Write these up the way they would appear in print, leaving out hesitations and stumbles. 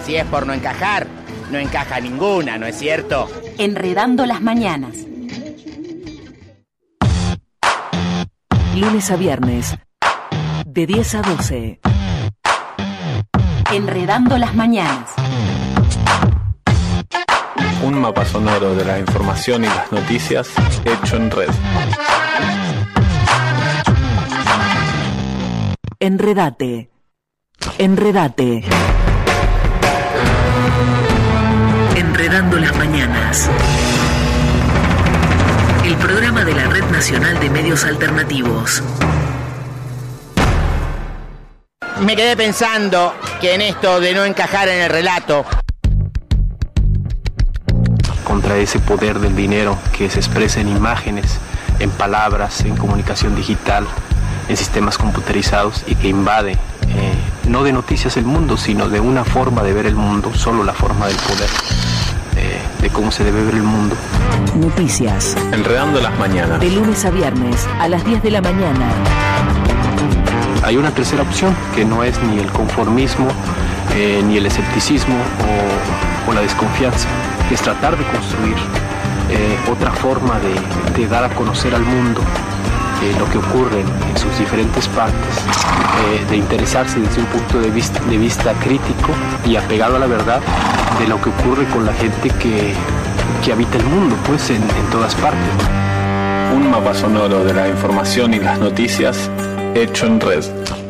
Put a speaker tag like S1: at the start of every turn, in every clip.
S1: si es por no encajar, no encaja ninguna, ¿no es cierto?
S2: Enredando las mañanas. Lunes a viernes, de 10 a 12. Enredando las mañanas.
S3: Un mapa sonoro de la información y las noticias hecho en red.
S2: Enredate. Enredate. Enredando las mañanas. El programa de la Red Nacional de Medios Alternativos.
S1: Me quedé pensando que en esto de no encajar en el relato,
S4: contra ese poder del dinero que se expresa en imágenes, en palabras, en comunicación digital, en sistemas computarizados y que invade no de noticias el mundo, sino de una forma de ver el mundo, solo la forma del poder, de cómo se debe ver el mundo.
S2: Noticias.
S3: Enredando las mañanas.
S2: De lunes a viernes a las 10 de la mañana.
S4: Hay una tercera opción que no es ni el conformismo, ni el escepticismo o la desconfianza. Es tratar de construir otra forma de dar a conocer al mundo lo que ocurre en sus diferentes partes, de interesarse desde un punto de vista crítico y apegado a la verdad de lo que ocurre con la gente que habita el mundo, pues en todas partes.
S3: Un mapa sonoro de la información y las noticias hecho en red.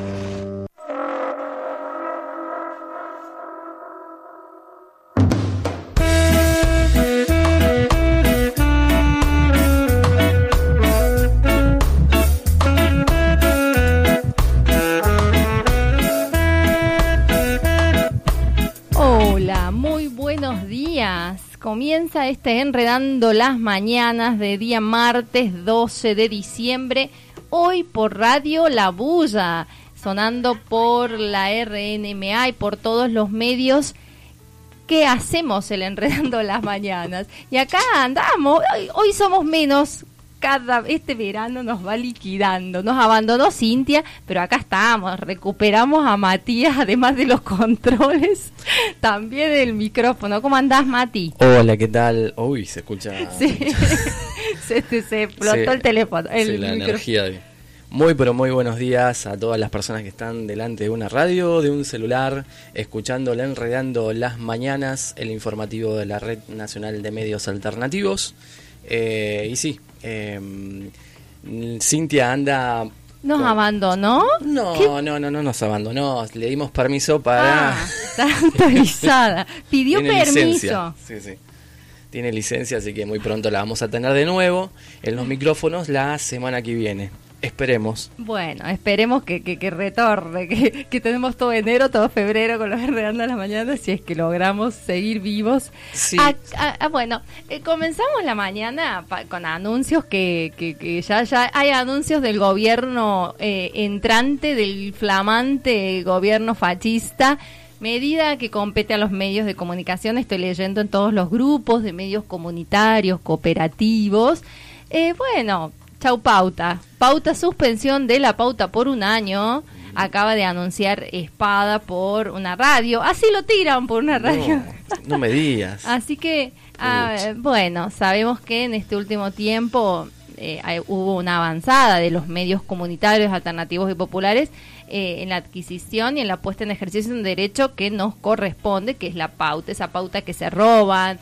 S5: Comienza Enredando las Mañanas de día martes 12 de diciembre, hoy por Radio La Bulla, sonando por la RNMA y por todos los medios que hacemos el Enredando las Mañanas. Y acá andamos, hoy somos menos. Este verano nos va liquidando. Nos abandonó Cintia, pero acá estamos, recuperamos a Matías, además de los controles, también el micrófono. ¿Cómo andás, Mati?
S6: Hola, ¿qué tal? Uy, se escucha.
S5: Sí, se explotó el teléfono.
S6: La energía. Muy, pero muy buenos días a todas las personas que están delante de una radio, de un celular, escuchando Enredando las Mañanas, el informativo de la Red Nacional de Medios Alternativos. Y sí, Cintia anda...
S5: ¿Nos abandonó?
S6: No nos abandonó. Le dimos permiso para...
S5: está autorizada. Pidió
S6: Tiene
S5: permiso.
S6: Licencia. Sí. Tiene licencia, así que muy pronto la vamos a tener de nuevo en los micrófonos la semana que viene. Esperemos.
S5: Bueno, esperemos que retorne, que tenemos todo enero, todo febrero con los Enredando las Mañanas, si es que logramos seguir vivos.
S6: Sí.
S5: Bueno, comenzamos la mañana con anuncios que ya hay anuncios del gobierno entrante, del flamante gobierno fascista, medida que compete a los medios de comunicación. Estoy leyendo en todos los grupos de medios comunitarios, cooperativos. Chau Pauta. Pauta, suspensión de la pauta por un año. Acaba de anunciar Espada por una radio. Así lo tiran por una radio.
S6: No me digas.
S5: Así que, sabemos que en este último tiempo hubo una avanzada de los medios comunitarios, alternativos y populares en la adquisición y en la puesta en ejercicio de un derecho que nos corresponde, que es la pauta, esa pauta que se roban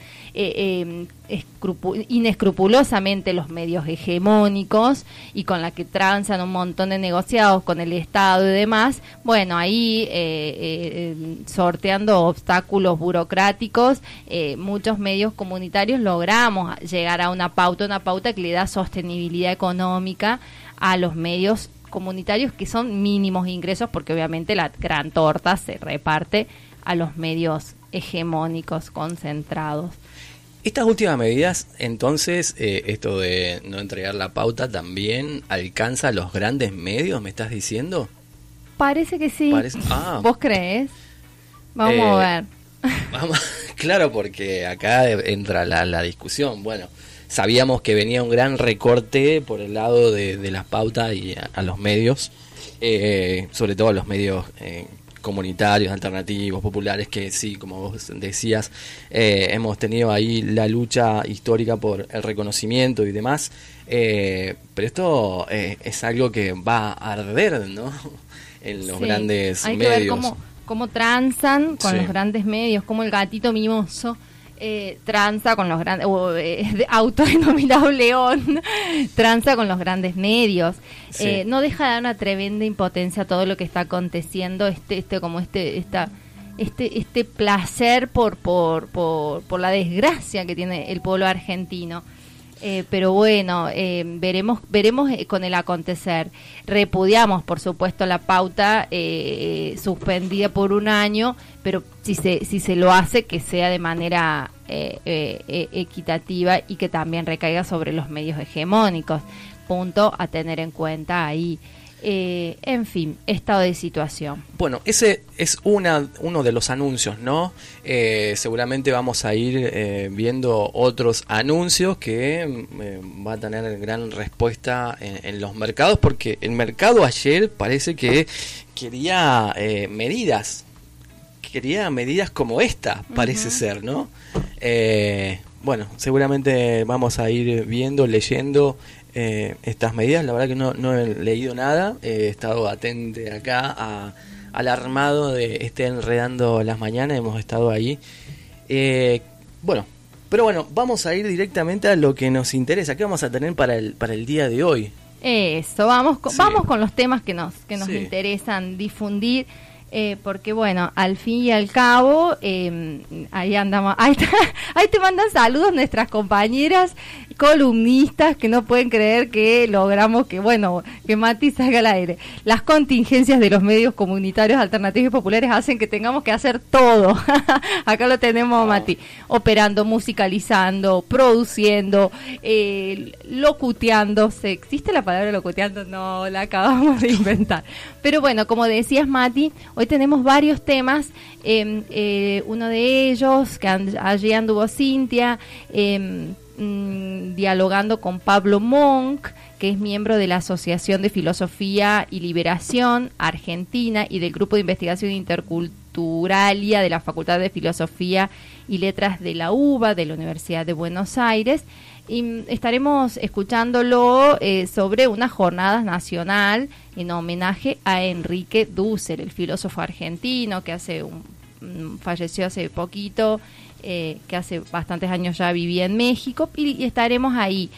S5: inescrupulosamente los medios hegemónicos y con la que transan un montón de negociados con el Estado y demás. Bueno, ahí sorteando obstáculos burocráticos, muchos medios comunitarios logramos llegar a una pauta que le da sostenibilidad económica a los medios comunitarios, que son mínimos ingresos, porque obviamente la gran torta se reparte a los medios hegemónicos concentrados.
S6: Estas últimas medidas, entonces, esto de no entregar la pauta también alcanza a los grandes medios, ¿me estás diciendo?
S5: Parece que sí. ¿Vos crees? Vamos a ver.
S6: Claro, porque acá entra la discusión. Bueno, sabíamos que venía un gran recorte por el lado de las pautas y a los medios, sobre todo a los medios comunitarios, alternativos, populares, que sí, como vos decías, hemos tenido ahí la lucha histórica por el reconocimiento y demás, pero esto es algo que va a arder, ¿no? En los grandes
S5: hay
S6: medios.
S5: Que ver cómo transan con
S6: Sí.
S5: los grandes medios, cómo el gatito mimoso tranza con los grandes, autodenominado león, tranza con los grandes medios.
S6: Sí.
S5: No deja de dar una tremenda impotencia a todo lo que está aconteciendo, este placer por la desgracia que tiene el pueblo argentino. Pero bueno, veremos con el acontecer. Repudiamos, por supuesto, la pauta suspendida por un año, pero si se lo hace, que sea de manera equitativa y que también recaiga sobre los medios hegemónicos. Punto a tener en cuenta ahí. En fin, estado de situación.
S6: Bueno, ese es uno de los anuncios, ¿no? Seguramente vamos a ir viendo otros anuncios que va a tener gran respuesta en los mercados, porque el mercado ayer parece que quería medidas como esta, parece ser, ¿no? Bueno, seguramente vamos a ir viendo, leyendo estas medidas. La verdad que no he leído nada, he estado atente acá al armado de Enredando las Mañanas, hemos estado ahí. Pero bueno, vamos a ir directamente a lo que nos interesa. ¿Qué vamos a tener para el día de hoy?
S5: Eso, vamos con los temas que nos
S6: Sí.
S5: interesan difundir. Porque bueno, al fin y al cabo, ahí andamos, ahí te mandan saludos nuestras compañeras columnistas que no pueden creer que logramos que Mati salga al aire. Las contingencias de los medios comunitarios, alternativos y populares hacen que tengamos que hacer todo. Acá lo tenemos, Mati, operando, musicalizando, produciendo, locuteando. ¿Existe la palabra locuteando? No, la acabamos de inventar. Pero bueno, como decías, Mati, hoy tenemos varios temas, uno de ellos, que allí anduvo Cintia, dialogando con Pablo Monk, que es miembro de la Asociación de Filosofía y Liberación Argentina y del Grupo de Investigación Interculturalia de la Facultad de Filosofía y Letras de la UBA, de la Universidad de Buenos Aires. Y estaremos escuchándolo sobre una jornada nacional en homenaje a Enrique Dussel, el filósofo argentino que falleció hace poquito, que hace bastantes años ya vivía en México, y estaremos ahí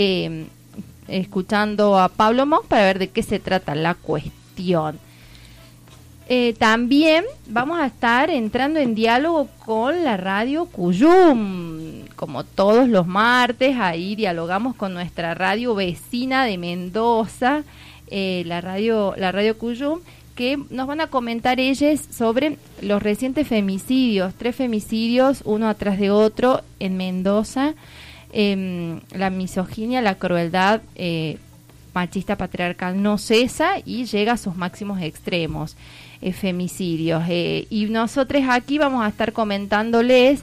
S5: escuchando a Pablo Monk para ver de qué se trata la cuestión. También vamos a estar entrando en diálogo con la radio Cuyum. Como todos los martes, ahí dialogamos con nuestra radio vecina de Mendoza, la radio Cuyum, que nos van a comentar ellos sobre los recientes femicidios, 3 femicidios, uno atrás de otro en Mendoza, la misoginia, la crueldad machista patriarcal no cesa y llega a sus máximos extremos, femicidios. Y nosotros aquí vamos a estar comentándoles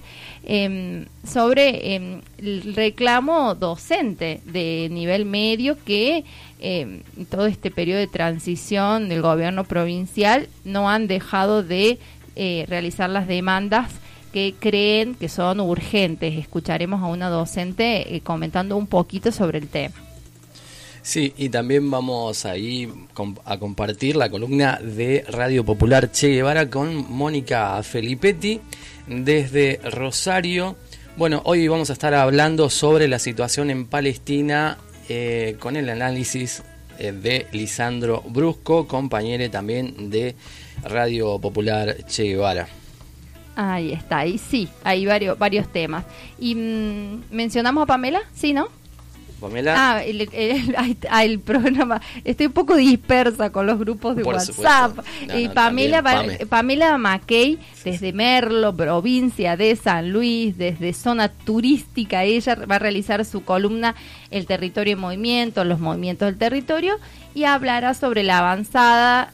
S5: sobre el reclamo docente de nivel medio que todo este periodo de transición del gobierno provincial no han dejado de realizar las demandas que creen que son urgentes. Escucharemos a una docente comentando un poquito sobre el tema.
S6: Sí, y también vamos ahí a compartir la columna de Radio Popular Che Guevara con Mónica Felipetti desde Rosario. Bueno, hoy vamos a estar hablando sobre la situación en Palestina con el análisis de Lisandro Brusco, compañero también de Radio Popular Che Guevara.
S5: Ahí está, ahí sí, hay varios temas. Y mencionamos a Pamela, ¿sí, no?
S6: Pamela.
S5: El programa. Estoy un poco dispersa con los grupos de
S6: Por
S5: WhatsApp.
S6: supuesto.
S5: Pamela Mackey, desde Merlo, provincia de San Luis, desde zona turística, ella va a realizar su columna El territorio en movimiento, los movimientos del territorio, y hablará sobre la avanza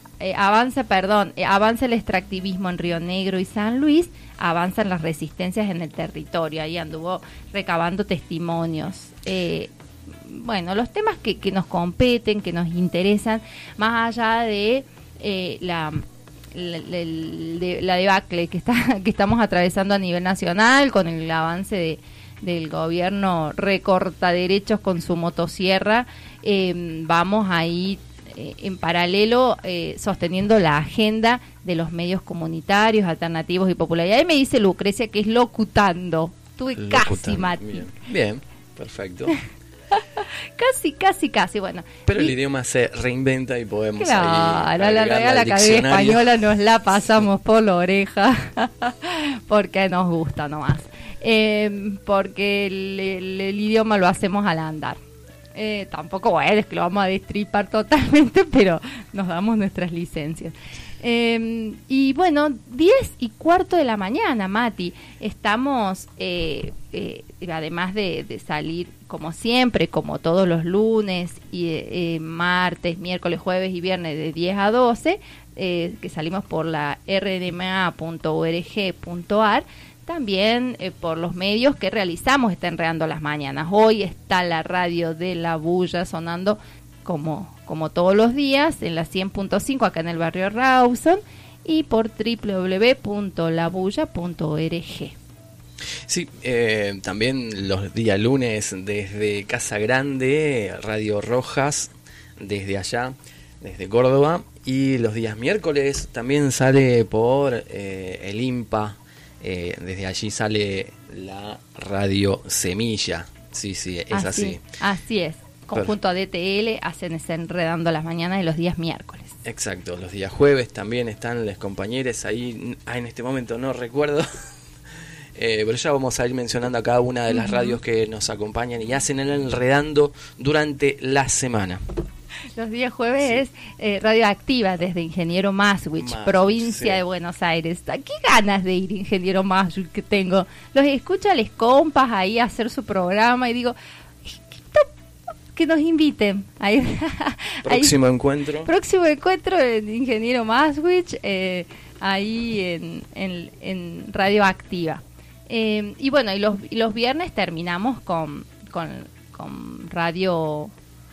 S5: el extractivismo en Río Negro y San Luis, avanzan las resistencias en el territorio. Ahí anduvo recabando testimonios. Bueno, los temas que nos competen, que nos interesan, más allá de la debacle que estamos atravesando a nivel nacional con el avance del gobierno recorta derechos con su motosierra. Vamos ahí en paralelo sosteniendo la agenda de los medios comunitarios, alternativos y populares. Ahí me dice Lucrecia que es locutando. Tuve casi, Mati.
S6: Bien, perfecto.
S5: Casi, bueno.
S6: Pero el idioma se reinventa y podemos
S5: claro, la Real Academia Española nos la pasamos por la oreja porque nos gusta nomás. Porque el idioma lo hacemos al andar. Tampoco, bueno, es que lo vamos a destripar totalmente, pero nos damos nuestras licencias. Y bueno, 10:15 de la mañana, Mati. Estamos, además de salir como siempre, como todos los lunes, y martes, miércoles, jueves y viernes de 10 a 12, que salimos por la rnma.org.ar, también por los medios que realizamos está Enredando las Mañanas. Hoy está la radio de La Bulla sonando como todos los días, en la 100.5 acá en el barrio Rawson y por www.labulla.org.
S6: Sí, también los días lunes desde Casa Grande, Radio Rojas, desde allá, desde Córdoba, y los días miércoles también sale por el IMPA, desde allí sale la Radio Semilla. Sí, es así.
S5: Así es. Conjunto a DTL hacen ese Enredando las Mañanas de los días miércoles.
S6: Exacto, los días jueves también están los compañeros ahí, en este momento no recuerdo, pero ya vamos a ir mencionando a cada una de las radios que nos acompañan y hacen el Enredando durante la semana.
S5: Los días jueves es Radio Activa desde Ingeniero Maswich, provincia de Buenos Aires. ¿Qué ganas de ir, Ingeniero Maswich, que tengo? Los escucho a les compas ahí a hacer su programa y digo, que nos inviten.
S6: Próximo encuentro
S5: en Ingeniero Maswich, ahí en Radio Activa. Y bueno, y los viernes terminamos con Radio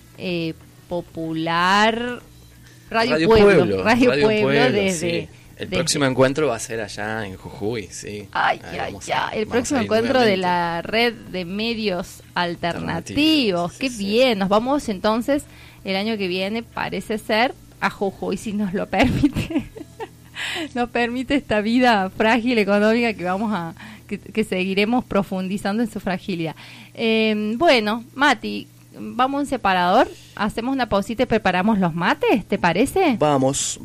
S5: Popular, Radio Pueblo desde...
S6: El próximo encuentro va a ser allá en Jujuy, sí.
S5: El próximo encuentro de la red de medios alternativos. Qué bien, nos vamos entonces el año que viene, parece ser, a Jujuy, si nos lo permite. Nos permite esta vida frágil económica que seguiremos profundizando en su fragilidad. Bueno, Mati, vamos a un separador, hacemos una pausita y preparamos los mates, ¿te parece?
S6: Vamos.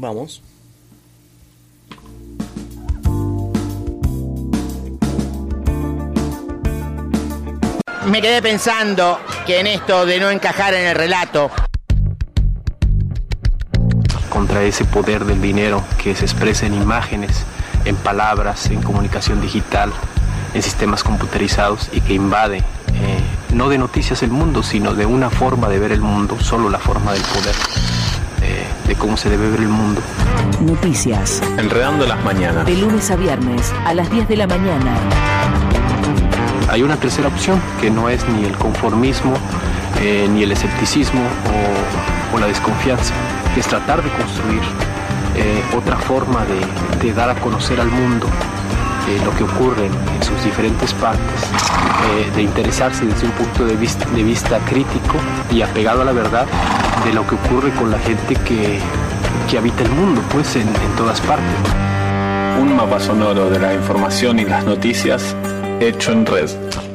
S1: Me quedé pensando que en esto de no encajar en el relato,
S4: contra ese poder del dinero que se expresa en imágenes, en palabras, en comunicación digital, en sistemas computarizados y que invade no de noticias el mundo, sino de una forma de ver el mundo, solo la forma del poder, de cómo se debe ver el mundo.
S2: Noticias.
S3: Enredando las Mañanas.
S2: De lunes a viernes a las 10 de la mañana.
S4: Hay una tercera opción que no es ni el conformismo, ni el escepticismo o la desconfianza, es tratar de construir otra forma de dar a conocer al mundo lo que ocurre en sus diferentes partes, de interesarse desde un punto de vista crítico y apegado a la verdad de lo que ocurre con la gente que habita el mundo, pues en todas partes.
S3: Un mapa sonoro de la información y las noticias hecho en red.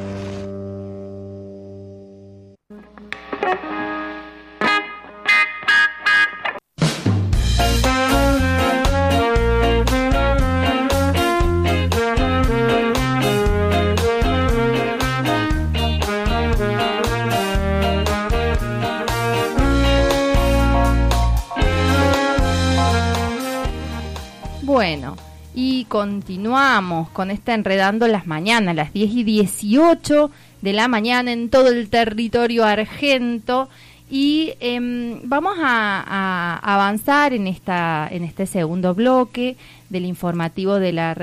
S5: Bueno, y continuamos con esta Enredando las Mañanas, las 10:18 de la mañana en todo el territorio argento. Y vamos a avanzar en este segundo bloque del informativo de la red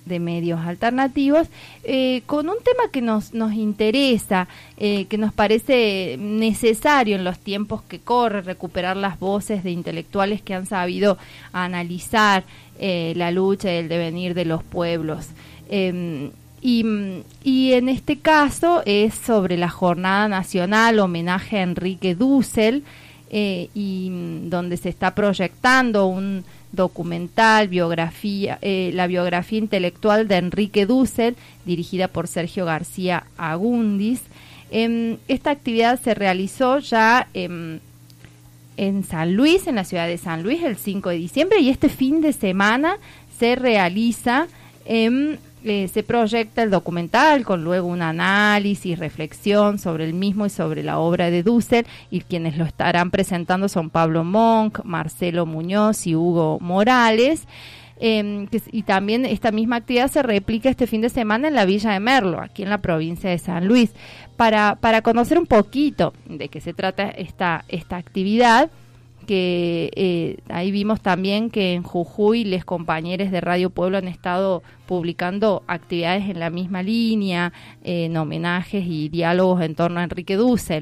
S5: de Medios Alternativos, con un tema que nos interesa, que nos parece necesario en los tiempos que corren, recuperar las voces de intelectuales que han sabido analizar la lucha y el devenir de los pueblos. Y en este caso es sobre la Jornada Nacional Homenaje a Enrique Dussel, y donde se está proyectando un documental, la biografía intelectual de Enrique Dussel, dirigida por Sergio García Agundis. Esta actividad se realizó ya en San Luis, en la ciudad de San Luis, el 5 de diciembre, y este fin de semana se realiza, se proyecta el documental con luego un análisis, reflexión sobre el mismo y sobre la obra de Dussel, y quienes lo estarán presentando son Pablo Monk, Marcelo Muñoz y Hugo Morales. Y también esta misma actividad se replica este fin de semana en la Villa de Merlo, aquí en la provincia de San Luis. Para conocer un poquito de qué se trata esta actividad, que ahí vimos también que en Jujuy los compañeros de Radio Pueblo han estado publicando actividades en la misma línea, en homenajes y diálogos en torno a Enrique Dussel.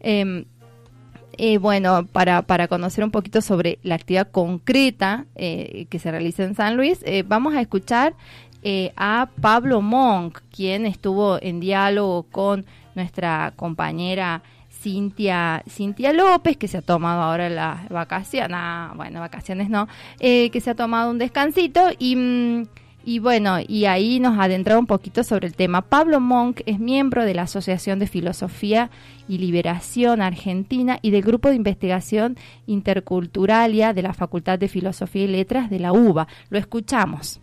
S5: Bueno, para conocer un poquito sobre la actividad concreta que se realiza en San Luis, vamos a escuchar a Pablo Monk, quien estuvo en diálogo con nuestra compañera Cintia López, que se ha tomado ahora las vacaciones, vacaciones no, que se ha tomado un descansito y bueno, y ahí nos adentramos un poquito sobre el tema. Pablo Monk es miembro de la Asociación de Filosofía y Liberación Argentina y del Grupo de Investigación Interculturalia de la Facultad de Filosofía y Letras de la UBA. Lo escuchamos.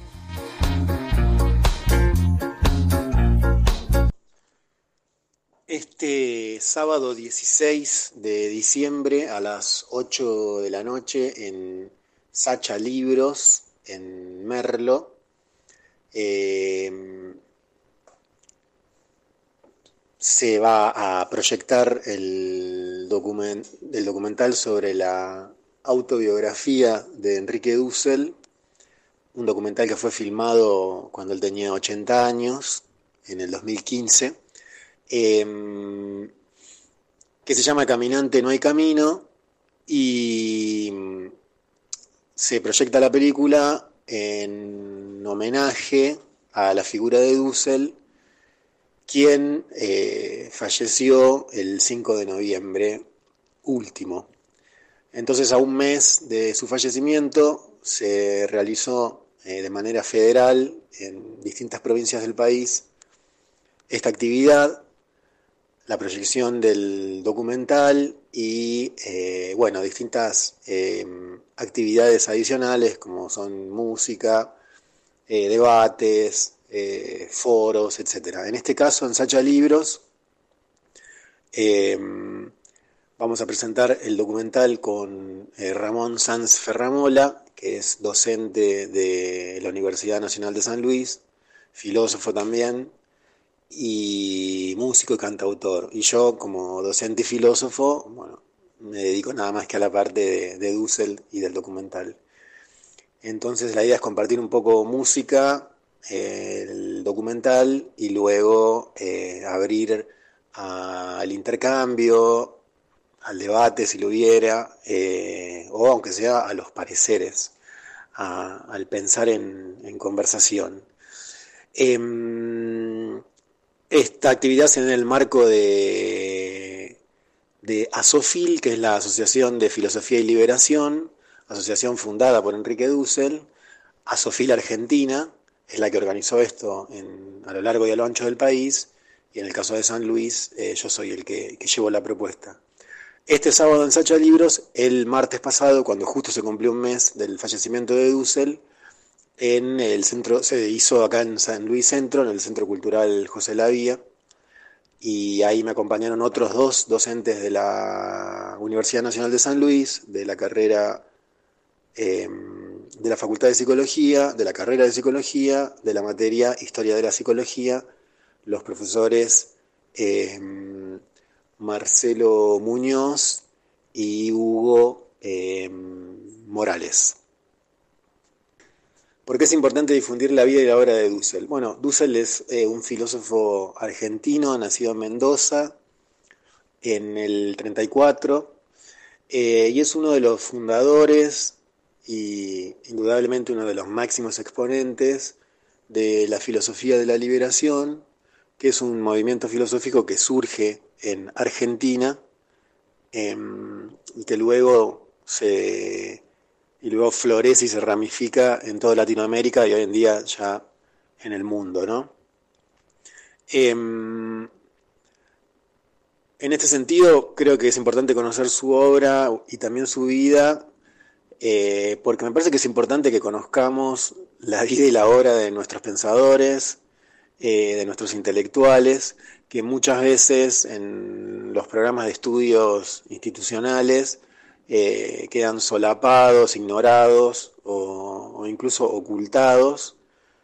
S7: Este sábado 16 de diciembre a las 8 de la noche en Sacha Libros, en Merlo, se va a proyectar el documental sobre la autobiografía de Enrique Dussel, un documental que fue filmado cuando él tenía 80 años, en el 2015, que se llama Caminante no hay camino, y se proyecta la película en homenaje a la figura de Dussel, quien falleció el 5 de noviembre último. Entonces, a un mes de su fallecimiento, se realizó de manera federal en distintas provincias del país esta actividad, la proyección del documental y distintas actividades adicionales como son música, debates, foros, etc. En este caso, en Sacha Libros, vamos a presentar el documental con Ramón Sanz Ferramola, que es docente de la Universidad Nacional de San Luis, filósofo también, y músico y cantautor. Y yo, como docente y filósofo, me dedico nada más que a la parte de Dussel y del documental. Entonces la idea es compartir un poco música, el documental, y luego abrir al intercambio, al debate si lo hubiera, o aunque sea a los pareceres, al pensar en conversación. Esta actividad se da en el marco de ASOFIL, que es la Asociación de Filosofía y Liberación, asociación fundada por Enrique Dussel. ASOFIL Argentina es la que organizó esto a lo largo y a lo ancho del país, y en el caso de San Luis yo soy el que llevo la propuesta. Este sábado en Sacha Libros, el martes pasado, cuando justo se cumplió un mes del fallecimiento de Dussel, en el centro, se hizo acá en San Luis Centro, en el Centro Cultural José Lavía, y ahí me acompañaron otros dos docentes de la Universidad Nacional de San Luis, de la carrera, de la Facultad de Psicología, de la carrera de Psicología, de la materia Historia de la Psicología, los profesores Marcelo Muñoz y Hugo Morales. ¿Por qué es importante difundir la vida y la obra de Dussel? Bueno, Dussel es un filósofo argentino, nacido en Mendoza en el 34, y es uno de los fundadores y indudablemente uno de los máximos exponentes de la filosofía de la liberación, que es un movimiento filosófico que surge en Argentina y que luego florece y se ramifica en toda Latinoamérica y hoy en día ya en el mundo, ¿no? En este sentido, creo que es importante conocer su obra y también su vida, porque me parece que es importante que conozcamos la vida y la obra de nuestros pensadores, de nuestros intelectuales, que muchas veces en los programas de estudios institucionales quedan solapados, ignorados o incluso ocultados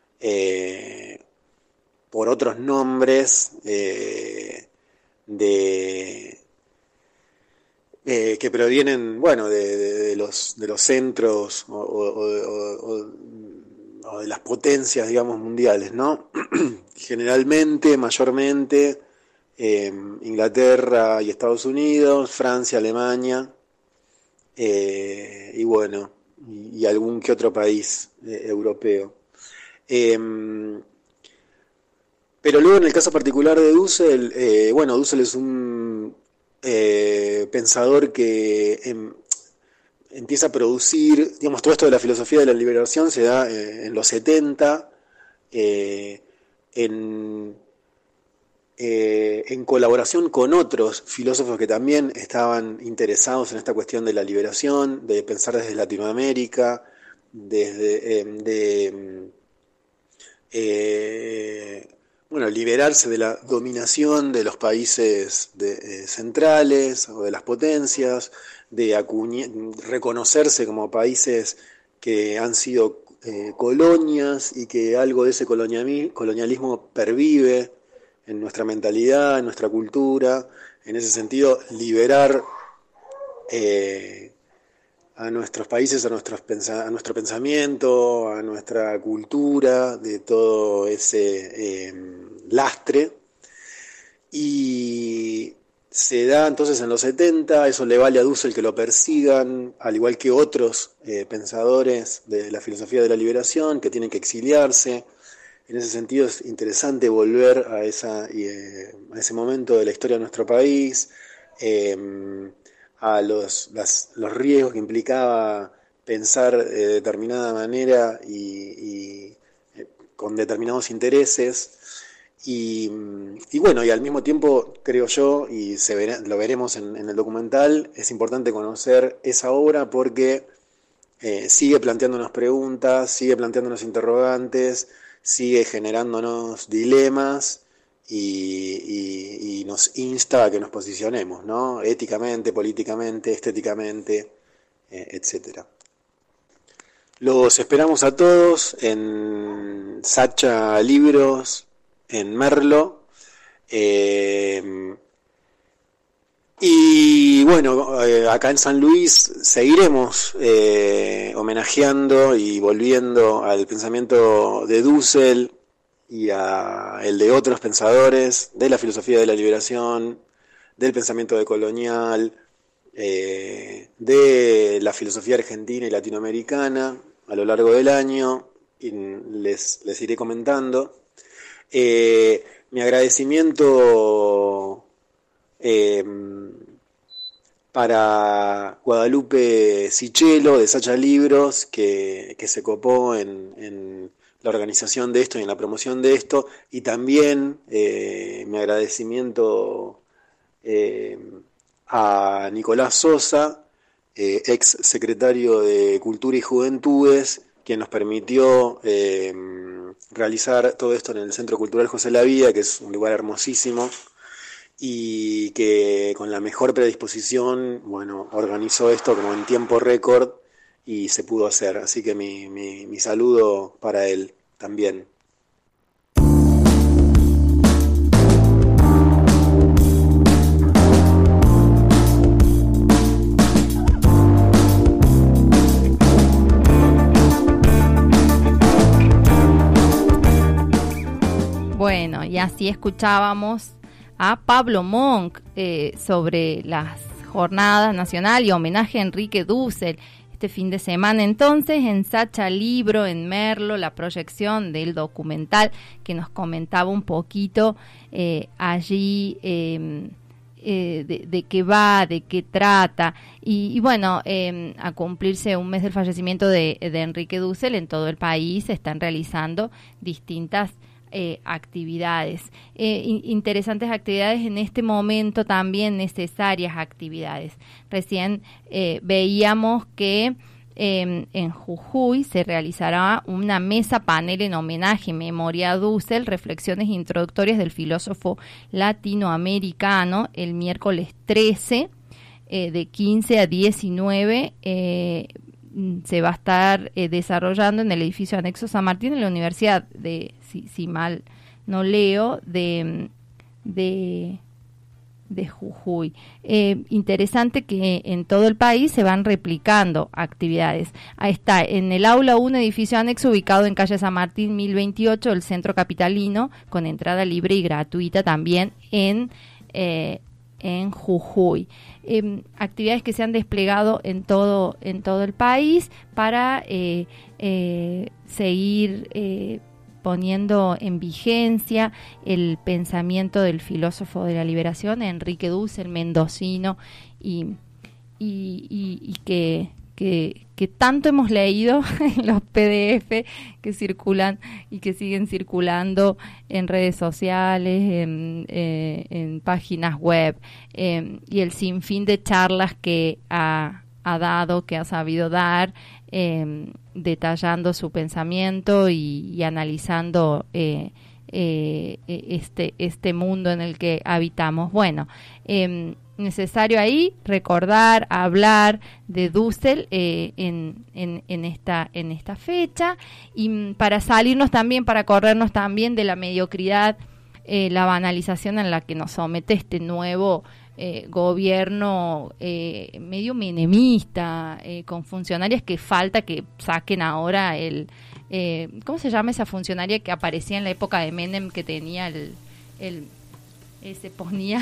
S7: por otros nombres que provienen, bueno, de los centros o de las potencias, digamos, mundiales, ¿no? Generalmente, mayormente, Inglaterra y Estados Unidos, Francia, Alemania, y bueno, y algún que otro país europeo. Pero luego en el caso particular de Dussel, bueno, Dussel es un pensador que empieza a producir, digamos, todo esto de la filosofía de la liberación se da en los 70, en colaboración con otros filósofos que también estaban interesados en esta cuestión de la liberación, de pensar desde Latinoamérica, bueno, liberarse de la dominación de los países centrales o de las potencias, de reconocerse como países que han sido colonias y que algo de ese colonialismo pervive en nuestra mentalidad, en nuestra cultura. En ese sentido, liberar a nuestros países, a nuestro pensamiento, a nuestra cultura, de todo ese lastre. Y se da entonces en los 70, eso le vale a Dussel que lo persigan, al igual que otros pensadores de la filosofía de la liberación, que tienen que exiliarse. En ese sentido es interesante volver a ese momento de la historia de nuestro país, a los riesgos que implicaba pensar de determinada manera y con determinados intereses. Y bueno, y al mismo tiempo, creo yo, y lo veremos en el documental, es importante conocer esa obra porque sigue planteándonos preguntas, sigue planteándonos interrogantes, sigue generándonos dilemas y nos insta a que nos posicionemos, ¿no? Éticamente, políticamente, estéticamente, etcétera. Los esperamos a todos en Sacha Libros, en Merlo, y bueno, acá en San Luis seguiremos homenajeando y volviendo al pensamiento de Dussel y a el de otros pensadores de la filosofía de la liberación, del pensamiento decolonial, de la filosofía argentina y latinoamericana a lo largo del año, y les iré comentando. Mi agradecimiento para Guadalupe Sichelo de Sacha Libros, que se copó en la organización de esto y en la promoción de esto, y también mi agradecimiento a Nicolás Sosa, ex secretario de Cultura y Juventudes, quien nos permitió realizar todo esto en el Centro Cultural José La Vida, que es un lugar hermosísimo, y que con la mejor predisposición, bueno, organizó esto como en tiempo récord y se pudo hacer. Así que mi saludo para él también.
S5: Bueno, y así escuchábamos a Pablo Monk sobre las jornadas nacional y homenaje a Enrique Dussel. Este fin de semana entonces en Sacha Libro, en Merlo, la proyección del documental que nos comentaba un poquito allí de qué va, de qué trata. Y bueno, a cumplirse un mes del fallecimiento de Enrique Dussel, en todo el país se están realizando distintas actividades, interesantes actividades en este momento, también necesarias actividades. Recién veíamos que en Jujuy se realizará una mesa panel en homenaje en memoria a Dussel, reflexiones introductorias del filósofo latinoamericano, el miércoles 13 de 15 a 19 se va a estar desarrollando en el edificio anexo San Martín en la Universidad de, si mal no leo, de Jujuy. Interesante que en todo el país se van replicando actividades. Ahí está, en el aula 1, edificio anexo ubicado en calle San Martín 1028, el centro capitalino, con entrada libre y gratuita también en Jujuy. Actividades que se han desplegado en todo el país para seguir poniendo en vigencia el pensamiento del filósofo de la liberación, Enrique Dussel, mendocino, y que tanto hemos leído en los PDF que circulan y que siguen circulando en redes sociales, en páginas web, y el sinfín de charlas que ha dado, que ha sabido dar, detallando su pensamiento y analizando este mundo en el que habitamos. Bueno, necesario ahí recordar, hablar de Dussel en esta fecha, y para salirnos también, para corrernos también de la mediocridad, la banalización en la que nos somete este nuevo gobierno medio menemista, con funcionarias que falta que saquen ahora ¿cómo se llama esa funcionaria que aparecía en la época de Menem, que tenía se ponía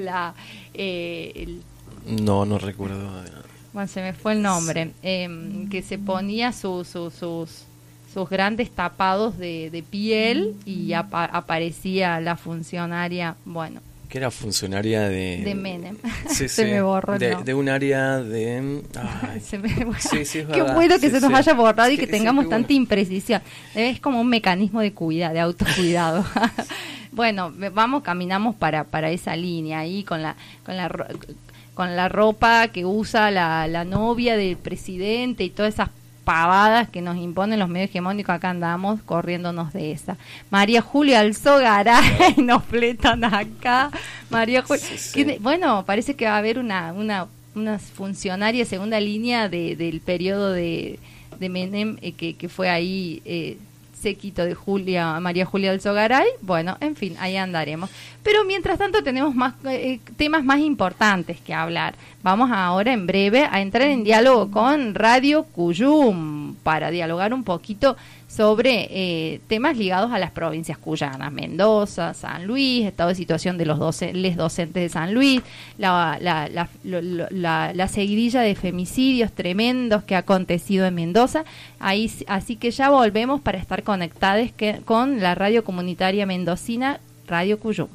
S6: no recuerdo.
S5: Bueno, se me fue el nombre, que se ponía sus grandes tapados de piel y aparecía la funcionaria, bueno,
S6: que era funcionaria de
S5: Menem.
S6: Sí,
S5: se me borró
S6: de un área de...
S5: Sí,
S6: es
S5: qué
S6: verdad.
S5: bueno que se nos haya borrado y que
S6: Sí,
S5: tengamos tanta
S6: bueno.
S5: imprecisión. Es como un mecanismo de de autocuidado. Bueno, caminamos para esa línea ahí con la ropa que usa la novia del presidente y todas esas pavadas que nos imponen los medios hegemónicos. Acá andamos corriéndonos de esa. María Julia Alzogaray nos fletan acá. María Julia, bueno, parece que va a haber una funcionaria de segunda línea del periodo de Menem, que fue ahí séquito de María Julia Alzogaray. Bueno, en fin, ahí andaremos. Pero mientras tanto tenemos más temas más importantes que hablar. Vamos ahora en breve a entrar en diálogo con Radio Cuyum para dialogar un poquito sobre temas ligados a las provincias cuyanas: Mendoza, San Luis, estado de situación de los docentes de San Luis, la seguidilla de femicidios tremendos que ha acontecido en Mendoza. Así que ya volvemos para estar conectados con la radio comunitaria mendocina, Radio Cuyum.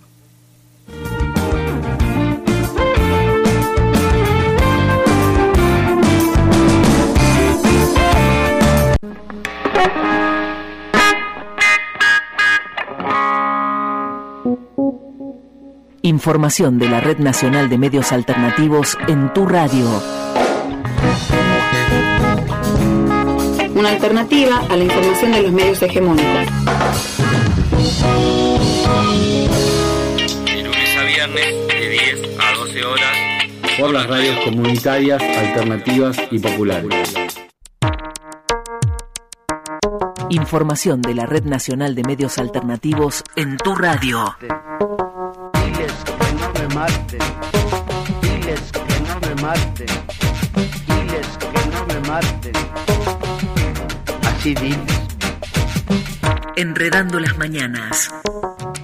S2: Información de la Red Nacional de Medios Alternativos en tu radio.
S8: Una alternativa a la información de los medios hegemónicos.
S9: De lunes a viernes, de 10 a 12 horas.
S10: Por las radios comunitarias, alternativas y populares.
S2: Información de la Red Nacional de Medios Alternativos en tu radio.
S11: Diles que no me maten. Diles que no me maten. Diles que no me maten. Así diles.
S2: Enredando las mañanas.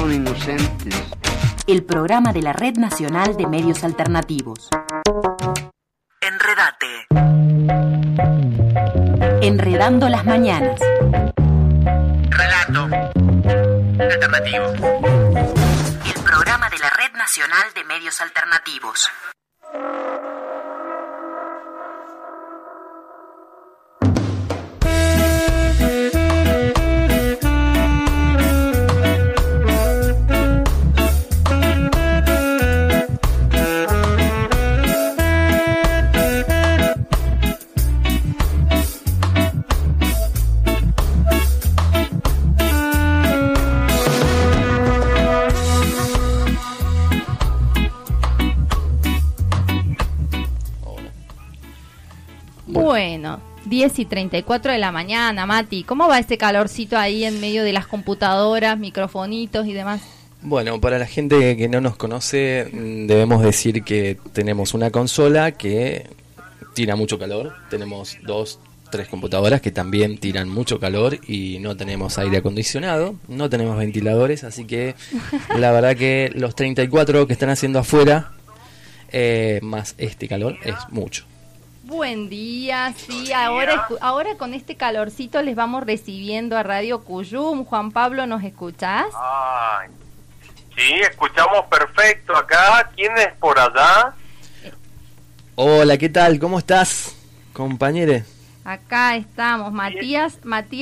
S11: son inocentes.
S2: El programa de la Red Nacional de Medios Alternativos. Enredate. Enredando las mañanas.
S1: Relato alternativo.
S2: El programa de la Red Nacional de Medios Alternativos.
S5: Bueno, 10:34 de la mañana, Mati. ¿Cómo va ese calorcito ahí en medio de las computadoras, microfonitos y demás?
S6: Bueno, para la gente que no nos conoce, debemos decir que tenemos una consola que tira mucho calor. Tenemos 2-3 computadoras que también tiran mucho calor y no tenemos aire acondicionado, no tenemos ventiladores, así que la verdad que los 34 que están haciendo afuera, más este calor, es mucho.
S5: Buen día, sí, ahora con este calorcito les vamos recibiendo a Radio Cuyum. Juan Pablo, ¿nos escuchás?
S12: Ay, sí, escuchamos perfecto acá. ¿Quién es por allá?
S6: Hola, ¿qué tal? ¿Cómo estás, compañere?
S5: Acá estamos, Matías,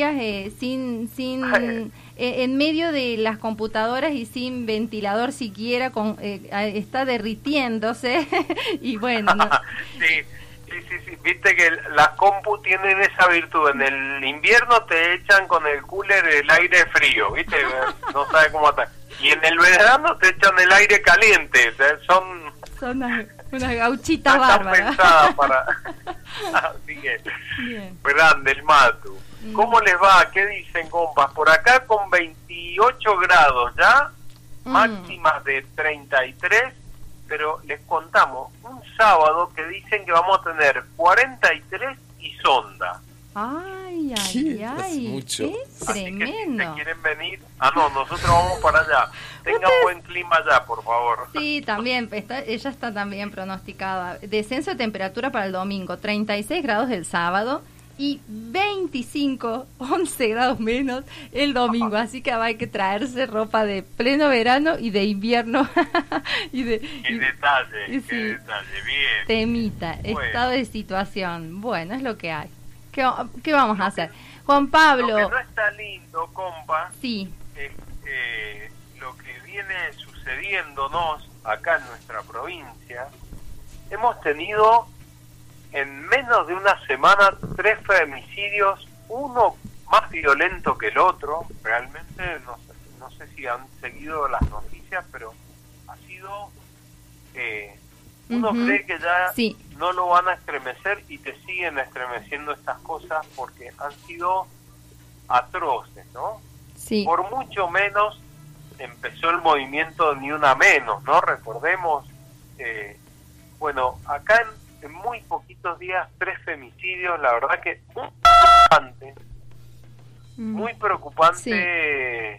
S5: en medio de las computadoras y sin ventilador siquiera, está derritiéndose y bueno. No.
S12: Sí, viste que las compu tienen esa virtud, en el invierno te echan con el cooler el aire frío, viste, no sabes cómo estar, y en el verano te echan el aire caliente, o sea, son
S5: unas gauchitas bárbaras.
S12: Están pensadas para... Así que, grande el Matu. ¿Cómo les va? ¿Qué dicen, compas? Por acá con 28 grados ya, máximas de 33, pero les contamos un sábado que dicen que vamos a tener 43 y sonda.
S5: Ay,
S6: es mucho.
S5: Es tremendo.
S12: Si se quieren venir, no, nosotros vamos para allá. Tengan buen clima allá, por favor.
S5: Sí, también, ella está también pronosticada. Descenso de temperatura para el domingo, 36 grados el sábado y 11 grados menos el domingo, así que hay que traerse ropa de pleno verano y de invierno.
S12: Qué detalle, bien.
S5: Temita, bueno. Estado de situación, bueno, es lo que hay. ¿Qué vamos a hacer? Juan Pablo.
S12: Lo que no está lindo, compa,
S5: sí,
S12: es lo que viene sucediéndonos acá en nuestra provincia. Hemos tenido en menos de una semana 3 femicidios, uno más violento que el otro. Realmente no sé si han seguido las noticias, pero ha sido... uno cree que ya no lo van a estremecer y te siguen estremeciendo estas cosas porque han sido atroces, ¿no?
S5: Sí.
S12: Por mucho menos empezó el movimiento Ni Una Menos, ¿no? Recordemos, bueno, acá en muy poquitos días 3 femicidios, la verdad que muy preocupante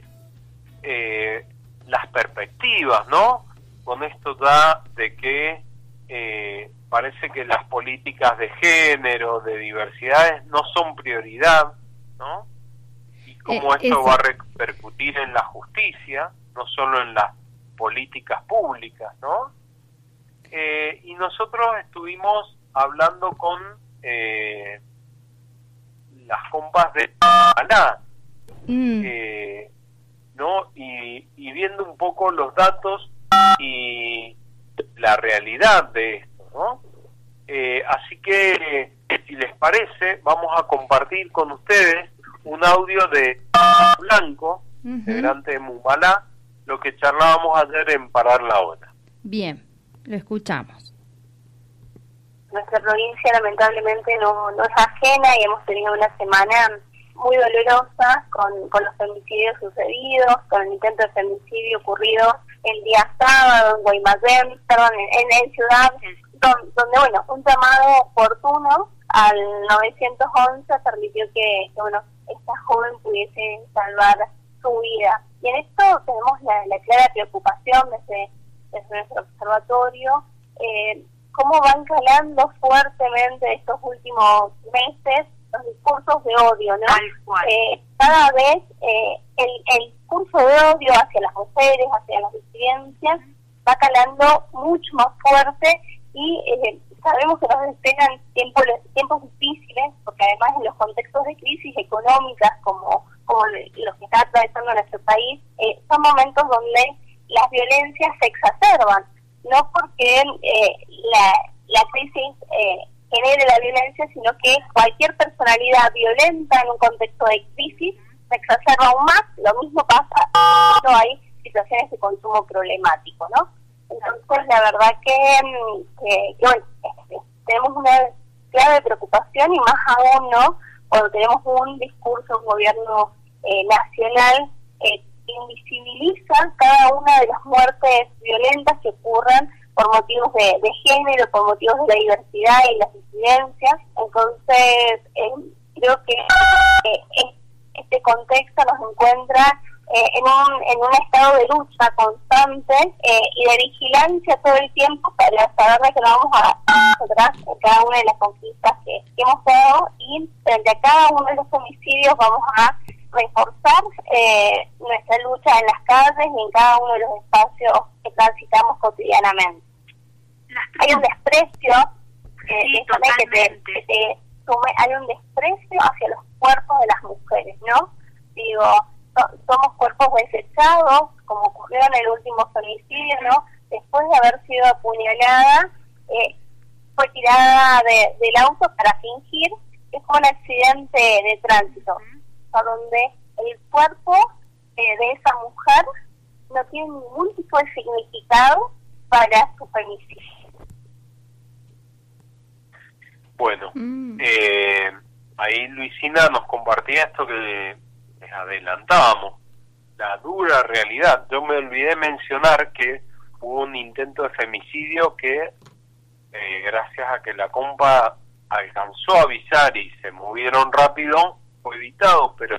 S12: las perspectivas, ¿no? Con esto da de que parece que las políticas de género, de diversidades, no son prioridad, ¿no? Y cómo esto va a repercutir en la justicia, no solo en las políticas públicas, ¿no? Y nosotros estuvimos hablando con las compas de Maná, ¿no? Y viendo un poco los datos y la realidad de esto, ¿no? Así que, si les parece, vamos a compartir con ustedes un audio de Blanco, integrante de Mumbalá, lo que charlábamos ayer en Parar la Hora.
S5: Bien, lo escuchamos.
S13: Nuestra provincia lamentablemente no es ajena y hemos tenido una semana muy dolorosa con los femicidios sucedidos, con el intento de femicidio ocurrido el día sábado en Guaymallén, en Ciudad, donde bueno, un llamado oportuno al 911 permitió que esta joven pudiese salvar su vida. Y en esto tenemos la clara preocupación desde nuestro observatorio, cómo van calando fuertemente estos últimos meses los discursos de odio, ¿no? Cada vez el discurso de odio hacia las mujeres, hacia las disidencias, va calando mucho más fuerte y sabemos que nos esperan tiempos difíciles, porque además en los contextos de crisis económicas como los que está atravesando nuestro país, son momentos donde las violencias se exacerban, no porque la crisis genere la violencia, sino que cualquier personalidad violenta en un contexto de crisis se exacerba aún más. Lo mismo pasa cuando hay situaciones de consumo problemático, ¿no? Entonces, la verdad que bueno, tenemos una clave preocupación, y más aún, ¿no?, cuando tenemos un discurso, un gobierno nacional que invisibiliza cada una de las muertes violentas que ocurran por motivos de género, por motivos de la diversidad y las disidencias. Entonces, creo que este contexto nos encuentra en un estado de lucha constante y de vigilancia todo el tiempo para saber de que vamos atrás en cada una de las conquistas que hemos dado, y frente a cada uno de los homicidios vamos a reforzar nuestra lucha en las calles y en cada uno de los espacios que transitamos cotidianamente. Hay un desprecio, hay un desprecio hacia los cuerpos de las mujeres, ¿no? Digo, somos cuerpos desechados, como ocurrió en el último femicidio, ¿no? Después de haber sido apuñalada, fue tirada del auto para fingir que fue un accidente de tránsito, donde el cuerpo de esa mujer no tiene ningún tipo de significado para su femicidio.
S12: Bueno, ahí Luisina nos compartía esto que les adelantábamos, la dura realidad. Yo me olvidé mencionar que hubo un intento de femicidio que, gracias a que la compa alcanzó a avisar y se movieron rápido, fue evitado, pero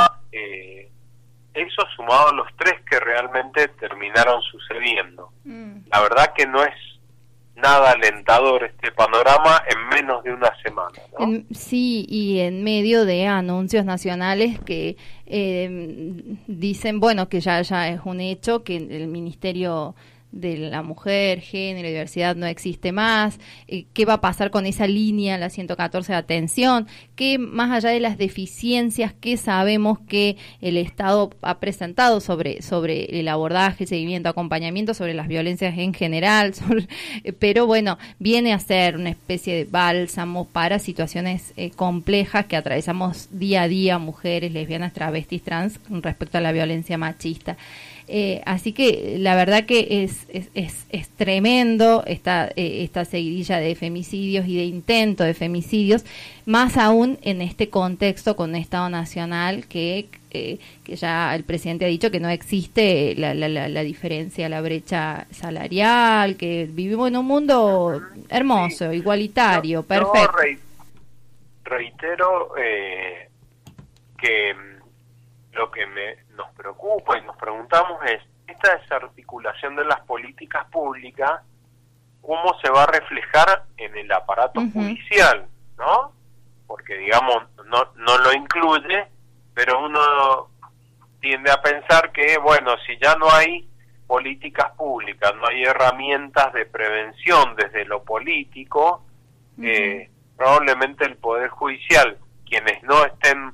S12: eso sumado a los 3 que realmente terminaron sucediendo. La verdad que no es nada alentador este panorama en menos de una semana, ¿no?
S5: Sí, y en medio de anuncios nacionales que dicen, bueno, que ya es un hecho, que el Ministerio de la Mujer, Género y Diversidad no existe más, qué va a pasar con esa línea, la 114 de atención, que más allá de las deficiencias que sabemos que el Estado ha presentado sobre el abordaje, seguimiento, acompañamiento, sobre las violencias en general, pero bueno, viene a ser una especie de bálsamo para situaciones complejas que atravesamos día a día, mujeres, lesbianas, travestis, trans, respecto a la violencia machista. Así que la verdad que es tremendo esta seguidilla de femicidios y de intento de femicidios, más aún en este contexto con un Estado nacional que ya el presidente ha dicho que no existe la diferencia, la brecha salarial, que vivimos en un mundo hermoso, igualitario, perfecto.
S12: Yo reitero que lo que nos preocupa y nos preguntamos es esta desarticulación de las políticas públicas, cómo se va a reflejar en el aparato judicial, ¿no? Porque, digamos, no lo incluye, pero uno tiende a pensar que, bueno, si ya no hay políticas públicas, no hay herramientas de prevención desde lo político, probablemente el Poder Judicial, quienes no estén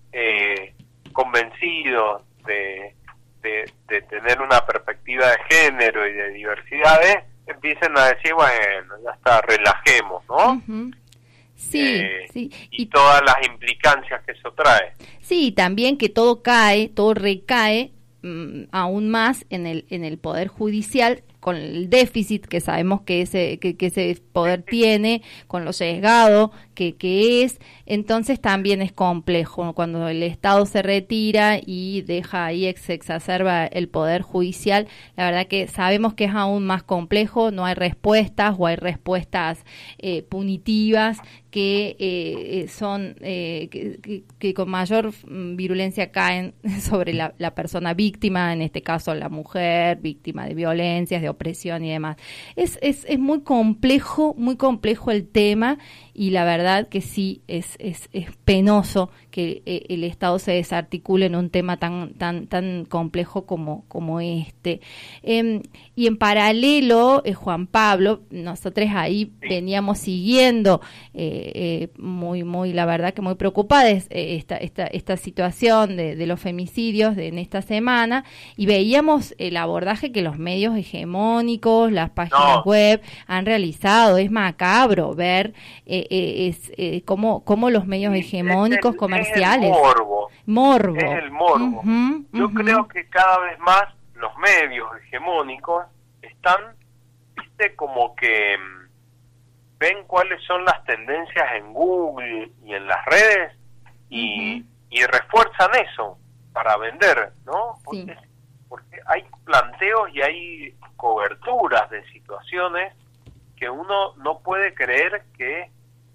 S12: convencidos de tener una perspectiva de género y de diversidades, empiecen a decir, bueno, ya está, relajemos, ¿no?
S5: Sí,
S12: y todas las implicancias que eso trae.
S5: Sí, también que todo recae aún más en el Poder Judicial, el déficit que sabemos que ese poder tiene, con lo sesgado que es, entonces también es complejo. Cuando el Estado se retira y deja ahí, se exacerba el poder judicial, la verdad que sabemos que es aún más complejo, no hay respuestas o hay respuestas punitivas que son que con mayor virulencia caen sobre la persona víctima, en este caso la mujer víctima de violencias, de opresión y demás. Es muy complejo el tema, y la verdad que sí es penoso que el Estado se desarticule en un tema tan complejo como este. Y en paralelo, Juan Pablo, nosotros ahí veníamos siguiendo muy la verdad que muy preocupadas esta situación de los femicidios en esta semana, y veíamos el abordaje que los medios hegemónicos, las páginas web han realizado. Es macabro ver cómo los medios hegemónicos comerciales.
S12: Es el morbo. Es el morbo. Yo creo que cada vez más los medios hegemónicos están, como que ven cuáles son las tendencias en Google y en las redes y refuerzan eso para vender, ¿no? Porque hay planteos y hay coberturas de situaciones que uno no puede creer que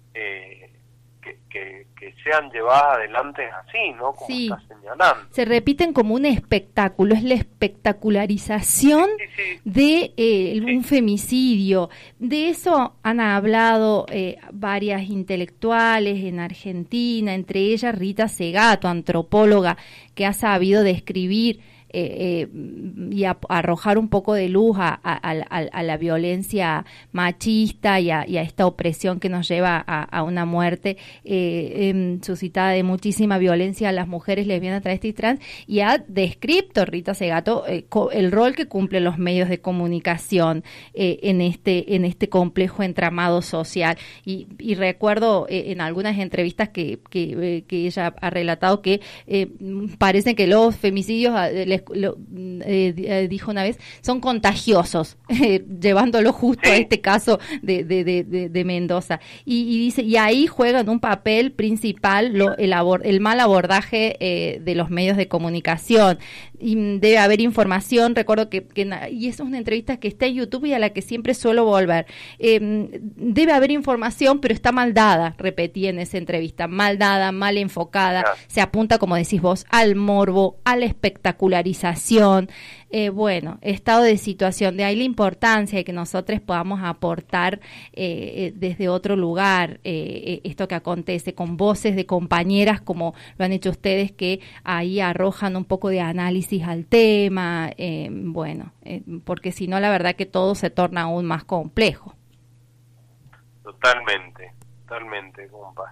S12: sean llevadas adelante así, ¿no? Como está señalando.
S5: Se repiten como un espectáculo, es la espectacularización de un femicidio. De eso han hablado varias intelectuales en Argentina, entre ellas Rita Segato, antropóloga, que ha sabido describir y arrojar un poco de luz a la violencia machista y a esta opresión que nos lleva a una muerte suscitada de muchísima violencia a las mujeres lesbianas, travestis y trans, y ha descrito Rita Segato el rol que cumplen los medios de comunicación en este complejo entramado social, y recuerdo en algunas entrevistas que ella ha relatado que parece que los femicidios dijo una vez, son contagiosos, llevándolo justo a este caso de Mendoza, y dice, y ahí juegan un papel principal el mal abordaje de los medios de comunicación, y debe haber información. Recuerdo y eso es una entrevista que está en YouTube y a la que siempre suelo volver, debe haber información, pero está mal dada, repetí en esa entrevista, mal dada, mal enfocada, se apunta, como decís vos, al morbo, a la espectacularización. Estado de situación, de ahí la importancia de que nosotros podamos aportar desde otro lugar esto que acontece, con voces de compañeras como lo han hecho ustedes, que ahí arrojan un poco de análisis al tema, porque si no, la verdad que todo se torna aún más complejo.
S12: Totalmente, compa.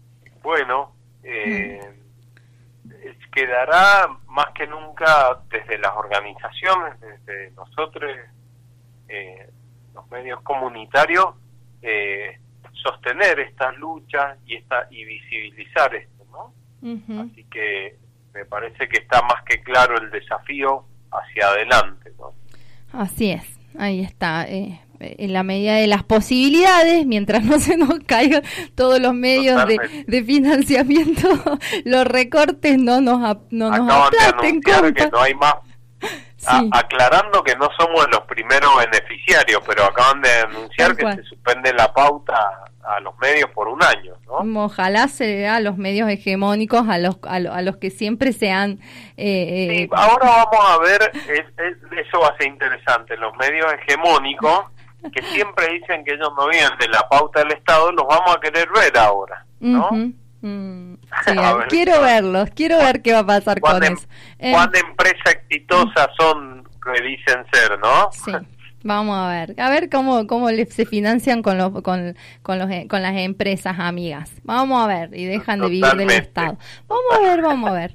S12: Quedará más que nunca desde las organizaciones, desde nosotros, los medios comunitarios, sostener estas luchas y visibilizar esto, ¿no? Así que me parece que está más que claro el desafío hacia adelante, ¿no?
S5: Así es, ahí está. En la medida de las posibilidades, mientras no se nos caigan todos los medios de financiamiento, los recortes no nos aplasten,
S12: que no hay más. Aclarando que no somos los primeros beneficiarios, pero acaban de anunciar que se suspende la pauta a los medios por un año, ¿no?
S5: Ojalá se le da a los medios hegemónicos, a los que siempre se han...
S12: ahora vamos a ver, eso va a ser interesante, los medios hegemónicos, que siempre dicen que ellos no vienen de la pauta del Estado, los vamos a querer ver ahora, ¿no?
S5: Quiero verlos, quiero ver qué va a pasar con eso.
S12: ¿Cuán empresa exitosa son que dicen ser, no?
S5: Sí, vamos a ver cómo se financian con las empresas amigas. Vamos a ver, y dejan de vivir del Estado. Vamos a ver.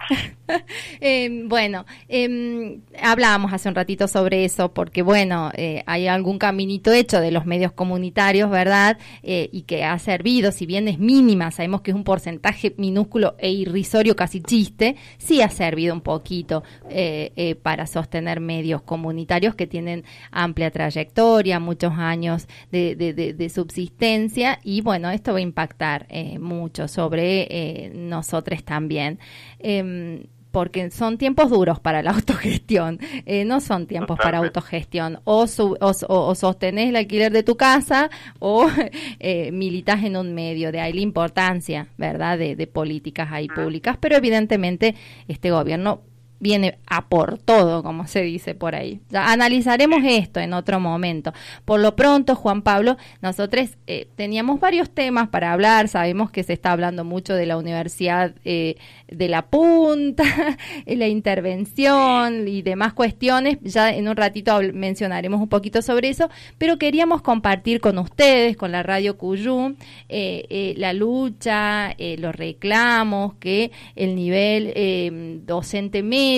S5: Bueno, hablábamos hace un ratito sobre eso, porque bueno, hay algún caminito hecho de los medios comunitarios, ¿verdad? Y que ha servido, si bien es mínima, sabemos que es un porcentaje minúsculo e irrisorio, casi chiste, sí ha servido un poquito para sostener medios comunitarios que tienen amplia trayectoria, muchos años de subsistencia, y bueno, esto va a impactar mucho sobre nosotros también. Porque son tiempos duros para la autogestión, no son tiempos para autogestión, o sostenés el alquiler de tu casa o militás en un medio, de ahí la importancia, ¿verdad?, de políticas ahí públicas, pero evidentemente este gobierno viene a por todo, como se dice por ahí. Ya analizaremos esto en otro momento. Por lo pronto, Juan Pablo, nosotros teníamos varios temas para hablar. Sabemos que se está hablando mucho de la Universidad de La Punta, la intervención y demás cuestiones. Ya en un ratito mencionaremos un poquito sobre eso, pero queríamos compartir con ustedes, con la Radio Cuyú, la lucha, los reclamos que el nivel docente medio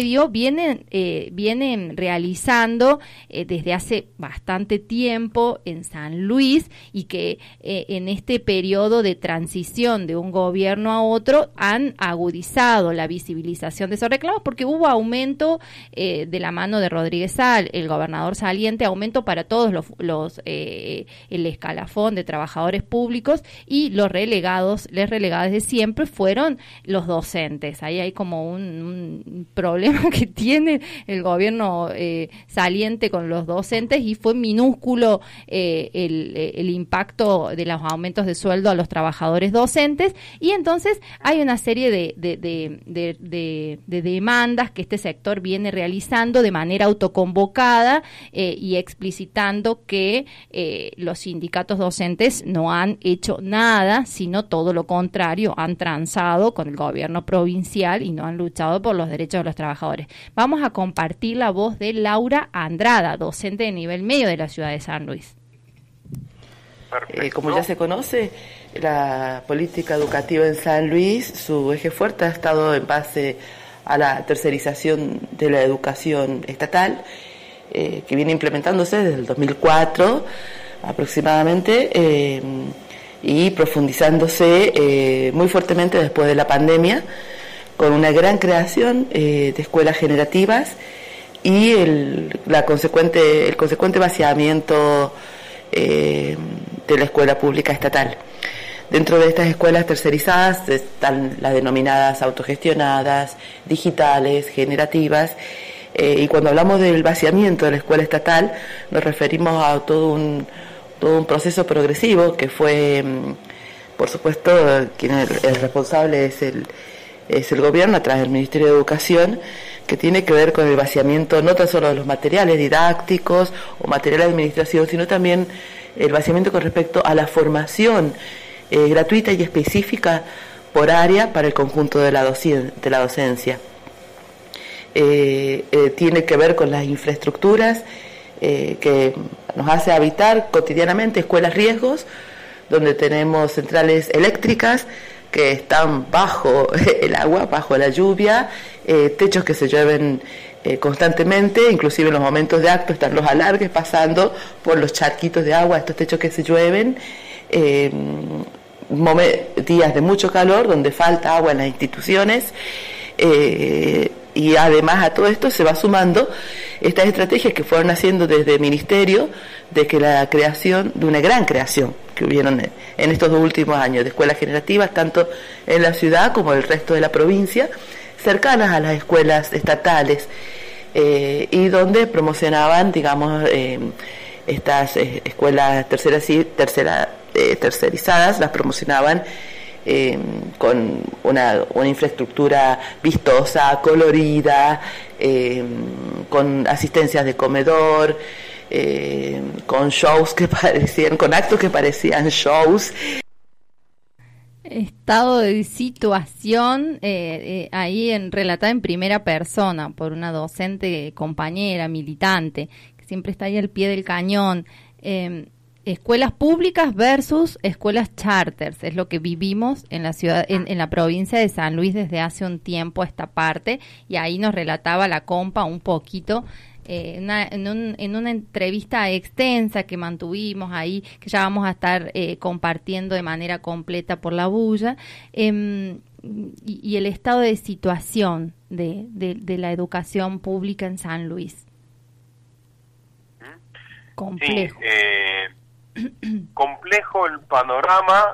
S5: vienen realizando desde hace bastante tiempo en San Luis, y que en este periodo de transición de un gobierno a otro han agudizado la visibilización de esos reclamos, porque hubo aumento de la mano de Rodríguez Sal, el gobernador saliente, aumento para todos el escalafón de trabajadores públicos, y les relegados de siempre fueron los docentes. Ahí hay como un problema que tiene el gobierno saliente con los docentes, y fue minúsculo el impacto de los aumentos de sueldo a los trabajadores docentes, y entonces hay una serie de demandas que este sector viene realizando de manera autoconvocada y explicitando que los sindicatos docentes no han hecho nada, sino todo lo contrario, han transado con el gobierno provincial y no han luchado por los derechos de los trabajadores. Vamos a compartir la voz de Laura Andrada, docente de nivel medio de la ciudad de San Luis.
S14: Como ya se conoce, la política educativa en San Luis, su eje fuerte ha estado en base a la tercerización de la educación estatal, que viene implementándose desde el 2004 aproximadamente, y profundizaándose muy fuertemente después de la pandemia, con una gran creación de escuelas generativas y el consecuente vaciamiento de la escuela pública estatal. Dentro de estas escuelas tercerizadas están las denominadas autogestionadas, digitales, generativas, y cuando hablamos del vaciamiento de la escuela estatal nos referimos a todo un proceso progresivo que fue, por supuesto, quien el responsable es el gobierno a través del Ministerio de Educación, que tiene que ver con el vaciamiento no tan solo de los materiales didácticos o materiales de administración, sino también el vaciamiento con respecto a la formación gratuita y específica por área para el conjunto de la docencia. Tiene que ver con las infraestructuras que nos hace habitar cotidianamente escuelas riesgos, donde tenemos centrales eléctricas que están bajo el agua, bajo la lluvia, techos que se llueven constantemente, inclusive en los momentos de acto están los alargues pasando por los charquitos de agua, estos techos que se llueven, días de mucho calor donde falta agua en las instituciones, y además a todo esto se va sumando estas estrategias que fueron haciendo desde el Ministerio, de que la creación, de una gran creación que hubieron en estos 2 últimos años de escuelas generativas, tanto en la ciudad como en el resto de la provincia, cercanas a las escuelas estatales, y donde promocionaban, digamos, estas escuelas tercerizadas, las promocionaban con una infraestructura vistosa, colorida, con asistencias de comedor, con shows con actos que parecían shows.
S5: Estado de situación ahí relatada en primera persona por una docente, compañera, militante, que siempre está ahí al pie del cañón. escuelas públicas versus escuelas charters, es lo que vivimos en la ciudad, en la provincia de San Luis desde hace un tiempo esta parte, y ahí nos relataba la compa un poquito en una entrevista extensa que mantuvimos ahí, que ya vamos a estar compartiendo de manera completa por la bulla, y el estado de situación de la educación pública en San Luis. Complejo.
S12: Sí, complejo el panorama,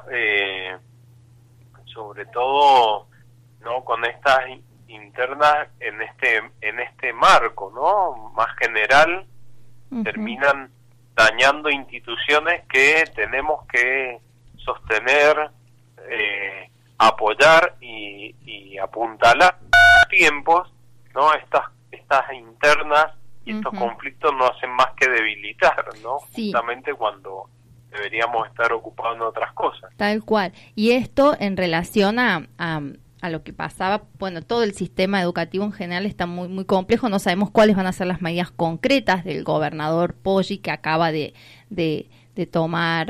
S12: sobre todo, ¿no?, con estas internas en este marco, ¿no?, más general. Terminan dañando instituciones que tenemos que sostener, apoyar y apuntalar tiempos, ¿no? Estas internas y estos conflictos no hacen más que debilitar, ¿no?
S5: Sí.
S12: Justamente cuando deberíamos estar ocupados en otras cosas.
S5: Tal cual. Y esto en relación a lo que pasaba, bueno, todo el sistema educativo en general está muy muy complejo, no sabemos cuáles van a ser las medidas concretas del gobernador Poggi, que acaba de tomar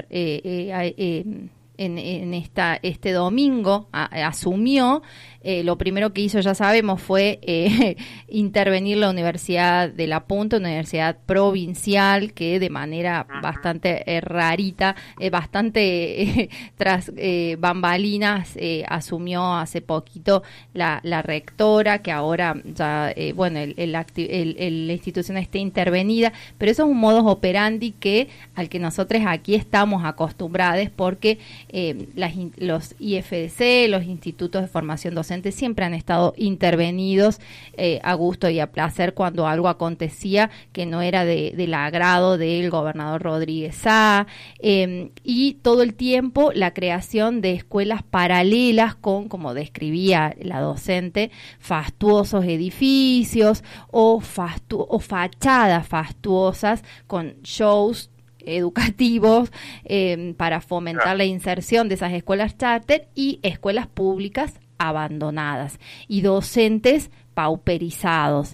S5: este domingo, asumió. Lo primero que hizo, ya sabemos, fue intervenir la Universidad de La Punta, universidad provincial, que de manera bastante rarita, bastante tras bambalinas, asumió hace poquito la rectora, que ahora ya, bueno, la institución está intervenida, pero eso es un modus operandi al que nosotros aquí estamos acostumbrados, porque los IFDC, los institutos de formación docente, siempre han estado intervenidos a gusto y a placer cuando algo acontecía que no era del agrado del gobernador Rodríguez Sá, y todo el tiempo la creación de escuelas paralelas con, como describía la docente, fastuosos edificios o fachadas fastuosas con shows educativos para fomentar la inserción de esas escuelas charter, y escuelas públicas abandonadas y docentes pauperizados,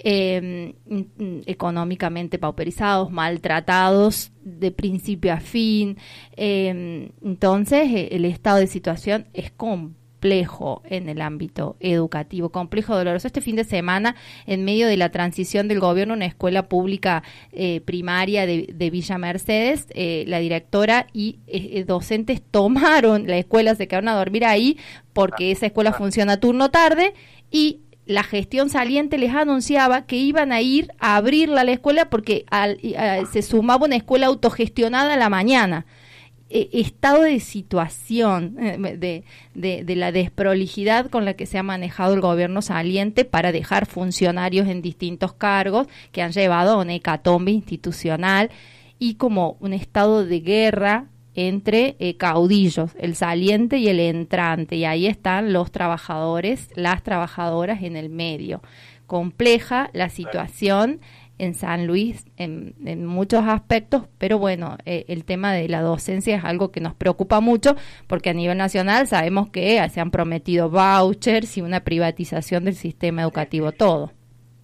S5: económicamente pauperizados, maltratados de principio a fin. Entonces el estado de situación es complejo en el ámbito educativo, complejo, doloroso. Este fin de semana, en medio de la transición del gobierno, una escuela pública primaria de Villa Mercedes, la directora y docentes tomaron la escuela, se quedaron a dormir ahí porque esa escuela funciona turno tarde, y la gestión saliente les anunciaba que iban a ir a abrirla a la escuela porque se sumaba una escuela autogestionada a la mañana. Estado de situación de la desprolijidad con la que se ha manejado el gobierno saliente para dejar funcionarios en distintos cargos, que han llevado a una hecatombe institucional y como un estado de guerra entre caudillos, el saliente y el entrante, y ahí están los trabajadores, las trabajadoras en el medio. Compleja la situación en San Luis en muchos aspectos, pero bueno, el tema de la docencia es algo que nos preocupa mucho, porque a nivel nacional sabemos que se han prometido vouchers y una privatización del sistema educativo, todo.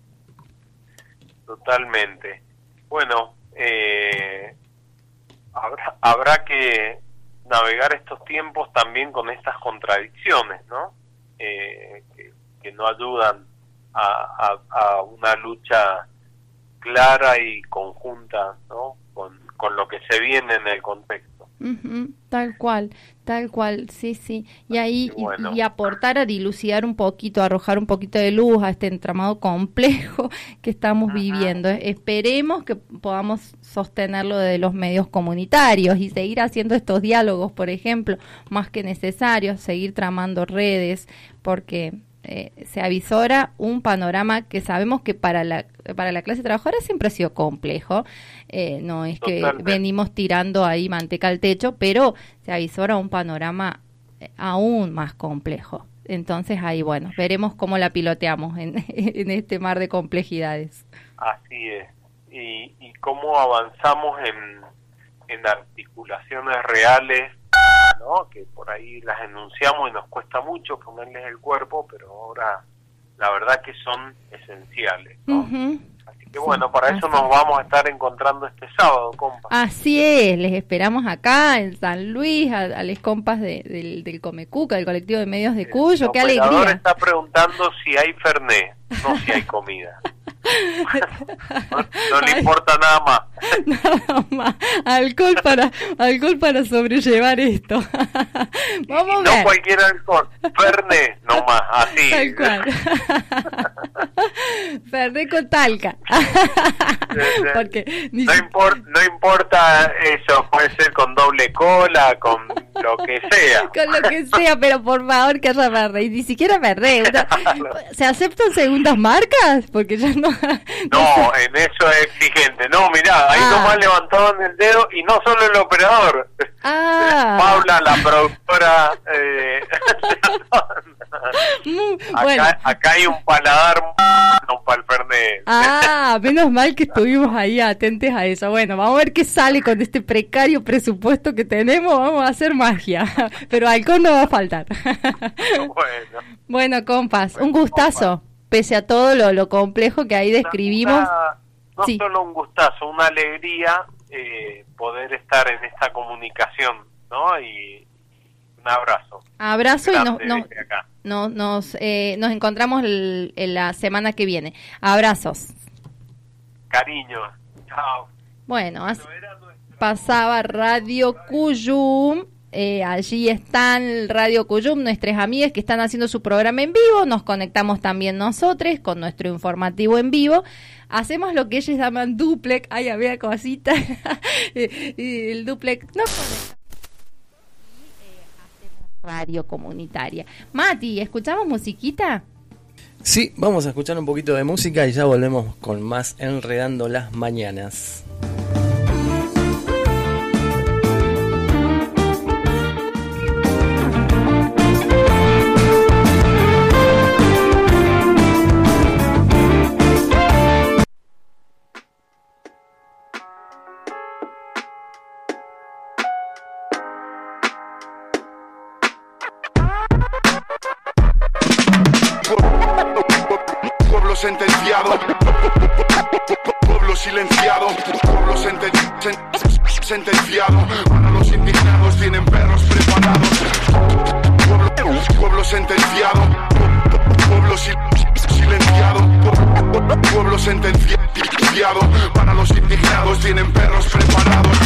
S12: Totalmente. Bueno, habrá que navegar estos tiempos también con estas contradicciones, ¿no? Que no ayudan a una lucha clara y conjunta, ¿no?, con lo que se viene en el contexto.
S5: Tal cual, sí. Y ahí y aportar a dilucidar un poquito, arrojar un poquito de luz a este entramado complejo que estamos viviendo. Esperemos que podamos sostenerlo desde los medios comunitarios y seguir haciendo estos diálogos, por ejemplo, más que necesarios, seguir tramando redes, porque se avisora un panorama que sabemos que para la clase trabajadora siempre ha sido complejo, no es que venimos tirando ahí manteca al techo, pero se avisora un panorama aún más complejo. Entonces ahí, bueno, veremos cómo la piloteamos en este mar de complejidades.
S12: Así es, y cómo avanzamos en articulaciones reales, ¿no?, que por ahí las enunciamos y nos cuesta mucho ponerles el cuerpo, pero ahora la verdad que son esenciales, ¿no? Así que bueno, para eso nos vamos a estar encontrando este sábado, compa.
S5: Así es, les esperamos acá en San Luis, a los compas del Comecuca, del colectivo de medios de Cuyo. ¡Qué alegría! El operador
S12: está preguntando si hay Fernet, no si hay comida. No le importa nada más.
S5: Nada más. Alcohol para sobrellevar esto. Vamos a ver.
S12: No cualquier alcohol. Fernet, no más, así.
S5: Tal cual. Fernet con talca. Porque
S12: no importa eso, puede ser con doble cola, con lo que sea.
S5: Con lo que sea, pero por favor que haya Fernet. Y ni siquiera Fernet. ¿Se aceptan segundas marcas? Porque ya no...
S12: No, en eso es exigente. No, mirá, ahí nomás levantaban el dedo y no solo el operador. Paula, la productora.
S5: Bueno.
S12: Acá hay un paladar para el Fernet.
S5: Menos mal que estuvimos ahí atentos a eso. Bueno, vamos a ver qué sale con este precario presupuesto que tenemos. Vamos a hacer magia. Pero alcohol no va a faltar. Bueno, compas, un gustazo. Pese a todo lo complejo que ahí describimos.
S12: No solo un gustazo, una alegría poder estar en esta comunicación, ¿no? Y un abrazo.
S5: Abrazo y nos encontramos la semana que viene. Abrazos.
S12: Cariño. Chao.
S5: Bueno, pasaba Radio Cuyum. Allí están Radio Cuyum, nuestras amigas que están haciendo su programa en vivo. Nos conectamos también nosotros con nuestro informativo en vivo. Hacemos lo que ellos llaman duplex. Ay, había cositas. Y el duplex nos conectamos y hacemos radio comunitaria. Mati, ¿escuchamos musiquita?
S6: Sí, vamos a escuchar un poquito de música y ya volvemos con más Enredando las Mañanas.
S15: Sentenciado, pueblo silenciado, pueblo sentenciado. Para los indignados tienen perros preparados. Pueblo sentenciado, pueblo silenciado, pueblo sentenciado. Para los indignados tienen perros preparados.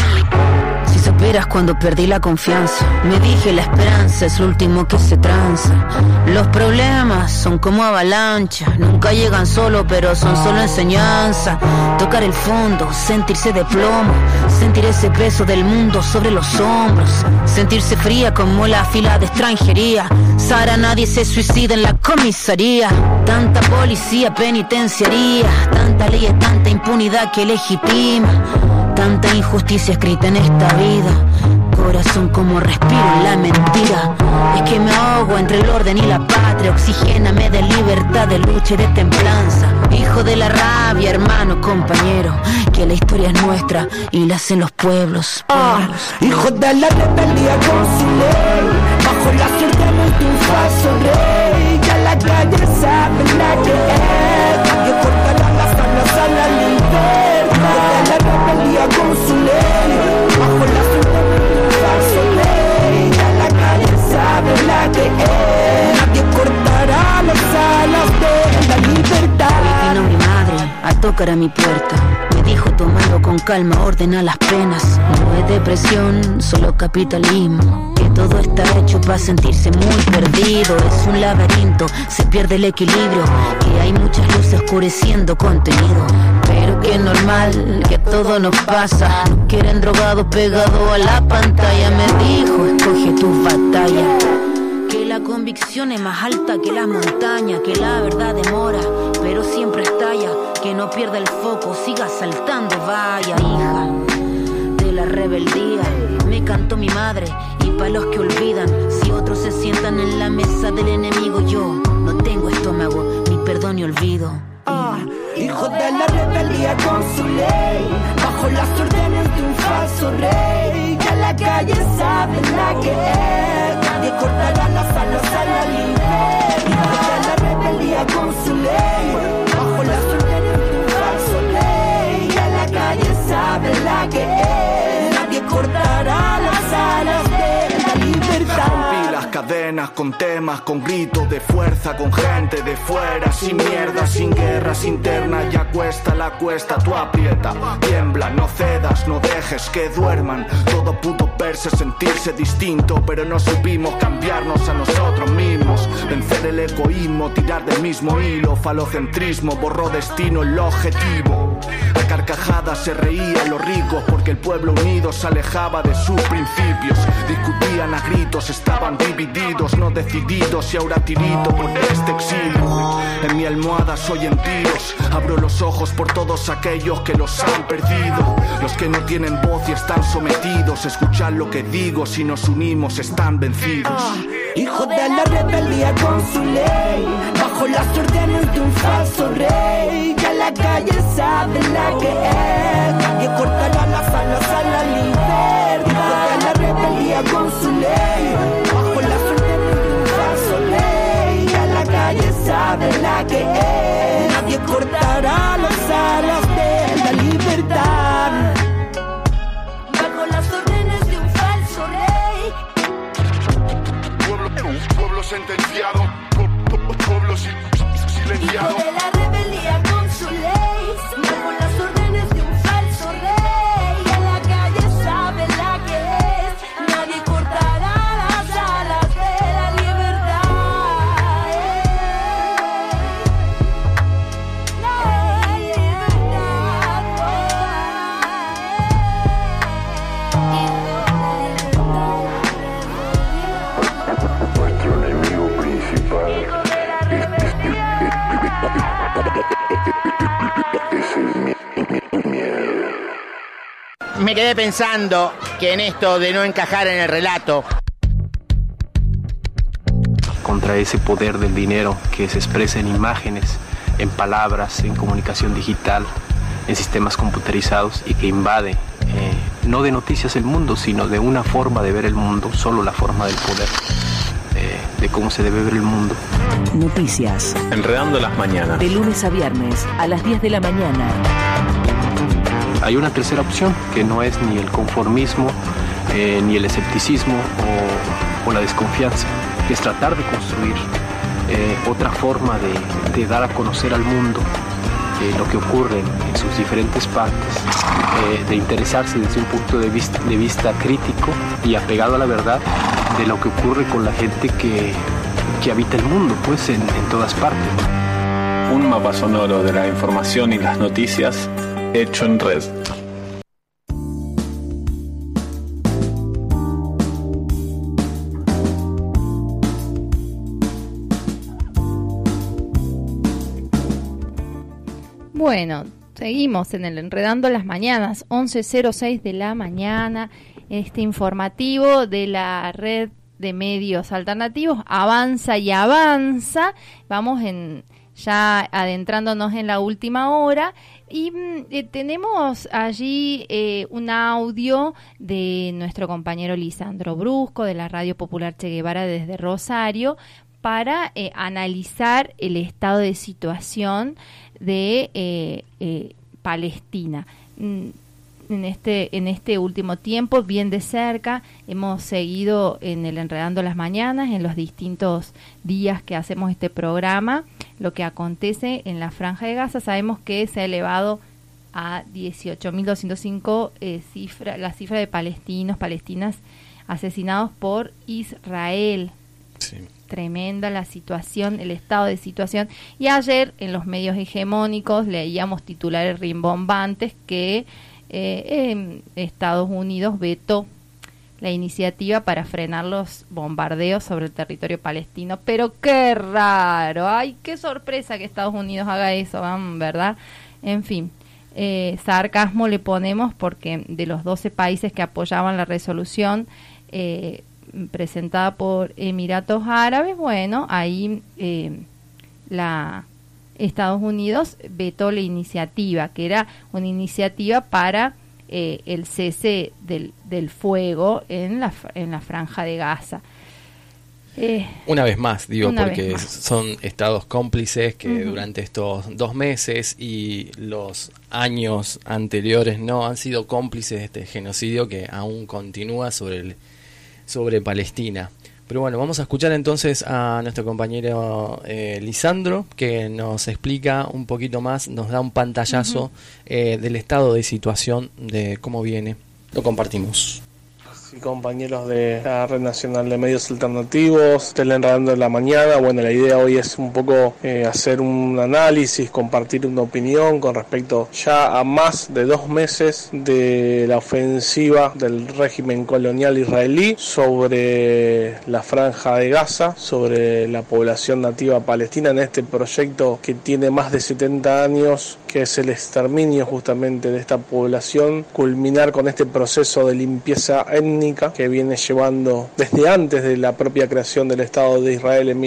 S16: Si supieras cuando perdí la confianza, me dije la esperanza es lo último que se tranza. Los problemas son como avalanchas, nunca llegan solo pero son solo enseñanza. Tocar el fondo, sentirse de plomo, sentir ese peso del mundo sobre los hombros, sentirse fría como la fila de extranjería. Sara, nadie se suicida en la comisaría. Tanta policía penitenciaría, tanta ley y tanta impunidad que legitima. Tanta injusticia escrita en esta vida. Corazón como respiro en la mentira. Es que me ahogo entre el orden y la patria. Oxigéname de libertad, de lucha y de templanza. Hijo de la rabia, hermano, compañero, que la historia es nuestra y la hacen los pueblos.
S17: Hijo de la rebeldía con su ley, bajo las órdenes de un falso rey. Ya la calle sabe la que es. Nadie cortará las alas a la libertad. La rebeldía con su ley, bajo las órdenes de un falso rey. Ya la calle sabe la que es. Nadie cortará las alas de la libertad.
S16: Hoy vino mi madre a tocar a mi puerta. Me dijo tomando con calma, ordena las penas. No es depresión, solo capitalismo. Que todo está hecho para sentirse muy perdido. Es un laberinto, se pierde el equilibrio. Que hay muchas luces oscureciendo contenido. Pero que es normal, que todo nos pasa. No quieren drogados pegados a la pantalla. Me dijo, escoge tus batallas. Que la convicción es más alta que las montañas. Que la verdad demora, pero siempre estalla. Que no pierda el foco, siga saltando. Vaya, hija de la rebeldía. Me cantó mi madre, y pa' los que olvidan, si otros se sientan en la mesa del enemigo, yo no tengo estómago, ni perdón ni olvido.
S17: Hijo de la rebeldía con su ley, bajo las órdenes de un falso rey. Ya la calle sabe la que es. Nadie cortará las alas a la libertad. Hijo de la rebeldía con su ley, bajo las órdenes de un falso
S18: penas, con temas, con gritos de fuerza, con gente de fuera, sin mierda, sin guerras internas. Ya cuesta la cuesta, tú aprieta, tiembla, no cedas, no dejes que duerman. Todo pudo verse, sentirse distinto, pero no supimos cambiarnos a nosotros mismos. Vencer el egoísmo, tirar del mismo hilo. Falocentrismo borró destino en lo objetivo. A carcajadas se reían los ricos porque el pueblo unido se alejaba de sus principios. Discutían a gritos, estaban divididos, no decididos, y ahora tirito por este exilio. En mi almohada soy en tiros, abro los ojos por todos aquellos que los han perdido. Los que no tienen voz y están sometidos. Escuchad lo que digo, si nos unimos están vencidos.
S17: Hijo de la rebeldía con su ley, bajo las órdenes de un falso rey. Ya la calle sabe la que es, nadie cortará las alas a la libertad. Hijo de la rebeldía con su ley, bajo las órdenes de un falso rey. Ya la calle sabe la que es, nadie cortará las alas de la libertad. Bajo las órdenes de un falso rey.
S15: Pueblo sentenciado, pueblo silenciado.
S17: Hijo de la rebeldía con su ley, bajo las órdenes de un falso rey. A la calle sabe la que es, nadie cortará las alas de la libertad. La libertad.
S15: Nuestro enemigo principal es el miedo.
S1: Me quedé pensando que en esto de no encajar en el relato,
S4: Contra ese poder del dinero que se expresa en imágenes, en palabras, en comunicación digital, en sistemas computerizados y que invade, no de noticias el mundo, sino de una forma de ver el mundo, solo la forma del poder, de cómo se debe ver el mundo.
S2: Noticias.
S3: Enredando las mañanas.
S2: De lunes a viernes a las 10 de la mañana.
S4: Hay una tercera opción que no es ni el conformismo, ni el escepticismo o la desconfianza, que es tratar de construir otra forma de dar a conocer al mundo lo que ocurre en sus diferentes partes, de interesarse desde un punto de vista crítico y apegado a la verdad de lo que ocurre con la gente que habita el mundo, pues en todas partes.
S3: Un mapa sonoro de la información y las noticias hecho en red.
S5: Bueno, seguimos en el Enredando las Mañanas, 11:06 de la mañana. Este informativo de la red de medios alternativos avanza y avanza. Vamos ya adentrándonos en la última hora y tenemos allí un audio de nuestro compañero Lisandro Brusco de la Radio Popular Che Guevara desde Rosario para analizar el estado de situación de Palestina. En este último tiempo, bien de cerca, hemos seguido en el Enredando las Mañanas, en los distintos días que hacemos este programa, lo que acontece en la Franja de Gaza. Sabemos que se ha elevado a 18.205 la cifra de palestinas asesinados por Israel.
S6: Sí.
S5: Tremenda la situación, el estado de situación. Y ayer en los medios hegemónicos leíamos titulares rimbombantes que Estados Unidos vetó la iniciativa para frenar los bombardeos sobre el territorio palestino. Pero qué raro, ay, qué sorpresa que Estados Unidos haga eso, ¿verdad? En fin, sarcasmo le ponemos porque de los 12 países que apoyaban la resolución presentada por Emiratos Árabes, bueno, ahí Estados Unidos vetó la iniciativa, que era una iniciativa para el cese del fuego en la Franja de Gaza.
S6: Una vez más, porque
S5: más.
S6: Son estados cómplices que durante estos 2 meses y los años anteriores no han sido cómplices de este genocidio que aún continúa sobre Palestina. Pero bueno, vamos a escuchar entonces a nuestro compañero Lisandro, que nos explica un poquito más, nos da un pantallazo del estado de situación, de cómo viene. Lo compartimos.
S19: Y compañeros de la Red Nacional de Medios Alternativos, Enredando en la Mañana. Bueno, la idea hoy es un poco hacer un análisis, compartir una opinión con respecto ya a más de 2 meses de la ofensiva del régimen colonial israelí sobre la Franja de Gaza, sobre la población nativa palestina, en este proyecto que tiene más de 70 años, que es el exterminio justamente de esta población, culminar con este proceso de limpieza étnica que viene llevando desde antes de la propia creación del Estado de Israel en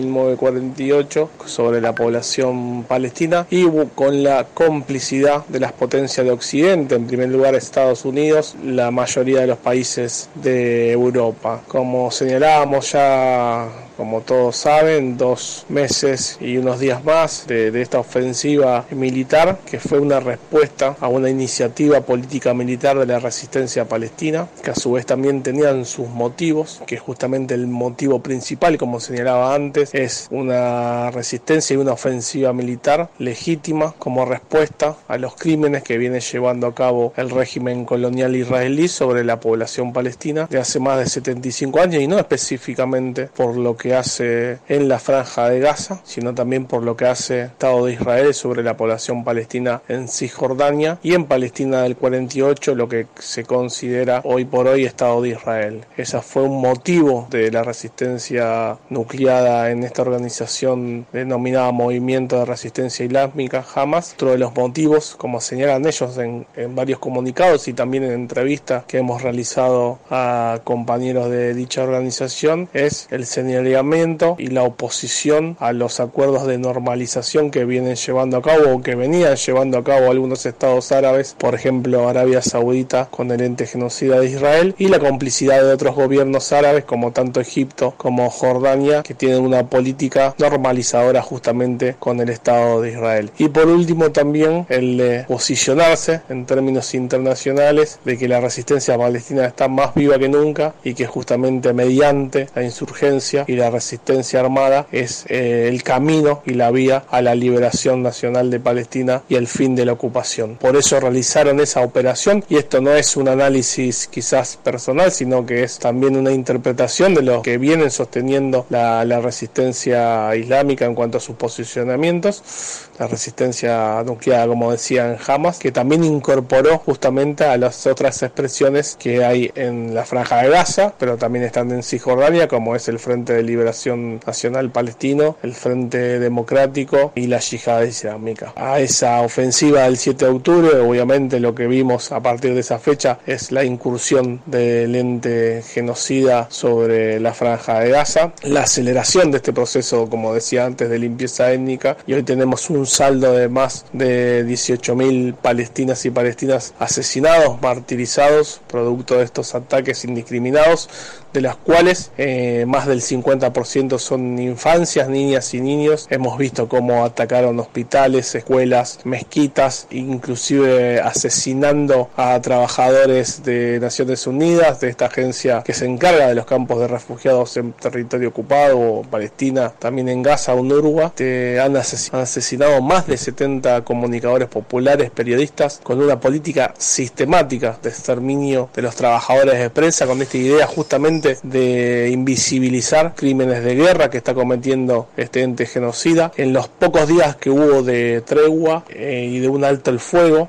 S19: 1948 sobre la población palestina, y con la complicidad de las potencias de Occidente, en primer lugar Estados Unidos, la mayoría de los países de Europa. Como señalábamos ya, como todos saben, 2 meses y unos días más de esta ofensiva militar, que fue una respuesta a una iniciativa política militar de la resistencia palestina, que a su vez también tenían sus motivos, que justamente el motivo principal, como señalaba antes, es una resistencia y una ofensiva militar legítima como respuesta a los crímenes que viene llevando a cabo el régimen colonial israelí sobre la población palestina de hace más de 75 años, y no específicamente por lo que hace en la Franja de Gaza, sino también por lo que hace el Estado de Israel sobre la población palestina en Cisjordania y en Palestina del 48, lo que se considera hoy por hoy Estado de Israel. Ese fue un motivo de la resistencia nucleada en esta organización denominada Movimiento de Resistencia Islámica, Hamas. Otro de los motivos, como señalan ellos en varios comunicados y también en entrevistas que hemos realizado a compañeros de dicha organización, es el señalamiento y la oposición a los acuerdos de normalización que vienen llevando a cabo o que venían llevando a cabo algunos estados árabes, por ejemplo Arabia Saudita con el ente genocida de Israel, y la complicidad de otros gobiernos árabes como tanto Egipto como Jordania, que tienen una política normalizadora justamente con el Estado de Israel. Y por último también el posicionarse en términos internacionales de que la resistencia palestina está más viva que nunca y que justamente mediante la insurgencia y la resistencia armada es el camino y la vía a la liberación nacional de Palestina y el fin de la ocupación. Por eso realizaron esa operación, y esto no es un análisis quizás personal, sino que es también una interpretación de lo que vienen sosteniendo la resistencia islámica en cuanto a sus posicionamientos, la resistencia nuclear, como decían, Hamas, que también incorporó justamente a las otras expresiones que hay en la Franja de Gaza, pero también están en Cisjordania, como es el Frente de Liberación Nacional Palestino, el Frente Democrático y la Yihad Islámica. A esa ofensiva del 7 de octubre, obviamente lo que vimos a partir de esa fecha es la incursión del ente genocida sobre la Franja de Gaza, la aceleración de este proceso, como decía antes, de limpieza étnica, y hoy tenemos un saldo de más de 18.000 palestinas y palestinas asesinados, martirizados, producto de estos ataques indiscriminados, de las cuales más del 50% son infancias, niñas y niños. Hemos visto cómo atacaron hospitales, escuelas, mezquitas, inclusive asesinando a trabajadores de Naciones Unidas, de esta agencia que se encarga de los campos de refugiados en territorio ocupado, Palestina, también en Gaza, UNRWA. Han asesinado más de 70 comunicadores populares, periodistas, con una política sistemática de exterminio de los trabajadores de prensa, con esta idea justamente de invisibilizar crímenes de guerra que está cometiendo este ente genocida. En los pocos días que hubo de tregua y de un alto el fuego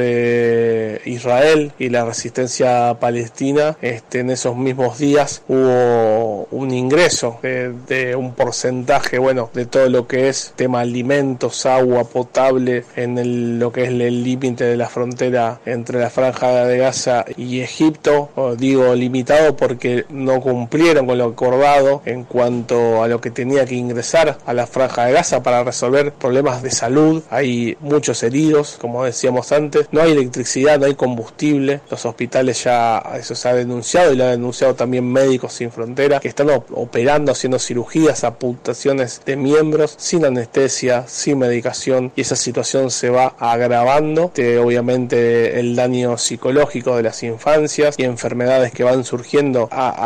S19: entre Israel y la resistencia palestina, en esos mismos días hubo un ingreso de un porcentaje, de todo lo que es tema alimentos, agua potable en lo que es el límite de la frontera entre la Franja de Gaza y Egipto. Digo limitado porque no cumplieron con lo acordado en cuanto a lo que tenía que ingresar a la Franja de Gaza para resolver problemas de salud. Hay muchos heridos, como decíamos antes, no hay electricidad, no hay combustible, los hospitales ya eso se ha denunciado, y lo han denunciado también Médicos Sin Fronteras, que están operando, haciendo cirugías, amputaciones de miembros sin anestesia, sin medicación, y esa situación se va agravando. Obviamente el daño psicológico de las infancias y enfermedades que van surgiendo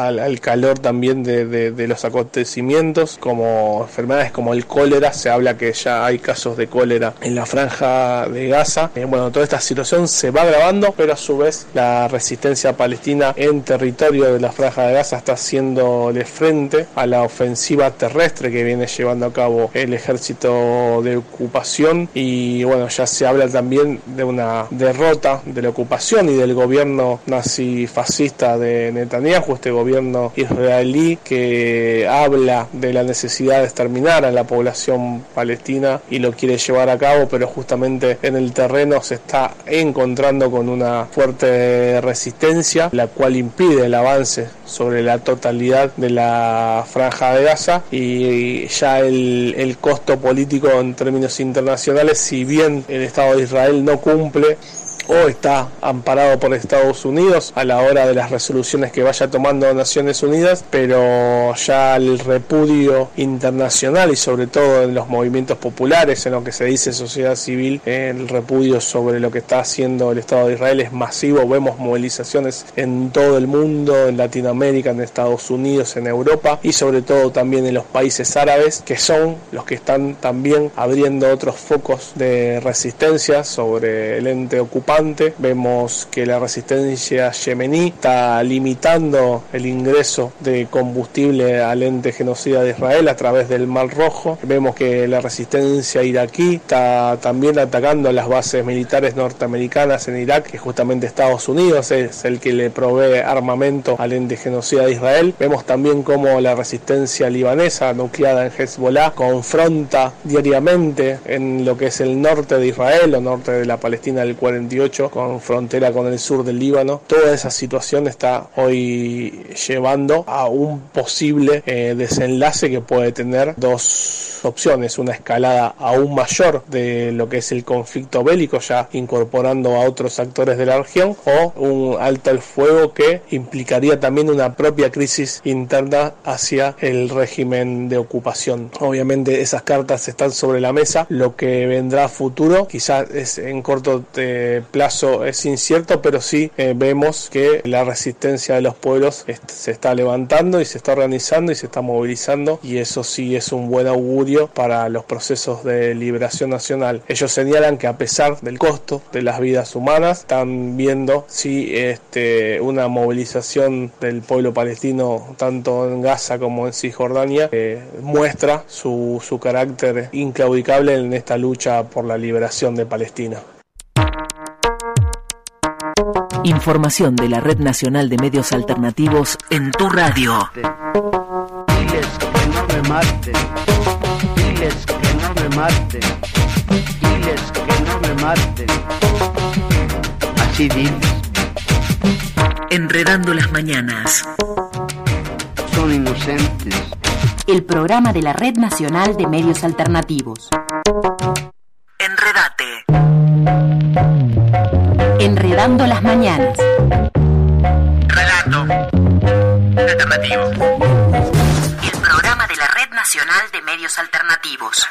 S19: al calor también de los acontecimientos, como enfermedades como el cólera. Se habla que ya hay casos de cólera en la franja de Gaza. Bueno, toda esta situación se va agravando, pero a su vez la resistencia palestina en territorio de la franja de Gaza está haciéndole frente a la ofensiva terrestre que viene llevando a cabo el ejército de ocupación. Y bueno, ya se habla también de una derrota de la ocupación y del gobierno nazi-fascista de Netanyahu, este gobierno israelí que habla de la necesidad de exterminar a la población palestina y lo quiere llevar a cabo, pero justamente en el terreno se está encontrando con una fuerte resistencia, la cual impide el avance sobre la totalidad de la franja de Gaza. Y ya el costo político en términos internacionales, si bien el Estado de Israel no cumple o está amparado por Estados Unidos a la hora de las resoluciones que vaya tomando Naciones Unidas, pero ya el repudio internacional y sobre todo en los movimientos populares, en lo que se dice sociedad civil, el repudio sobre lo que está haciendo el Estado de Israel es masivo. Vemos movilizaciones en todo el mundo, en Latinoamérica, en Estados Unidos, en Europa y sobre todo también en los países árabes, que son los que están también abriendo otros focos de resistencia sobre el ente ocupante. Vemos que la resistencia yemení está limitando el ingreso de combustible al ente genocida de Israel a través del Mar Rojo. Vemos que la resistencia iraquí está también atacando las bases militares norteamericanas en Irak, que justamente Estados Unidos es el que le provee armamento al ente genocida de Israel. Vemos también cómo la resistencia libanesa, nucleada en Hezbollah, confronta diariamente en lo que es el norte de Israel o norte de la Palestina del 48, con frontera con el sur del Líbano. Toda esa situación está hoy llevando a un posible desenlace que puede tener dos opciones: una escalada aún mayor de lo que es el conflicto bélico, ya incorporando a otros actores de la región, o un alto el fuego que implicaría también una propia crisis interna hacia el régimen de ocupación. Obviamente esas cartas están sobre la mesa. Lo que vendrá a futuro quizás es en corto plazo es incierto, pero sí vemos que la resistencia de los pueblos se está levantando y se está organizando y se está movilizando, y eso sí es un buen augurio para los procesos de liberación nacional. Ellos señalan que a pesar del costo de las vidas humanas, están viendo si una movilización del pueblo palestino tanto en Gaza como en Cisjordania muestra su carácter inclaudicable en esta lucha por la liberación de Palestina.
S2: Información de la Red Nacional de Medios Alternativos en tu radio.
S11: Diles que no me maten. Diles que no me maten. Diles que no me maten. Así diles.
S2: Enredando las mañanas.
S11: Son inocentes.
S20: El programa de la Red Nacional de Medios Alternativos.
S2: Enredate.
S20: Enredando las mañanas.
S2: Relato alternativo. El programa de la Red Nacional de Medios Alternativos.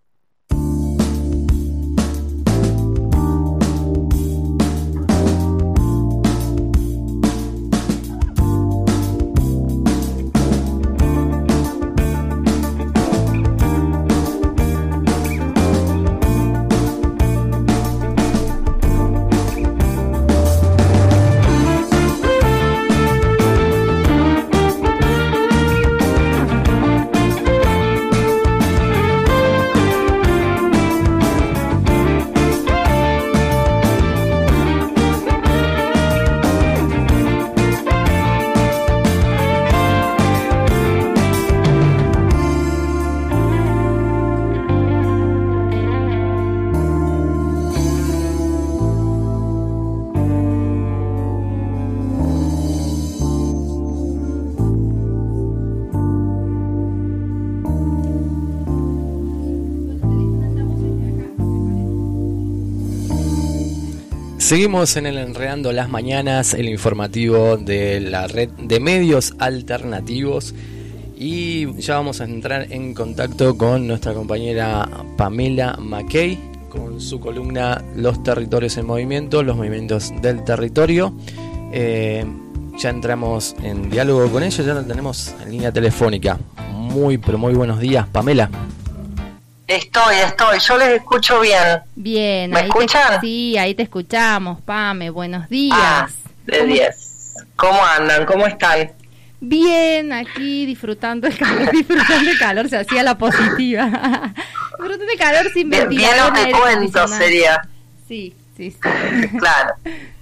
S6: Seguimos en el Enredando las Mañanas, el informativo de la Red de Medios Alternativos, y ya vamos a entrar en contacto con nuestra compañera Pamela McKay con su columna Los territorios en movimiento, los movimientos del territorio. Ya entramos en diálogo con ellos, ya lo tenemos en línea telefónica. Muy, pero muy buenos días, Pamela.
S21: Estoy, yo les escucho bien.
S5: Bien,
S21: ¿Me escuchan?
S5: Sí, ahí te escuchamos, Pame, buenos días.
S21: De 10. ¿Cómo andan? ¿Cómo están?
S5: Bien, aquí disfrutando el calor, se hacía la positiva. Disfrutando el calor sin ventilador.
S21: Bien, no te cuento, sería.
S5: Sí.
S21: Claro.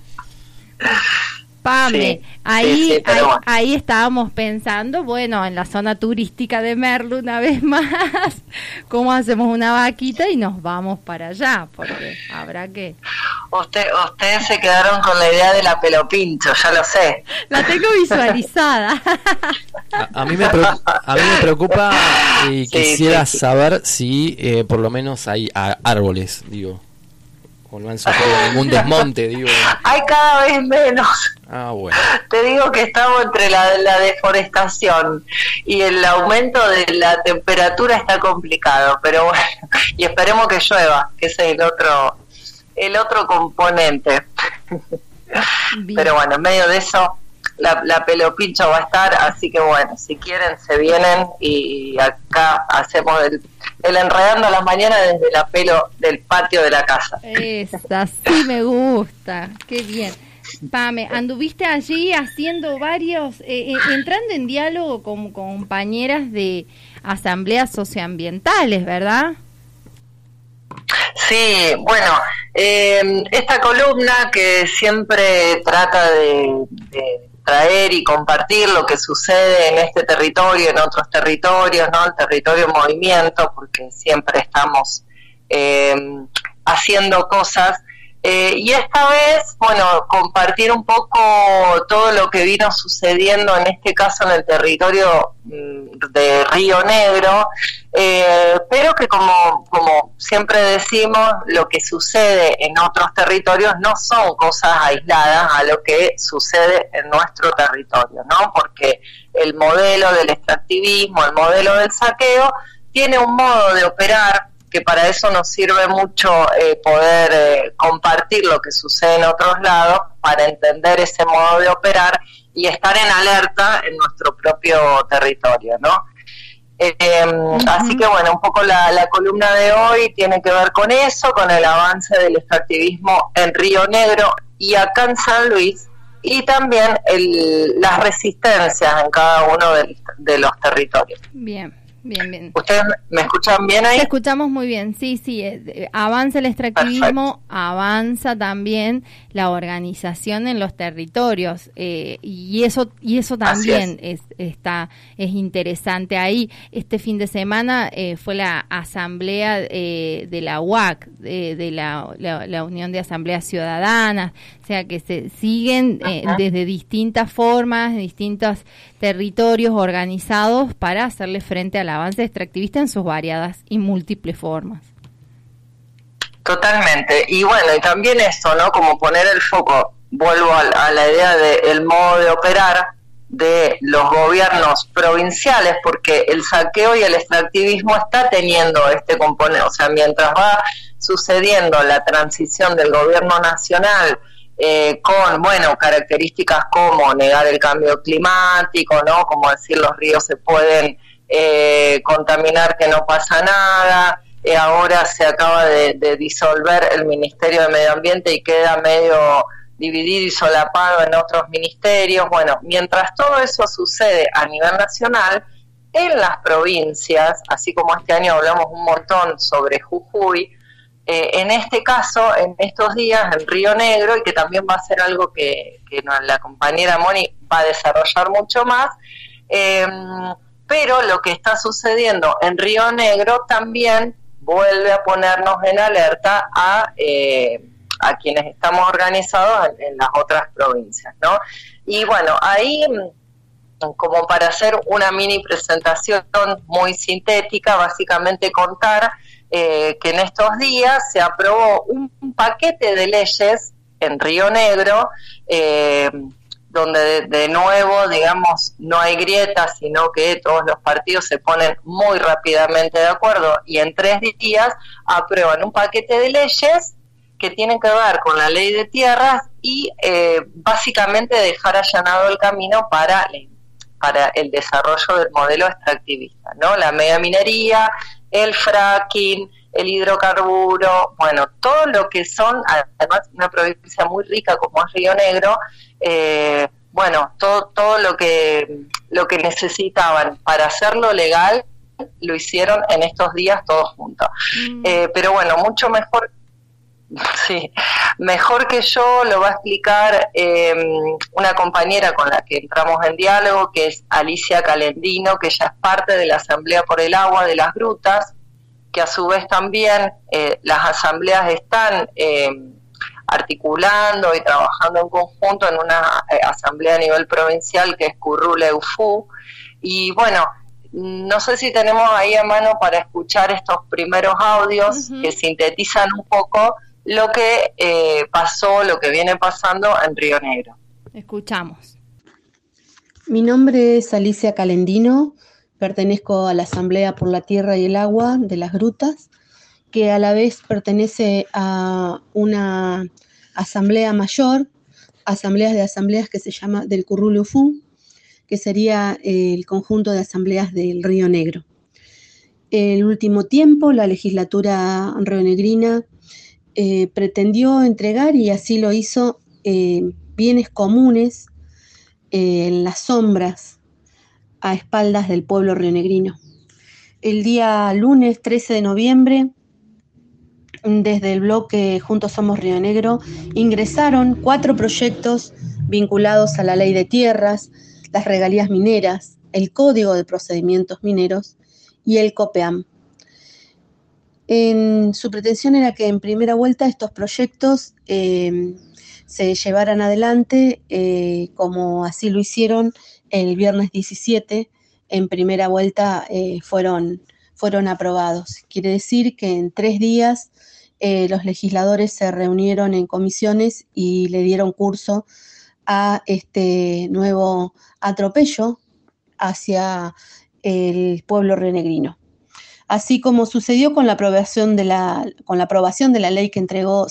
S5: Pame,
S21: sí,
S5: ahí estábamos pensando, bueno, en la zona turística de Merlo una vez más, cómo hacemos una vaquita y nos vamos para allá, porque habrá que...
S21: Ustedes se quedaron con la idea de la pelopincho, ya lo sé.
S5: La tengo visualizada.
S6: A mí me preocupa y quisiera saber si por lo menos hay árboles, digo. O no han sufrido ningún desmonte, digo.
S21: Hay cada vez menos.
S6: Ah, bueno.
S21: Te digo que estamos entre la deforestación y el aumento de la temperatura, está complicado, pero bueno, y esperemos que llueva, que ese es el otro componente. Bien. Pero bueno, en medio de eso la pelopincho va a estar, así que bueno, si quieren se vienen y acá hacemos el enredando a las mañanas desde la pelo del patio de la casa.
S5: Esa sí me gusta, qué bien. Pame, anduviste allí haciendo varios, entrando en diálogo con compañeras de asambleas socioambientales, ¿verdad?
S21: Sí, bueno, esta columna que siempre trata de traer y compartir lo que sucede en este territorio, en otros territorios, ¿no? El territorio en movimiento, porque siempre estamos haciendo cosas. Y esta vez, bueno, compartir un poco todo lo que vino sucediendo, en este caso en el territorio de Río Negro, pero que como siempre decimos, lo que sucede en otros territorios no son cosas aisladas a lo que sucede en nuestro territorio, ¿no? Porque el modelo del extractivismo, el modelo del saqueo, tiene un modo de operar que para eso nos sirve mucho poder compartir lo que sucede en otros lados para entender ese modo de operar y estar en alerta en nuestro propio territorio, ¿no? Así que bueno, un poco la columna de hoy tiene que ver con eso, con el avance del extractivismo en Río Negro y acá en San Luis, y también las resistencias en cada uno de los territorios.
S5: Bien.
S21: ¿Ustedes me escuchan bien ahí?
S5: Te escuchamos muy bien, sí, avanza el extractivismo, avanza también la organización en los territorios, y eso también es interesante ahí. Este fin de semana fue la asamblea de la UAC, de la Unión de Asambleas Ciudadanas, o sea que se siguen desde distintas formas, distintos territorios organizados para hacerle frente al avance extractivista en sus variadas y múltiples formas.
S21: Totalmente. Y bueno, y también esto, ¿no? Como poner el foco, vuelvo a la idea del modo de operar de los gobiernos provinciales, porque el saqueo y el extractivismo está teniendo este componente, o sea, mientras va sucediendo la transición del gobierno nacional con, bueno, características como negar el cambio climático, ¿no? Como decir, los ríos se pueden contaminar, que no pasa nada. Ahora se acaba de disolver el Ministerio de Medio Ambiente y queda medio dividido y solapado en otros ministerios. Bueno, mientras todo eso sucede a nivel nacional, en las provincias, así como este año hablamos un montón sobre Jujuy, en este caso, en estos días, en Río Negro, y que también va a ser algo que la compañera Moni va a desarrollar mucho más, pero lo que está sucediendo en Río Negro también vuelve a ponernos en alerta a quienes estamos organizados en las otras provincias, ¿no? Y bueno, ahí, como para hacer una mini presentación muy sintética, básicamente contar que en estos días se aprobó un paquete de leyes en Río Negro, donde de nuevo, digamos, no hay grietas, sino que todos los partidos se ponen muy rápidamente de acuerdo y en 3 días aprueban un paquete de leyes que tienen que ver con la ley de tierras y básicamente dejar allanado el camino para el desarrollo del modelo extractivista, ¿no? La megaminería, el fracking, el hidrocarburo, bueno, todo lo que son, además una provincia muy rica como es Río Negro, bueno, todo lo que necesitaban para hacerlo legal lo hicieron en estos días todos juntos. Pero bueno, mucho mejor, sí, mejor que yo lo va a explicar una compañera con la que entramos en diálogo, que es Alicia Calendino, que ella es parte de la Asamblea por el Agua de las Grutas, que a su vez también las asambleas están articulando y trabajando en conjunto en una asamblea a nivel provincial que es Currule-Ufú. Y bueno, no sé si tenemos ahí a mano para escuchar estos primeros audios que sintetizan un poco lo que pasó, lo que viene pasando en Río Negro.
S5: Escuchamos.
S7: Mi nombre es Alicia Calendino, pertenezco a la Asamblea por la Tierra y el Agua de las Grutas, que a la vez pertenece a una asamblea mayor, asambleas que se llama del Currule-Ufú, que sería el conjunto de asambleas del Río Negro. El último tiempo, la legislatura rionegrina pretendió entregar, y así lo hizo, bienes comunes en las sombras a espaldas del pueblo rionegrino. El día lunes 13 de noviembre, desde el bloque Juntos Somos Río Negro, ingresaron 4 proyectos vinculados a la ley de tierras, las regalías mineras, el Código de Procedimientos Mineros y el COPEAM. Su pretensión era que en primera vuelta estos proyectos se llevaran adelante, como así lo hicieron el viernes 17, en primera vuelta fueron aprobados. Quiere decir que en 3 días los legisladores se reunieron en comisiones y le dieron curso a este nuevo atropello hacia el pueblo rionegrino. Así como sucedió con la aprobación de la ley que entregó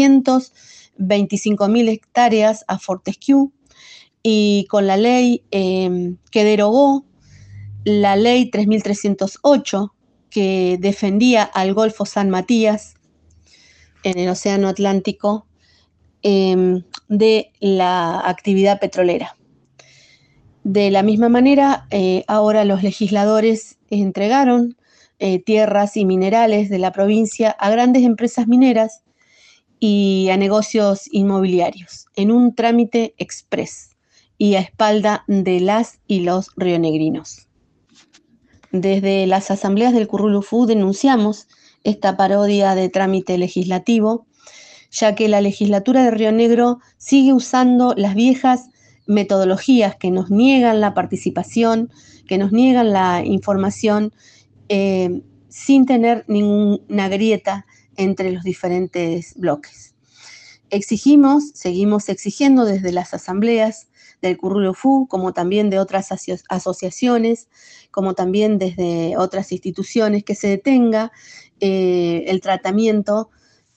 S7: 625.000 hectáreas a Fortescue, y con la ley que derogó la ley 3.308, que defendía al Golfo San Matías en el Océano Atlántico de la actividad petrolera. De la misma manera, ahora los legisladores entregaron tierras y minerales de la provincia a grandes empresas mineras y a negocios inmobiliarios en un trámite express y a espalda de las y los rionegrinos. Desde las asambleas del Currule-Ufú denunciamos esta parodia de trámite legislativo, ya que la legislatura de Río Negro sigue usando las viejas metodologías que nos niegan la participación, que nos niegan la información, sin tener ninguna grieta entre los diferentes bloques. Seguimos exigiendo desde las asambleas del Currule-Ufú, como también de otras asociaciones, como también desde otras instituciones, que se detenga el tratamiento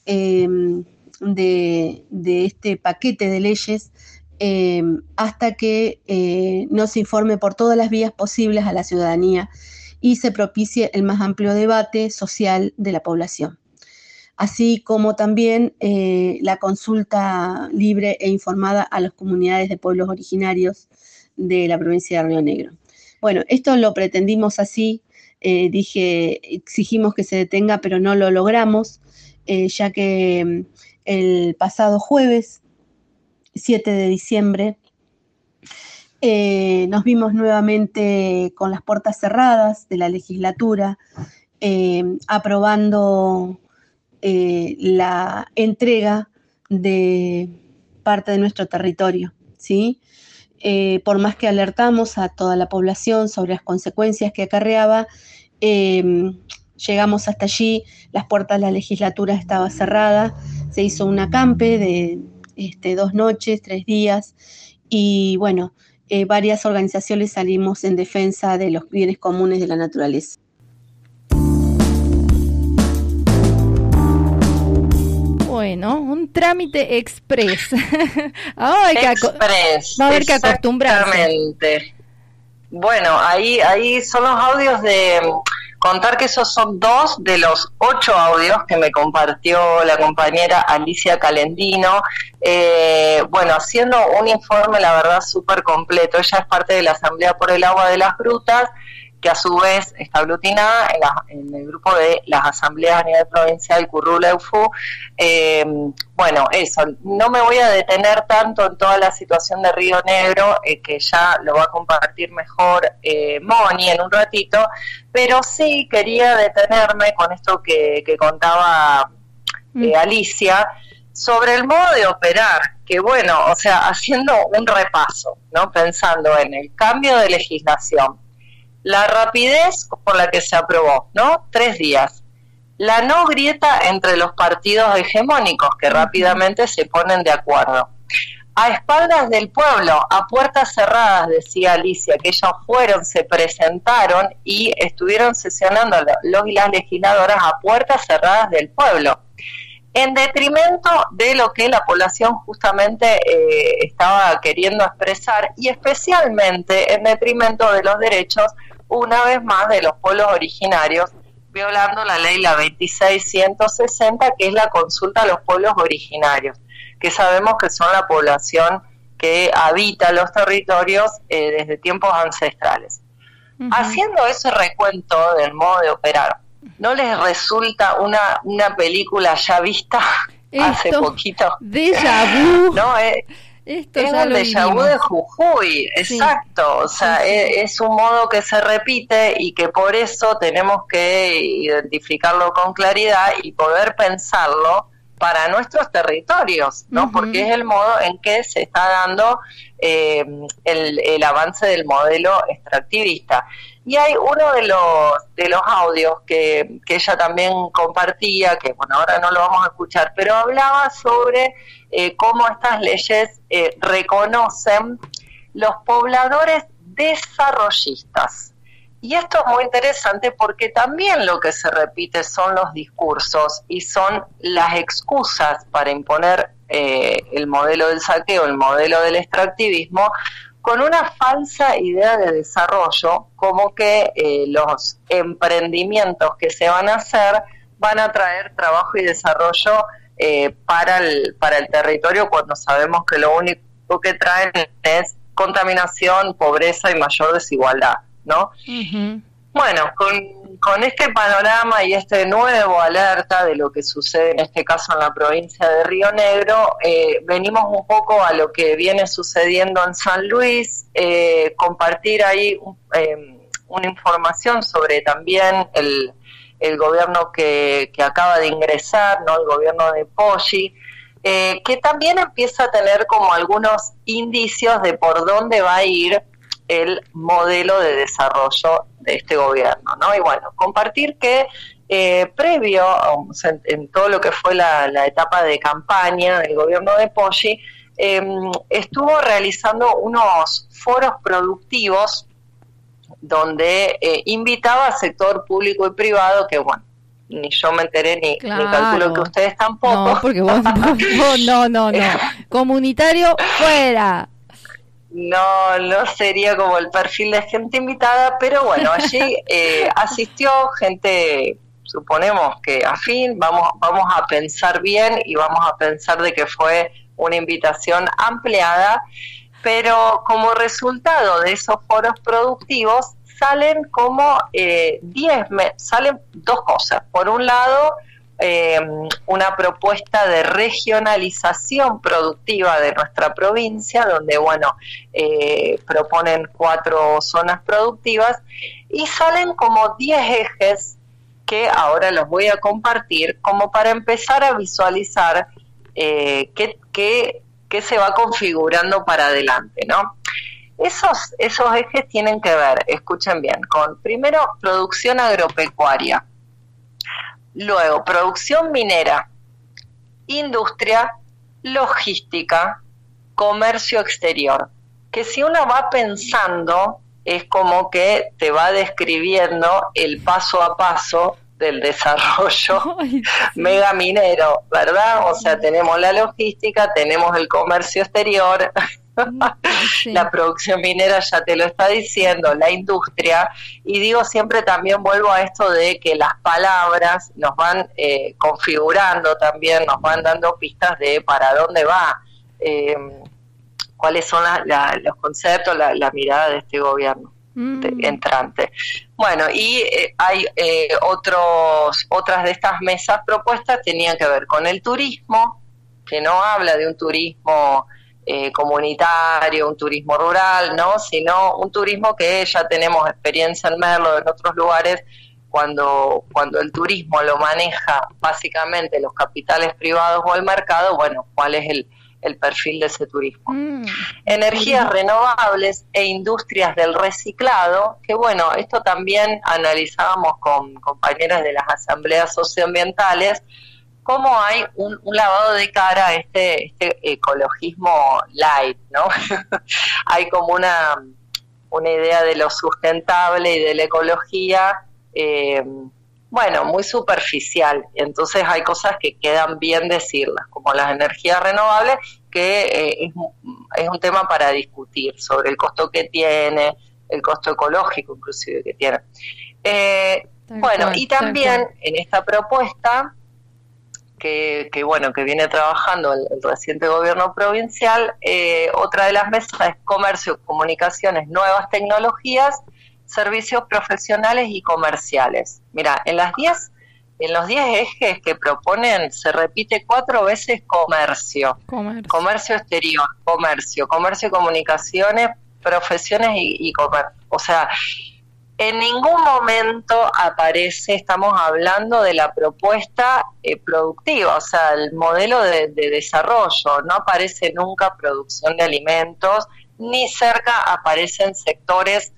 S7: de este paquete de leyes hasta que no se informe por todas las vías posibles a la ciudadanía y se propicie el más amplio debate social de la población, así como también la consulta libre e informada a las comunidades de pueblos originarios de la provincia de Río Negro. Bueno, esto lo pretendimos así, exigimos que se detenga, pero no lo logramos, ya que el pasado jueves, 7 de diciembre, nos vimos nuevamente con las puertas cerradas de la legislatura, aprobando la entrega de parte de nuestro territorio, ¿sí? Por más que alertamos a toda la población sobre las consecuencias que acarreaba, llegamos hasta allí, las puertas de la legislatura estaban cerradas, se hizo un acampe de 2 noches, 3 días, y bueno, varias organizaciones salimos en defensa de los bienes comunes de la naturaleza.
S5: Bueno, un trámite express. Hay que
S21: Express,
S5: va a haber que acostumbrarse.
S21: Exactamente. Bueno, ahí son los audios de... Contar que esos son 2 de los 8 audios que me compartió la compañera Alicia Calendino, bueno, haciendo un informe, la verdad, súper completo. Ella es parte de la Asamblea por el Agua de las Grutas, que a su vez está aglutinada en el grupo de las asambleas a nivel provincial Currula-Eufú. Bueno, eso, no me voy a detener tanto en toda la situación de Río Negro, que ya lo va a compartir mejor Moni en un ratito, pero sí quería detenerme con esto que contaba Alicia, sobre el modo de operar, que bueno, o sea, haciendo un repaso, ¿no? Pensando en el cambio de legislación, la rapidez por la que se aprobó, ¿no? 3 días. La no grieta entre los partidos hegemónicos, que rápidamente se ponen de acuerdo. A espaldas del pueblo, a puertas cerradas, decía Alicia, que ellos fueron, se presentaron y estuvieron sesionando los y las legisladoras a puertas cerradas del pueblo, en detrimento de lo que la población justamente estaba queriendo expresar, y especialmente en detrimento de los derechos, una vez más, de los pueblos originarios, violando la ley, la 26.160, que es la consulta a los pueblos originarios, que sabemos que son la población que habita los territorios desde tiempos ancestrales. Haciendo ese recuento del modo de operar, ¿no les resulta una película ya vista hace poquito?
S5: Déjà vu.
S21: No, esto es un déjà vu de Jujuy, exacto, sí. O sea, sí. Es un modo que se repite y que por eso tenemos que identificarlo con claridad y poder pensarlo para nuestros territorios, ¿no? Porque es el modo en que se está dando el avance del modelo extractivista. Y hay uno de los audios que ella también compartía, que bueno, ahora no lo vamos a escuchar, pero hablaba sobre cómo estas leyes reconocen los pobladores desarrollistas. Y esto es muy interesante porque también lo que se repite son los discursos y son las excusas para imponer el modelo del saqueo, el modelo del extractivismo, con una falsa idea de desarrollo, como que los emprendimientos que se van a hacer van a traer trabajo y desarrollo para el territorio, cuando sabemos que lo único que traen es contaminación, pobreza y mayor desigualdad, ¿no? Bueno, con este panorama y este nuevo alerta de lo que sucede en este caso en la provincia de Río Negro, venimos un poco a lo que viene sucediendo en San Luis, compartir ahí una información sobre también el gobierno que acaba de ingresar, ¿no? El gobierno de Poggi, que también empieza a tener como algunos indicios de por dónde va a ir el modelo de desarrollo de este gobierno, ¿no? Y bueno, compartir que previo, o sea, en todo lo que fue la etapa de campaña del gobierno de Poggi, estuvo realizando unos foros productivos donde invitaba al sector público y privado, que bueno, ni yo me enteré ni calculo que ustedes tampoco.
S5: No, porque vos no. Comunitario, fuera.
S21: No sería como el perfil de gente invitada, pero bueno, allí asistió gente, suponemos que afín, vamos a pensar bien y vamos a pensar de que fue una invitación ampliada, pero como resultado de esos foros productivos salen como salen 2 cosas. Por un lado, una propuesta de regionalización productiva de nuestra provincia, donde bueno, proponen 4 zonas productivas y salen como 10 ejes que ahora los voy a compartir como para empezar a visualizar qué se va configurando para adelante, ¿no? Esos ejes tienen que ver, escuchen bien, con primero producción agropecuaria, luego producción minera, industria, logística, comercio exterior, que si uno va pensando es como que te va describiendo el paso a paso del desarrollo mega minero, ¿verdad? O sea, tenemos la logística, tenemos el comercio exterior, la producción minera ya te lo está diciendo, la industria, y digo siempre, también vuelvo a esto de que las palabras nos van configurando también, nos van dando pistas de para dónde va, cuáles son los conceptos, la mirada de este gobierno entrante. Bueno, y hay otras de estas mesas propuestas tenían que ver con el turismo, que no habla de un turismo comunitario, un turismo rural, ¿no? Sino un turismo que ya tenemos experiencia en Merlo, en otros lugares, cuando el turismo lo maneja básicamente los capitales privados o el mercado, bueno, ¿cuál es el perfil de ese turismo? Energías renovables e industrias del reciclado, que bueno, esto también analizábamos con compañeras de las asambleas socioambientales, cómo hay un lavado de cara a este ecologismo light, ¿no? Hay como una idea de lo sustentable y de la ecología, bueno, muy superficial. Entonces hay cosas que quedan bien decirlas, como las energías renovables, que es un tema para discutir sobre el costo que tiene, el costo ecológico inclusive que tiene. Bueno, y también en esta propuesta que viene trabajando el reciente gobierno provincial, otra de las mesas es comercio, comunicaciones, nuevas tecnologías, servicios profesionales y comerciales. Mira, en los 10 ejes que proponen se repite 4 veces comercio exterior, comercio y comunicaciones, profesiones y comercio. O sea, en ningún momento aparece, estamos hablando de la propuesta productiva, o sea, el modelo de desarrollo. No aparece nunca producción de alimentos, ni cerca aparecen sectores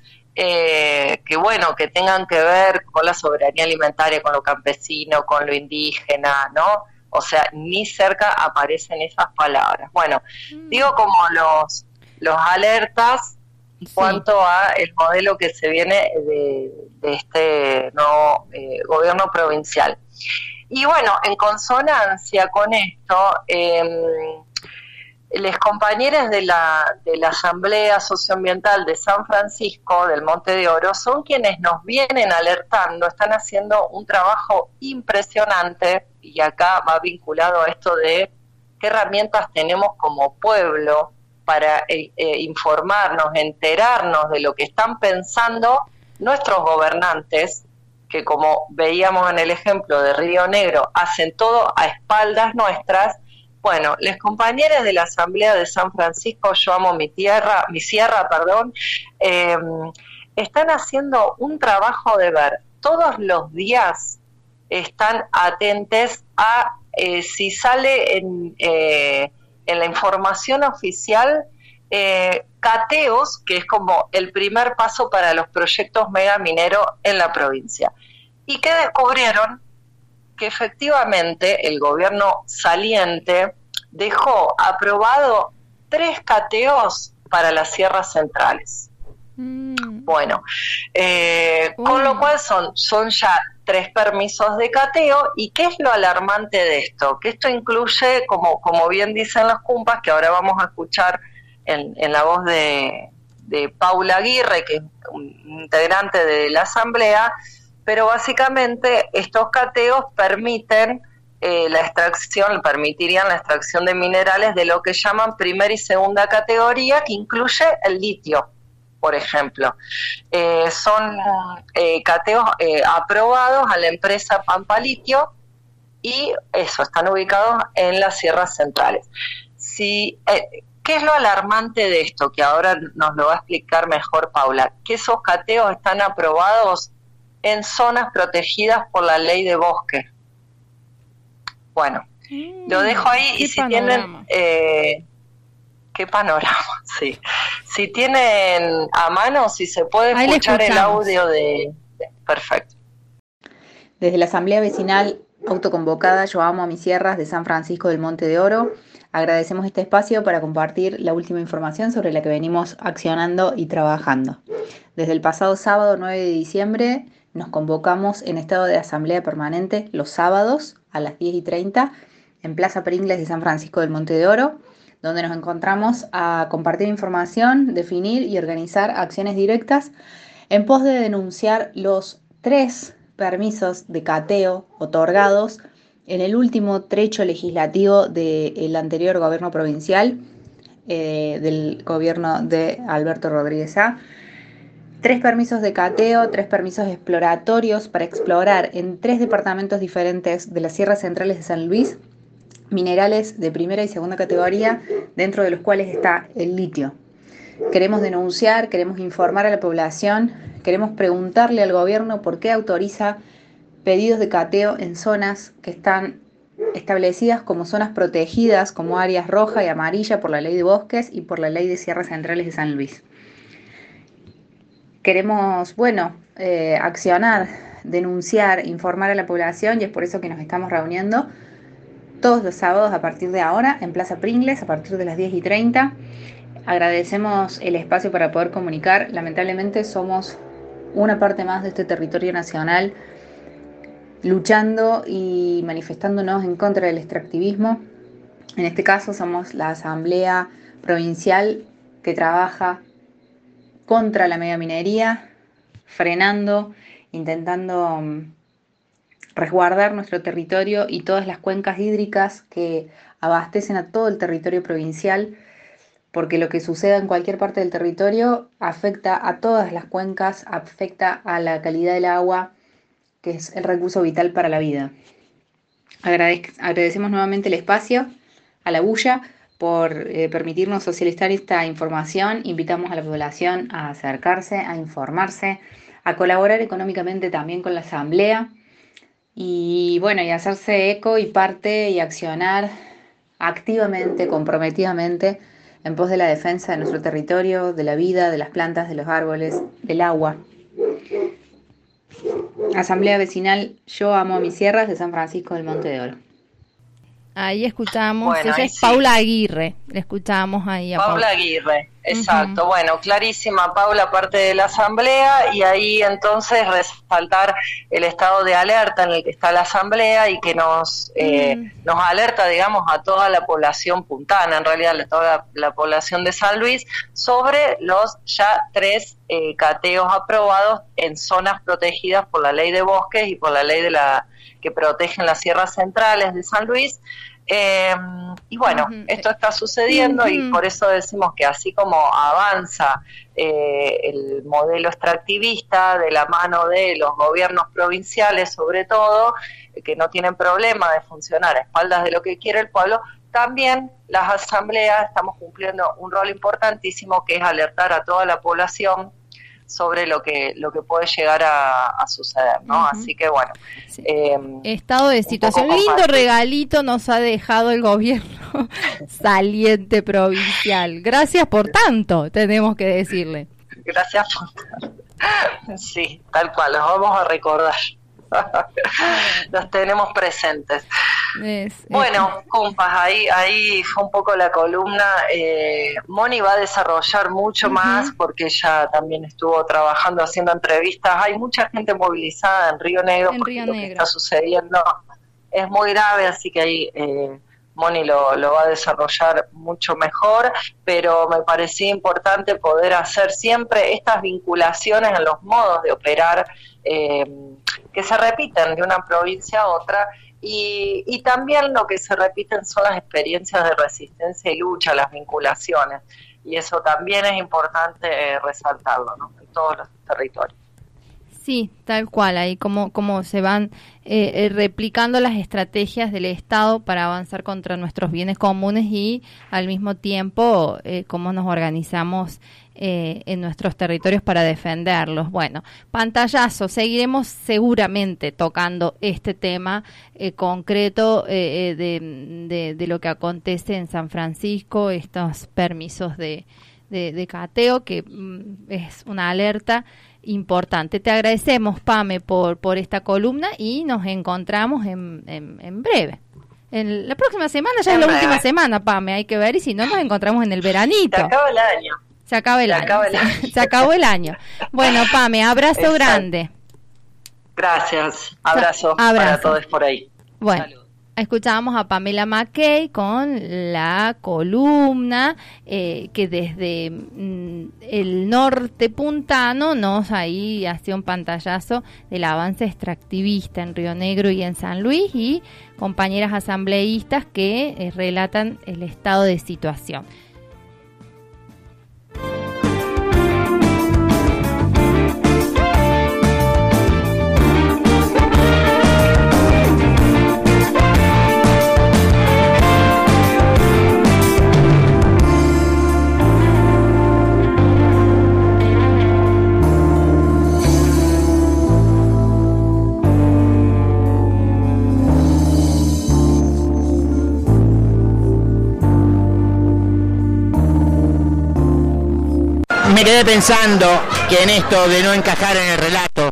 S21: que tengan que ver con la soberanía alimentaria, con lo campesino, con lo indígena, ¿no? O sea, ni cerca aparecen esas palabras. Bueno, digo como los alertas en cuanto a el modelo que se viene de este nuevo gobierno provincial. Y bueno, en consonancia con esto, los compañeros de la Asamblea Socioambiental de San Francisco del Monte de Oro son quienes nos vienen alertando, están haciendo un trabajo impresionante, y acá va vinculado a esto de qué herramientas tenemos como pueblo para informarnos, enterarnos de lo que están pensando nuestros gobernantes, que como veíamos en el ejemplo de Río Negro, hacen todo a espaldas nuestras. Bueno, los compañeros de la Asamblea de San Francisco, Yo Amo mi sierra, están haciendo un trabajo de ver, todos los días están atentos a si sale en la información oficial cateos, que es como el primer paso para los proyectos megamineros en la provincia. ¿Y qué descubrieron? Que efectivamente el gobierno saliente dejó aprobado 3 cateos para las sierras centrales. Bueno, con lo cual son ya 3 permisos de cateo. ¿Y qué es lo alarmante de esto? Que esto incluye, como bien dicen los cumpas, que ahora vamos a escuchar en la voz de Paula Aguirre, que es un integrante de la Asamblea, pero básicamente estos cateos permitirían la extracción de minerales de lo que llaman primera y segunda categoría, que incluye el litio, por ejemplo. Son cateos aprobados a la empresa Pampa Litio, y están ubicados en las sierras centrales. ¿Qué es lo alarmante de esto? Que ahora nos lo va a explicar mejor Paula. Que esos cateos están aprobados en zonas protegidas por la ley de bosque. Bueno, lo dejo ahí, y si tienen... qué panorama, sí. Si tienen a mano, si se puede escuchar el audio Perfecto.
S8: Desde la Asamblea Vecinal autoconvocada Yo Amo a mis sierras de San Francisco del Monte de Oro, agradecemos este espacio para compartir la última información sobre la que venimos accionando y trabajando. Desde el pasado sábado 9 de diciembre nos convocamos en estado de asamblea permanente los sábados a las 10:30 en Plaza Pringles de San Francisco del Monte de Oro, donde nos encontramos a compartir información, definir y organizar acciones directas en pos de denunciar los 3 permisos de cateo otorgados en el último trecho legislativo del anterior gobierno provincial, del gobierno de Alberto Rodríguez A. 3 permisos de cateo, 3 permisos exploratorios para explorar en 3 departamentos diferentes de las sierras centrales de San Luis minerales de primera y segunda categoría, dentro de los cuales está el litio. Queremos denunciar, queremos informar a la población, queremos preguntarle al gobierno por qué autoriza pedidos de cateo en zonas que están establecidas como zonas protegidas, como áreas roja y amarilla por la Ley de Bosques y por la Ley de Sierras Centrales de San Luis. Queremos, accionar, denunciar, informar a la población, y es por eso que nos estamos reuniendo todos los sábados a partir de ahora en Plaza Pringles a partir de las 10:30. Agradecemos el espacio para poder comunicar. Lamentablemente somos una parte más de este territorio nacional luchando y manifestándonos en contra del extractivismo. En este caso somos la Asamblea Provincial que trabaja contra la megaminería, frenando, intentando resguardar nuestro territorio y todas las cuencas hídricas que abastecen a todo el territorio provincial, porque lo que suceda en cualquier parte del territorio afecta a todas las cuencas, afecta a la calidad del agua, que es el recurso vital para la vida. Agradecemos nuevamente el espacio, a la bulla, por permitirnos socializar esta información. Invitamos a la población a acercarse, a informarse, a colaborar económicamente también con la Asamblea y hacerse eco y parte y accionar activamente, comprometidamente en pos de la defensa de nuestro territorio, de la vida, de las plantas, de los árboles, del agua. Asamblea Vecinal Yo Amo a Mis Sierras de San Francisco del Monte de Oro.
S5: Ahí escuchamos, ella es Paula Aguirre, le escuchamos ahí a
S21: Paula Aguirre, exacto. Bueno, clarísima Paula, parte de la Asamblea, y ahí entonces resaltar el estado de alerta en el que está la Asamblea y que nos alerta, digamos, a toda la población puntana, en realidad a toda la población de San Luis, sobre los ya 3 cateos aprobados en zonas protegidas por la Ley de Bosques y por la ley que protegen las sierras centrales de San Luis. Esto está sucediendo y por eso decimos que así como avanza el modelo extractivista de la mano de los gobiernos provinciales, sobre todo, que no tienen problema de funcionar a espaldas de lo que quiere el pueblo, también las asambleas estamos cumpliendo un rol importantísimo, que es alertar a toda la población sobre lo que puede llegar a suceder, ¿no? Así que
S5: estado de situación, lindo regalito nos ha dejado el gobierno saliente provincial. Gracias por tanto, tenemos que decirle.
S21: Gracias por tanto. Sí, tal cual, los vamos a recordar. Los tenemos presentes. Compas, ahí fue un poco la columna. Moni va a desarrollar mucho más, porque ella también estuvo trabajando, haciendo entrevistas. Hay mucha gente movilizada en Río Negro, porque lo que está sucediendo es muy grave, así que ahí Moni lo va a desarrollar mucho mejor, pero me parecía importante poder hacer siempre estas vinculaciones en los modos de operar que se repiten de una provincia a otra, y también lo que se repiten son las experiencias de resistencia y lucha, las vinculaciones, y eso también es importante resaltarlo, ¿no? En todos los territorios.
S5: Sí, tal cual, ahí como se van replicando las estrategias del Estado para avanzar contra nuestros bienes comunes y al mismo tiempo cómo nos organizamos en nuestros territorios para defenderlos. Bueno, pantallazo, seguiremos seguramente tocando este tema concreto de lo que acontece en San Francisco, estos permisos de cateo, que es una alerta importante. Te agradecemos, Pame, por esta columna y nos encontramos en breve. En la próxima semana, ya es la última semana, Pame, hay que ver, y si no, nos encontramos en el veranito.
S21: Se acaba el año.
S5: Se acaba el año. Se acabó el año. Bueno, Pame, abrazo grande.
S21: Gracias. Abrazo para todos por ahí.
S5: Bueno. Salud. Escuchábamos a Pamela McKay con la columna que desde el norte puntano nos ahí hacía un pantallazo del avance extractivista en Río Negro y en San Luis, y compañeras asambleístas que relatan el estado de situación.
S1: Me quedé pensando que en esto de no encajar en el relato,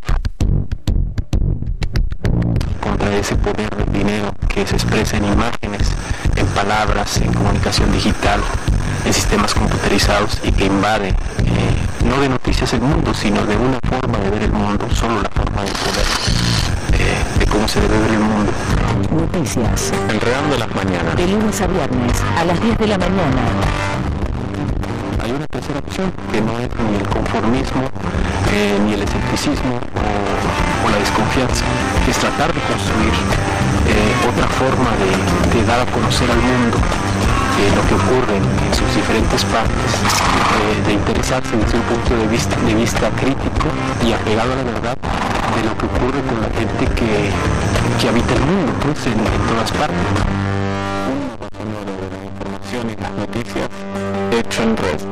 S4: contra ese poder del dinero que se expresa en imágenes, en palabras, en comunicación digital, en sistemas computerizados y que invade no de noticias el mundo, sino de una forma de ver el mundo, solo la forma del poder, de cómo se debe ver el mundo.
S20: Noticias.
S3: Enredando las mañanas.
S20: De lunes a viernes a las 10 de la mañana.
S4: Hay una tercera opción que no es ni el conformismo, ni el escepticismo o la desconfianza, que es tratar de construir otra forma de dar a conocer al mundo lo que ocurre en sus diferentes partes, de interesarse desde un punto de vista crítico y apegado a la verdad de lo que ocurre con la gente que habita el mundo, pues, en todas partes.
S3: Un de la información y las noticias hecho en red.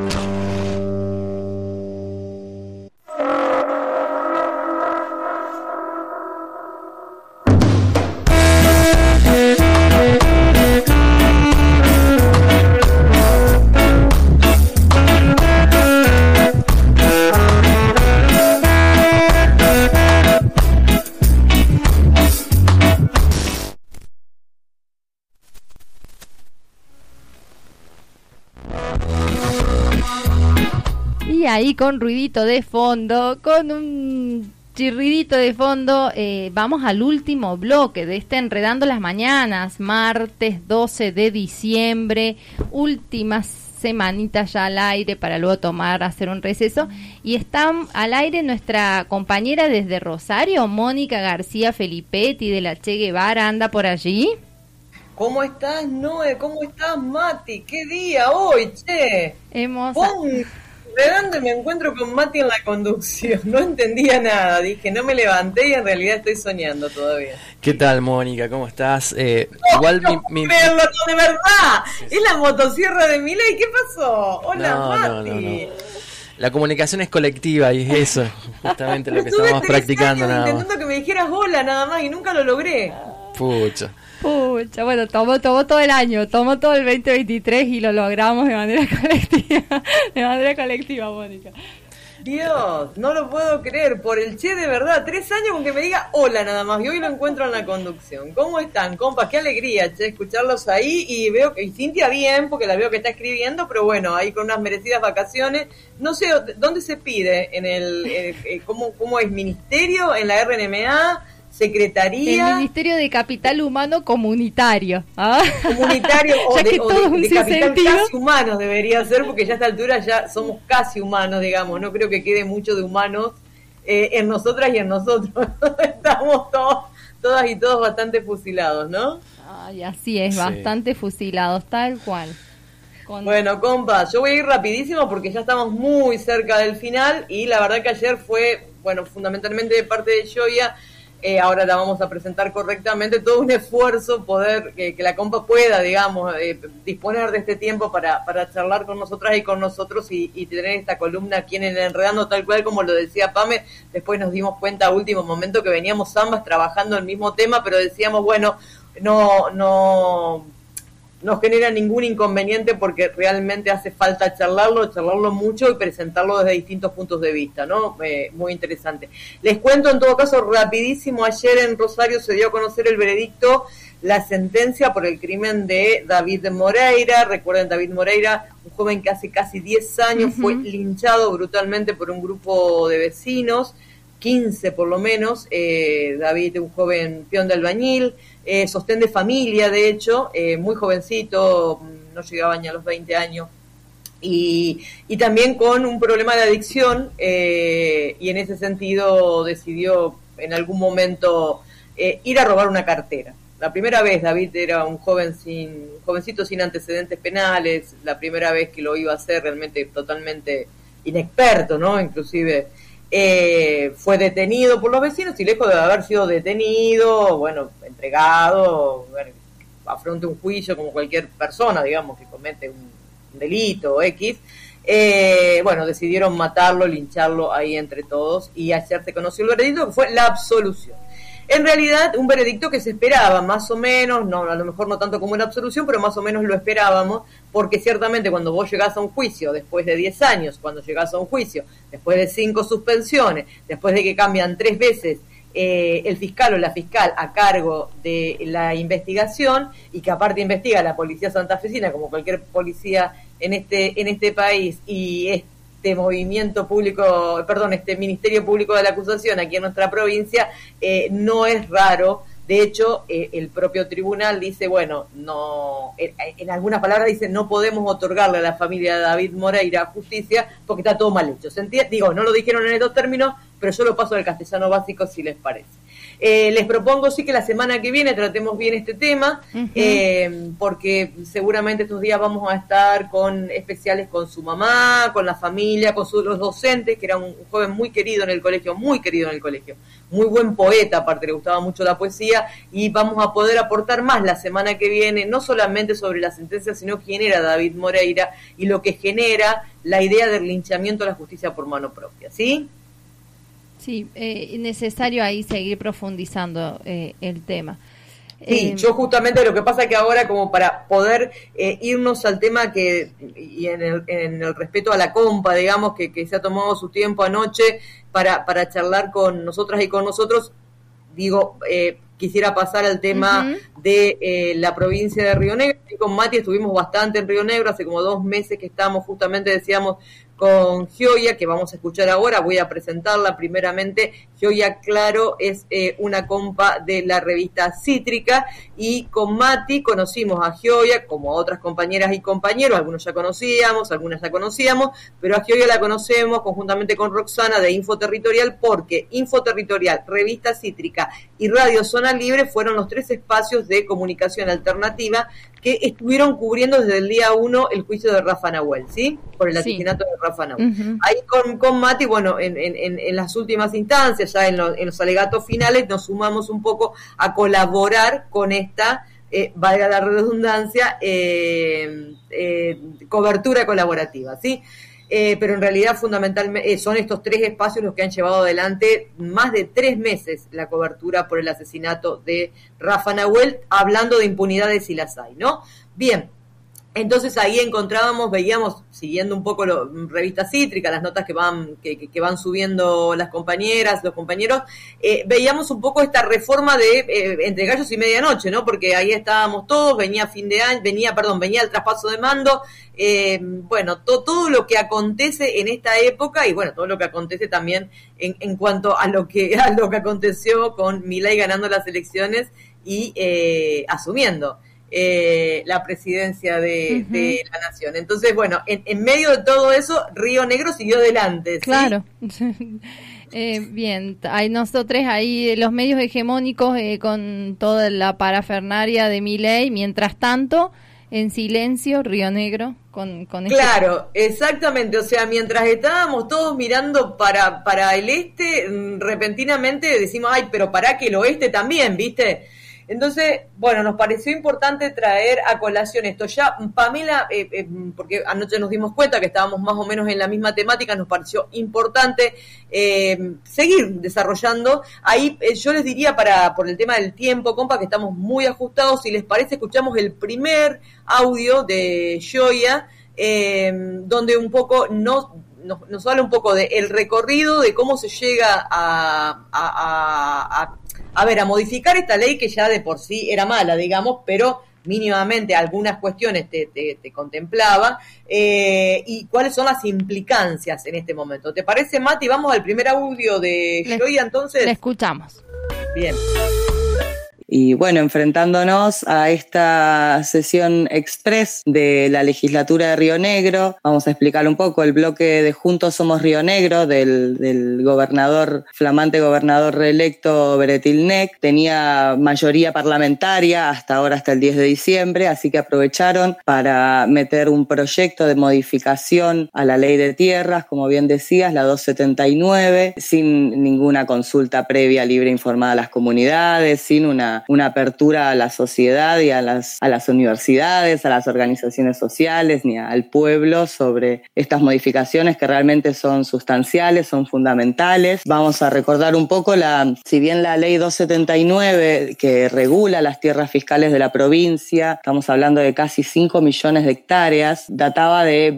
S5: Y ahí con ruidito de fondo, con un chirridito de fondo, vamos al último bloque de este Enredando las Mañanas, martes 12 de diciembre, últimas semanitas ya al aire para luego hacer un receso. Y está al aire nuestra compañera desde Rosario, Mónica García Felipetti de la Che Guevara, anda por allí.
S9: ¿Cómo estás, Noé? ¿Cómo estás, Mati? ¿Qué día hoy, che? ¿De dónde me encuentro con Mati en la conducción? No entendía nada, dije, no me levanté y en realidad estoy soñando todavía.
S6: ¿Qué tal, Mónica? ¿Cómo estás?
S9: Igual no creerlo, no, de verdad. Sí. Es la motosierra de Milei, ¿qué pasó? Hola, Mati.
S6: No. La comunicación es colectiva y es eso, justamente lo que estamos practicando nada más.
S9: Intentando que me dijeras hola nada más y nunca lo logré.
S6: Pucha,
S5: bueno, tomó todo el año, tomó todo el 2023 y lo logramos de manera colectiva, Mónica.
S9: Dios, no lo puedo creer, por el Che, de verdad, 3 años con que me diga hola nada más, y hoy lo encuentro en la conducción. ¿Cómo están, compas? Qué alegría, Che, escucharlos ahí, y veo que Cintia bien, porque la veo que está escribiendo, pero bueno, ahí con unas merecidas vacaciones. No sé, ¿dónde se pide? En el ¿cómo es? ¿Ministerio? ¿En la RNMA? ¿Secretaría?
S5: El Ministerio de Capital Humano Comunitario.
S9: Comunitario o de capital casi humanos debería ser, porque ya a esta altura ya somos casi humanos, digamos. No creo que quede mucho de humanos en nosotras y en nosotros. Estamos todas y todos bastante fusilados, ¿no?
S5: Ay, así es, sí. Bastante fusilados, tal cual.
S9: Bueno, compas, yo voy a ir rapidísimo porque ya estamos muy cerca del final y la verdad que ayer fue, bueno, fundamentalmente de parte de Joya. Ahora la vamos a presentar correctamente, todo un esfuerzo poder que la compa pueda, digamos, disponer de este tiempo para charlar con nosotras y con nosotros y tener esta columna aquí en el Enredando, tal cual como lo decía Pame. Después nos dimos cuenta a último momento que veníamos ambas trabajando el mismo tema, pero decíamos, bueno, no nos genera ningún inconveniente porque realmente hace falta charlarlo mucho y presentarlo desde distintos puntos de vista, ¿no? Muy interesante. Les cuento en todo caso rapidísimo, ayer en Rosario se dio a conocer el veredicto, la sentencia por el crimen de David Moreira. Recuerden, David Moreira, un joven que hace casi 10 años fue linchado brutalmente por un grupo de vecinos 15 por lo menos. David, un joven peón de albañil, sostén de familia, de hecho, muy jovencito, no llegaba ni a los 20 años. Y también con un problema de adicción, y en ese sentido decidió en algún momento ir a robar una cartera. La primera vez David era un jovencito sin antecedentes penales, la primera vez que lo iba a hacer realmente totalmente inexperto, ¿no? Inclusive fue detenido por los vecinos y lejos de haber sido detenido, bueno, entregado, bueno, afronte un juicio como cualquier persona, digamos, que comete un delito X, bueno, decidieron matarlo, lincharlo ahí entre todos, y ayer se conoció el veredicto, que fue la absolución. En realidad, un veredicto que se esperaba, más o menos, no, a lo mejor no tanto como una absolución, pero más o menos lo esperábamos, porque ciertamente cuando vos llegás a un juicio después de 10 años, cuando llegás a un juicio después de 5 suspensiones, después de que cambian 3 veces el fiscal o la fiscal a cargo de la investigación, y que aparte investiga la policía santafesina como cualquier policía en este país, y este movimiento público, perdón, este Ministerio Público de la Acusación aquí en nuestra provincia, no es raro. De hecho, el propio tribunal dice, bueno, no, en algunas palabras dice, no podemos otorgarle a la familia de David Moreira justicia porque está todo mal hecho. ¿Se entiende? Digo, no lo dijeron en estos términos, pero yo lo paso al castellano básico si les parece. Les propongo sí que la semana que viene tratemos bien este tema, porque seguramente estos días vamos a estar con especiales con su mamá, con la familia, con los docentes, que era un joven muy querido en el colegio, muy buen poeta, aparte le gustaba mucho la poesía, y vamos a poder aportar más la semana que viene, no solamente sobre la sentencia, sino quién era David Moreira y lo que genera la idea del linchamiento a la justicia por mano propia, ¿sí?
S5: Sí, necesario ahí seguir profundizando el tema.
S9: Sí, yo justamente lo que pasa es que ahora, como para poder irnos al tema que, y en el respeto a la compa, digamos, que se ha tomado su tiempo anoche para charlar con nosotras y con nosotros, digo, quisiera pasar al tema de la provincia de Río Negro. Y con Mati estuvimos bastante en Río Negro, hace como 2 meses que estábamos, justamente decíamos, con Gioia, que vamos a escuchar ahora. Voy a presentarla primeramente. Gioia Claro es una compa de la revista Cítrica, y con Mati conocimos a Gioia, como a otras compañeras y compañeros, algunos ya conocíamos, algunas ya conocíamos, pero a Gioia la conocemos conjuntamente con Roxana de Infoterritorial, porque Infoterritorial, Revista Cítrica y Radio Zona Libre fueron los 3 espacios de comunicación alternativa que estuvieron cubriendo desde el día 1 el juicio de Rafa Nahuel, ¿sí? Por el asesinato de Rafa Nahuel. Ahí con Mati, bueno, en las últimas instancias, ya en los alegatos finales, nos sumamos un poco a colaborar con esta, valga la redundancia, cobertura colaborativa, ¿sí? Pero en realidad fundamentalmente son estos 3 espacios los que han llevado adelante más de 3 meses la cobertura por el asesinato de Rafa Nahuel, hablando de impunidades si las hay, ¿no? Bien, entonces ahí veíamos, siguiendo un poco Revista Cítrica, las notas que van subiendo las compañeras, los compañeros, veíamos un poco esta reforma de entre gallos y medianoche, ¿no? Porque ahí estábamos todos, venía fin de año, venía el traspaso de mando, bueno, todo lo que acontece en esta época, y bueno, todo lo que acontece también en cuanto a lo que aconteció con Milei ganando las elecciones y asumiendo la presidencia de la nación. Entonces, bueno, en medio de todo eso, Río Negro siguió adelante, ¿sí?
S5: Claro. Bien, hay nosotros ahí, los medios hegemónicos con toda la parafernaria de Milei, mientras tanto, en silencio, Río Negro con
S9: Claro, exactamente, o sea, mientras estábamos todos mirando para el este, repentinamente decimos, ay, pero para que el oeste también, ¿viste? Entonces, bueno, nos pareció importante traer a colación esto. Ya, Pamela, porque anoche nos dimos cuenta que estábamos más o menos en la misma temática, nos pareció importante seguir desarrollando. Ahí yo les diría, por el tema del tiempo, compa, que estamos muy ajustados. Si les parece, escuchamos el primer audio de Gioia, donde un poco nos habla un poco del recorrido, de cómo se llega a modificar esta ley que ya de por sí era mala, digamos, pero mínimamente algunas cuestiones te contemplaban, y cuáles son las implicancias en este momento. ¿Te parece, Mati? Vamos al primer audio de Joya, entonces.
S5: Le escuchamos.
S9: Bien.
S10: Y bueno, enfrentándonos a esta sesión express de la legislatura de Río Negro, vamos a explicar un poco el bloque de Juntos Somos Río Negro del flamante gobernador reelecto Beretilnec. Tenía mayoría parlamentaria hasta el 10 de diciembre, así que aprovecharon para meter un proyecto de modificación a la ley de tierras, como bien decías, la 279, sin ninguna consulta previa, libre, informada a las comunidades, sin una apertura a la sociedad y a las universidades, a las organizaciones sociales, ni al pueblo sobre estas modificaciones que realmente son sustanciales, son fundamentales. Vamos a recordar un poco, si bien la ley 279 que regula las tierras fiscales de la provincia, estamos hablando de casi 5 millones de hectáreas, databa de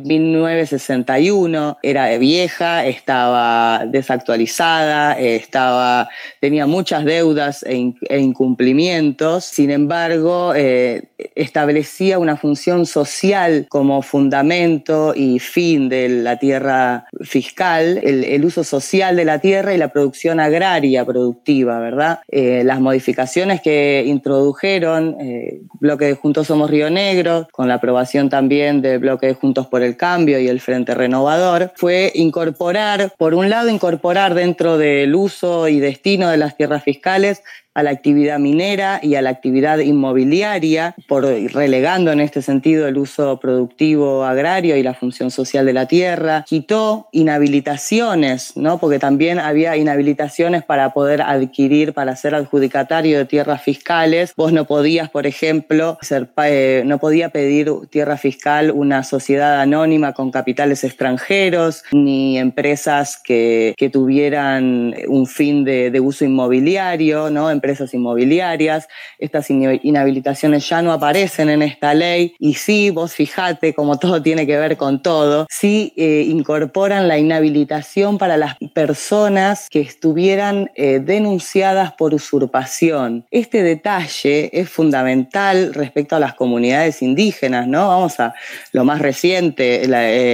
S10: 1961, era vieja, estaba desactualizada, tenía muchas deudas e incumplimientos. Sin embargo, establecía una función social como fundamento y fin de la tierra fiscal, el uso social de la tierra y la producción agraria productiva, ¿verdad? Las modificaciones que introdujeron bloque de Juntos Somos Río Negro, con la aprobación también del bloque de Juntos por el Cambio y el Frente Renovador, fue incorporar dentro del uso y destino de las tierras fiscales a la actividad minera y a la actividad inmobiliaria, relegando en este sentido el uso productivo agrario y la función social de la tierra. Quitó inhabilitaciones, ¿no? Porque también había inhabilitaciones para poder adquirir, para ser adjudicatario de tierras fiscales. Vos no podías, por ejemplo, no podía pedir tierra fiscal una sociedad anónima con capitales extranjeros, ni empresas que tuvieran un fin de uso inmobiliario, ¿no? Empresas inmobiliarias. Estas inhabilitaciones ya no aparecen en esta ley, y sí, vos fijate como todo tiene que ver con todo, sí incorporan la inhabilitación para las personas que estuvieran denunciadas por usurpación. Este detalle es fundamental respecto a las comunidades indígenas, ¿no? Vamos a lo más reciente,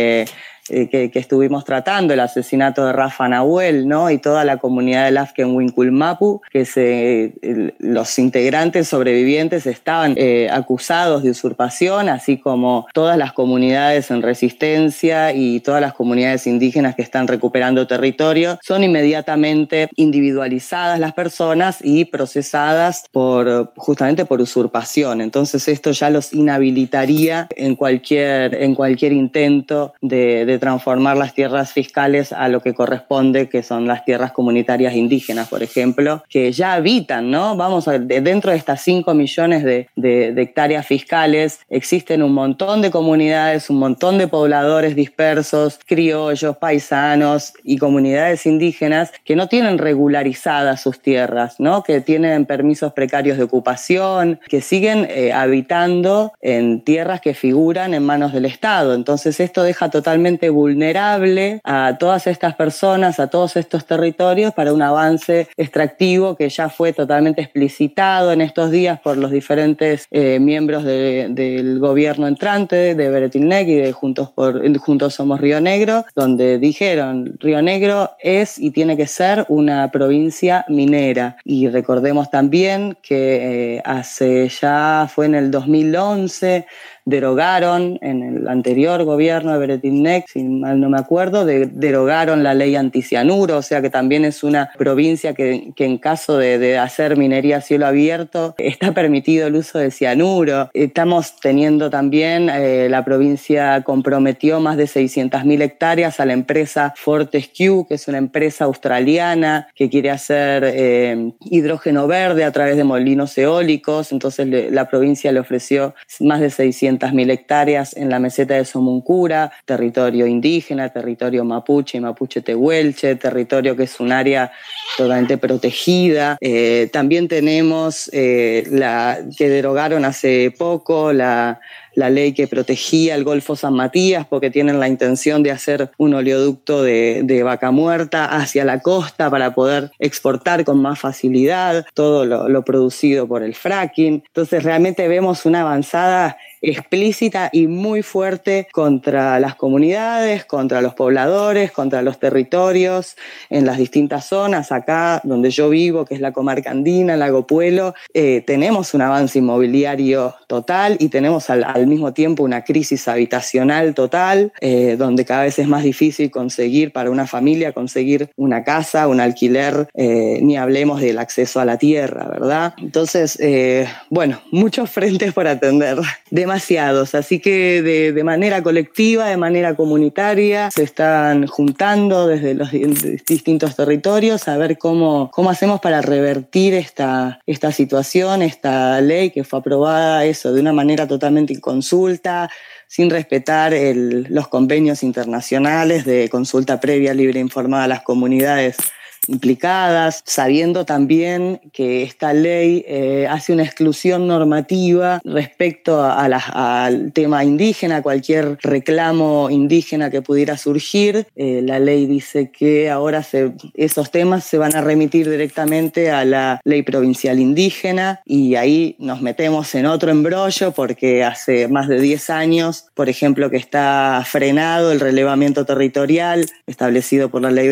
S10: que estuvimos tratando, el asesinato de Rafa Nahuel, ¿no? Y toda la comunidad de Lafken Winculmapu, los integrantes sobrevivientes estaban acusados de usurpación, así como todas las comunidades en resistencia y todas las comunidades indígenas que están recuperando territorio. Son inmediatamente individualizadas las personas y procesadas justamente por usurpación. Entonces esto ya los inhabilitaría en cualquier intento de transformar las tierras fiscales a lo que corresponde, que son las tierras comunitarias indígenas, por ejemplo, que ya habitan, ¿no? Dentro de estas 5 millones de hectáreas fiscales existen un montón de comunidades, un montón de pobladores dispersos, criollos, paisanos y comunidades indígenas que no tienen regularizadas sus tierras, ¿no? Que tienen permisos precarios de ocupación, que siguen habitando en tierras que figuran en manos del Estado. Entonces esto deja totalmente vulnerable a todas estas personas, a todos estos territorios, para un avance extractivo que ya fue totalmente explicitado en estos días por los diferentes miembros del gobierno entrante, de Beretilnec y de Juntos Somos Río Negro, donde dijeron: Río Negro es y tiene que ser una provincia minera. Y recordemos también que fue en el 2011, derogaron en el anterior gobierno de Beretilnec, si mal no me acuerdo, derogaron la ley anticianuro, o sea que también es una provincia que en caso de hacer minería a cielo abierto está permitido el uso de cianuro. Estamos teniendo también, la provincia comprometió más de 600.000 hectáreas a la empresa Fortescue, que es una empresa australiana que quiere hacer hidrógeno verde a través de molinos eólicos. Entonces la provincia le ofreció más de 600.000 200.000 hectáreas en la meseta de Somuncura, territorio indígena, territorio mapuche y mapuche tehuelche, territorio que es un área totalmente protegida. También tenemos que derogaron hace poco la ley que protegía el Golfo San Matías, porque tienen la intención de hacer un oleoducto de vaca muerta hacia la costa para poder exportar con más facilidad todo lo producido por el fracking. Entonces realmente vemos una avanzada explícita y muy fuerte contra las comunidades, contra los pobladores, contra los territorios en las distintas zonas. Acá donde yo vivo, que es la comarca andina, Lago Puelo, tenemos un avance inmobiliario total y tenemos al mismo tiempo una crisis habitacional total, donde cada vez es más difícil conseguir para una familia, conseguir una casa, un alquiler, ni hablemos del acceso a la tierra, ¿verdad? Entonces, bueno, muchos frentes por atender. Demasiados, así que de manera colectiva, de manera comunitaria, se están juntando desde los distintos territorios a ver cómo hacemos para revertir esta situación, esta ley que fue aprobada de una manera totalmente inconsulta, sin respetar los convenios internacionales de consulta previa, libre e informada a las comunidades implicadas, sabiendo también que esta ley hace una exclusión normativa respecto al tema indígena, cualquier reclamo indígena que pudiera surgir. La ley dice que ahora esos temas se van a remitir directamente a la ley provincial indígena y ahí nos metemos en otro embrollo porque hace más de 10 años, por ejemplo, que está frenado el relevamiento territorial establecido por la ley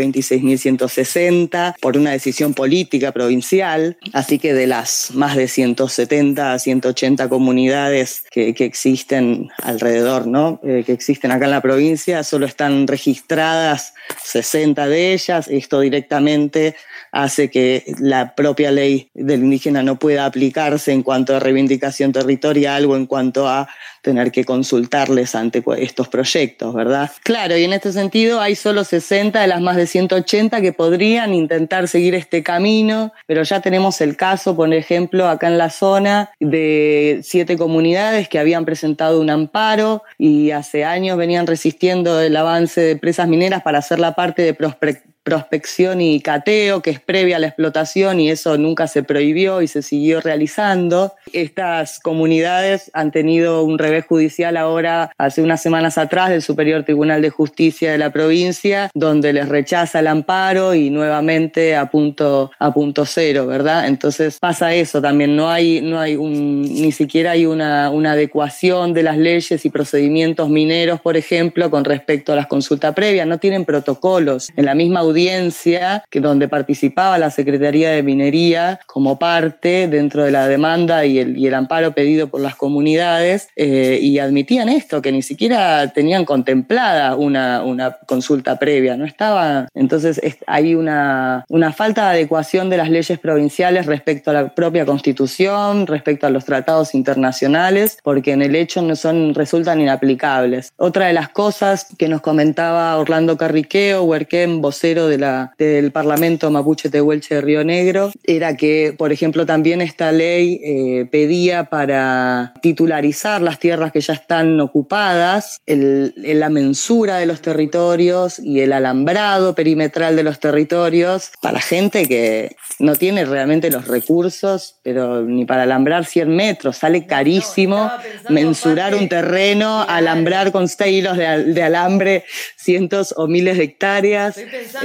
S10: 26.160 por una decisión política provincial, así que de las más de 170 a 180 comunidades que existen alrededor, ¿no? Que existen acá en la provincia, solo están registradas 60 de ellas. Esto directamente hace que la propia ley del indígena no pueda aplicarse en cuanto a reivindicación territorial o en cuanto a tener que consultarles ante estos proyectos, ¿verdad? Claro, y en este sentido hay solo 60 de las más de 180 que podrían intentar seguir este camino, pero ya tenemos el caso, por ejemplo, acá en la zona de 7 comunidades que habían presentado un amparo y hace años venían resistiendo el avance de presas mineras para hacer la parte de prospección y cateo, que es previa a la explotación, y eso nunca se prohibió y se siguió realizando. Estas comunidades han tenido un revés judicial ahora, hace unas semanas atrás, del Superior Tribunal de Justicia de la provincia, donde les rechaza el amparo y nuevamente a punto cero, ¿verdad? Entonces pasa eso también, ni siquiera hay una adecuación de las leyes y procedimientos mineros, por ejemplo, con respecto a las consultas previas, no tienen protocolos. En la misma audiencia donde participaba la Secretaría de Minería como parte dentro de la demanda y el amparo pedido por las comunidades, y admitían esto, que ni siquiera tenían contemplada una consulta previa, no estaba. Entonces hay una falta de adecuación de las leyes provinciales respecto a la propia Constitución, respecto a los tratados internacionales, porque en el hecho resultan inaplicables. Otra de las cosas que nos comentaba Orlando Carriqueo, Huerquén, vocero del Parlamento Mapuche Tehuelche de Río Negro, era que, por ejemplo, también esta ley pedía para titularizar las tierras que ya están ocupadas, la mensura de los territorios y el alambrado perimetral de los territorios para gente que no tiene realmente los recursos, pero ni para alambrar 100 metros, sale carísimo mensurar un terreno, alambrar con 6 hilos de alambre cientos o miles de hectáreas.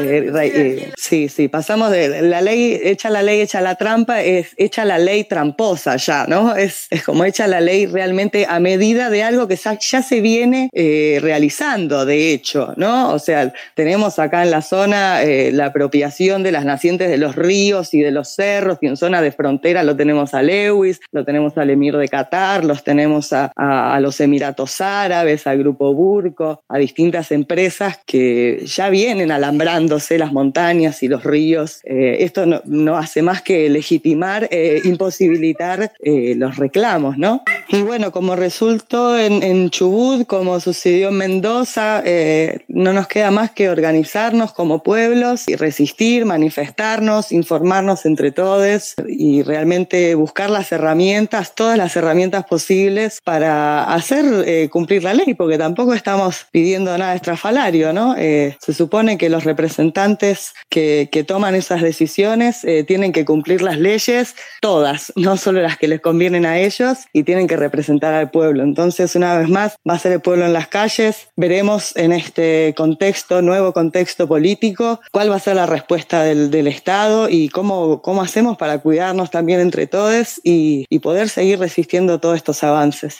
S10: Sí, pasamos de la ley, hecha la trampa, es hecha la ley tramposa ya, ¿no? Es como hecha la ley realmente a medida de algo que ya se viene realizando, de hecho, ¿no? O sea, tenemos acá en la zona la apropiación de las nacientes de los ríos y de los cerros, y en zona de frontera lo tenemos a Lewis, lo tenemos al Emir de Qatar, los tenemos a los Emiratos Árabes, al Grupo Burco, a distintas empresas que ya vienen alambrando quemándose las montañas y los ríos. Esto no hace más que legitimar, imposibilitar los reclamos, ¿no? Y bueno, como resultó en Chubut, como sucedió en Mendoza, no nos queda más que organizarnos como pueblos y resistir, manifestarnos, informarnos entre todos y realmente buscar las herramientas, todas las herramientas posibles para hacer cumplir la ley, porque tampoco estamos pidiendo nada estrafalario, ¿no? Se supone que los representantes que toman esas decisiones tienen que cumplir las leyes, todas, no solo las que les convienen a ellos, y tienen que representar al pueblo. Entonces, una vez más, va a ser el pueblo en las calles. Veremos en este contexto, nuevo contexto político, cuál va a ser la respuesta del Estado y cómo hacemos para cuidarnos también entre todos y poder seguir resistiendo todos estos avances.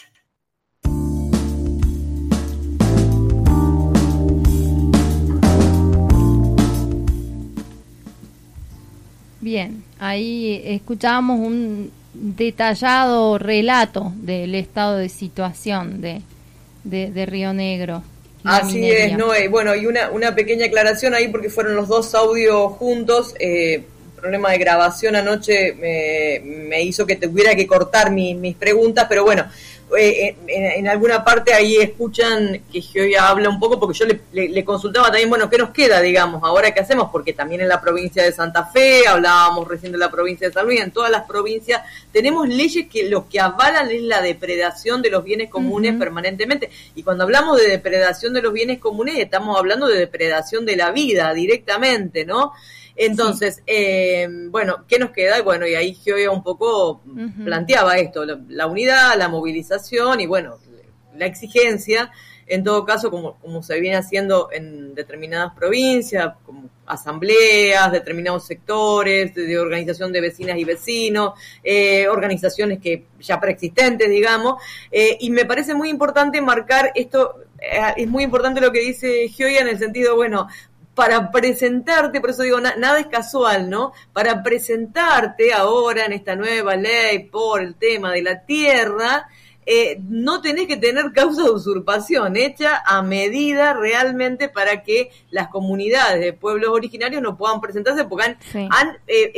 S5: Bien, ahí escuchábamos un detallado relato del estado de situación de Río Negro.
S9: Así es, ¿no? Bueno, y una pequeña aclaración ahí porque fueron los dos audios juntos. Problema de grabación anoche me hizo que tuviera que cortar mis preguntas, pero bueno, en alguna parte ahí escuchan que Gioia habla un poco, porque yo le consultaba también, bueno, ¿qué nos queda, digamos, ahora qué hacemos? Porque también en la provincia de Santa Fe, hablábamos recién de la provincia de San Luis, en todas las provincias tenemos leyes que lo que avalan es la depredación de los bienes comunes permanentemente, y cuando hablamos de depredación de los bienes comunes estamos hablando de depredación de la vida directamente, ¿no? Entonces, bueno, ¿qué nos queda? Bueno, y ahí Gioia un poco planteaba esto, la unidad, la movilización y bueno, la exigencia, en todo caso, como se viene haciendo en determinadas provincias, como asambleas, determinados sectores de organización de vecinas y vecinos, organizaciones que ya preexistentes, digamos, y me parece muy importante marcar esto, es muy importante lo que dice Gioia en el sentido, bueno, para presentarte, por eso digo, nada es casual, ¿no? Para presentarte ahora en esta nueva ley por el tema de la tierra, no tenés que tener causa de usurpación hecha a medida realmente para que las comunidades de pueblos originarios no puedan presentarse porque han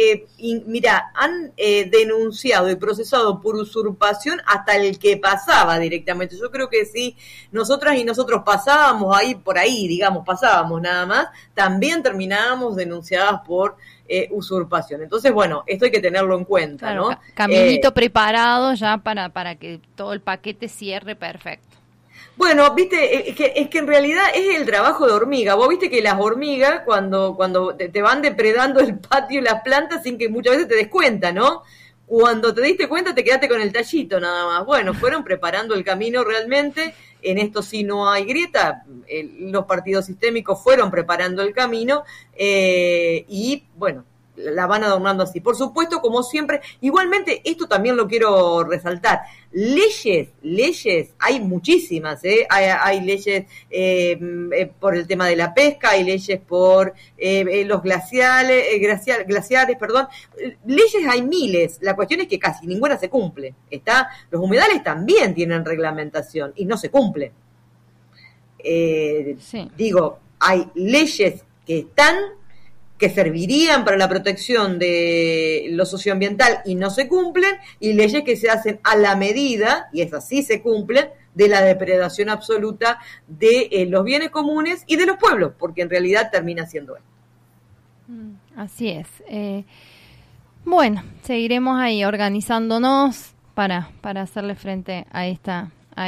S9: denunciado y procesado por usurpación hasta el que pasaba directamente. Yo creo que si nosotras y nosotros pasábamos por ahí, digamos, pasábamos nada más, también terminábamos denunciadas por usurpación. Entonces, bueno, esto hay que tenerlo en cuenta,
S5: claro,
S9: ¿no?
S5: Caminito preparado ya para que todo el paquete cierre perfecto.
S9: Bueno, viste, es que en realidad es el trabajo de hormiga. Vos viste que las hormigas cuando te van depredando el patio y las plantas sin que muchas veces te des cuenta, ¿no? Cuando te diste cuenta te quedaste con el tallito nada más. Bueno, fueron preparando el camino realmente. En esto sí no hay grieta. Los partidos sistémicos fueron preparando el camino y bueno, la van adornando así. Por supuesto, como siempre, igualmente esto también lo quiero resaltar. Leyes, hay muchísimas, hay leyes por el tema de la pesca, hay leyes por los glaciares, leyes hay miles, la cuestión es que casi ninguna se cumple. Los humedales también tienen reglamentación y no se cumple. Digo, hay leyes que servirían para la protección de lo socioambiental y no se cumplen, y leyes que se hacen a la medida, y esas sí se cumplen, de la depredación absoluta de los bienes comunes y de los pueblos, porque en realidad termina siendo esto.
S5: Así es. Bueno, seguiremos ahí organizándonos para hacerle frente a esta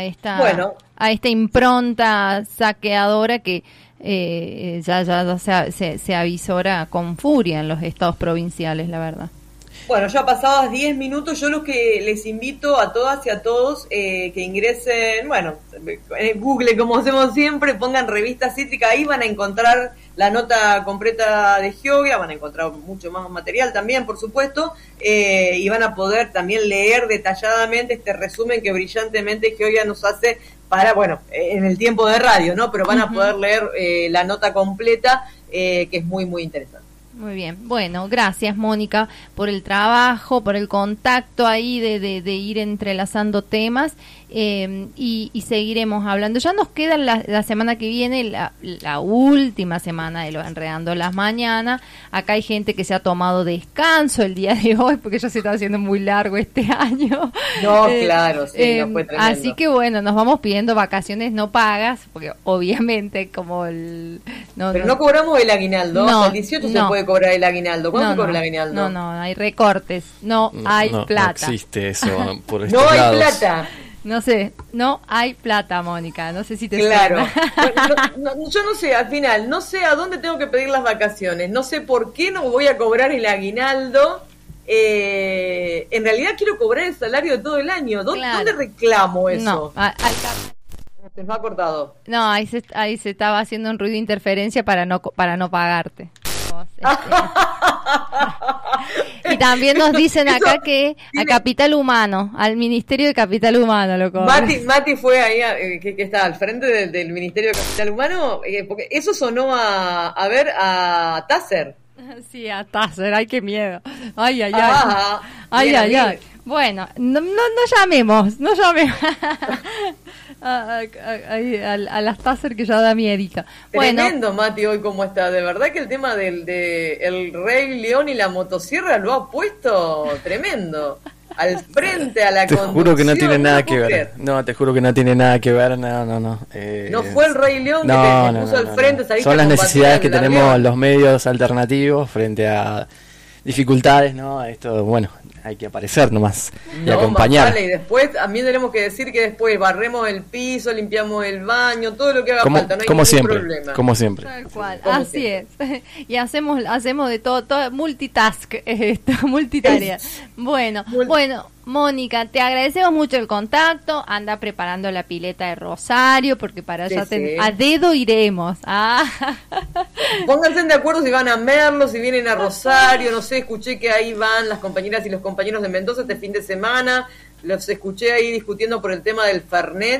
S5: impronta saqueadora que ya se avisora con furia en los estados provinciales, la verdad.
S9: Bueno, ya pasados 10 minutos, yo lo que les invito a todas y a todos que ingresen, bueno, en Google, como hacemos siempre, pongan Revista Cítrica, ahí van a encontrar la nota completa de Gioia, van a encontrar mucho más material también, por supuesto, y van a poder también leer detalladamente este resumen que brillantemente Gioia nos hace para, bueno, en el tiempo de radio, ¿no? Pero van a poder leer la nota completa, que es muy, muy interesante.
S5: Muy bien. Bueno, gracias, Mónica, por el trabajo, por el contacto ahí de ir entrelazando temas y seguiremos hablando. Ya nos queda la semana que viene, la última semana de los Enredando las Mañanas. Acá hay gente que se ha tomado descanso el día de hoy porque ya se está haciendo muy largo este año.
S9: No, claro, sí, no fue tremendo.
S5: Así que bueno, nos vamos pidiendo vacaciones no pagas, porque obviamente como
S9: Pero no cobramos el aguinaldo, hasta el 18 se puede cobrar el aguinaldo. ¿Cuándo se cobra el aguinaldo?
S5: No, hay recortes, no hay plata.
S6: No existe eso por estos
S9: No hay
S6: lados.
S9: plata.
S5: No sé, no hay plata, Mónica, no sé si te
S9: Claro.
S5: suena.
S9: Yo no sé, al final, no sé a dónde tengo que pedir las vacaciones, no sé por qué no voy a cobrar el aguinaldo. En realidad quiero cobrar el salario de todo el año. ¿Dónde reclamo eso?
S5: No,
S9: se me ha cortado.
S5: No, ahí se estaba haciendo un ruido de interferencia para no pagarte. Y también nos dicen acá que a Capital Humano, al Ministerio de Capital Humano lo cobran.
S9: Mati fue ahí, que está al frente del Ministerio de Capital Humano, porque eso sonó a Taser.
S5: Sí, a Taser, ay, qué miedo. Ay.
S9: Bien.
S5: Bueno, no llamemos. A las Taser que ya da miedito.
S9: Tremendo, Mati, hoy cómo está. De verdad que el tema del el Rey León y la motosierra lo ha puesto tremendo. Al frente, a la
S6: Te juro que no tiene nada que ver.
S9: ver.
S6: No, te juro que no tiene nada que ver. No.
S9: No fue el Rey León que te puso al frente.
S6: Son las necesidades que tenemos los medios alternativos frente a dificultades, ¿no? Esto, bueno, hay que aparecer nomás y acompañar.
S9: Vale, y después también tenemos que decir que después barremos el piso, limpiamos el baño, todo lo que haga falta, no hay ningún problema.
S6: Como siempre.
S5: Tal cual, así es. Y hacemos de todo multitask, multitarea. Bueno, Mónica, te agradecemos mucho el contacto. Anda preparando la pileta de Rosario, porque para allá a dedo iremos.
S9: Pónganse de acuerdo si van a Merlo, si vienen a Rosario, no sé, escuché que ahí van las compañeras y los compañeros de Mendoza este fin de semana, los escuché ahí discutiendo por el tema del Fernet.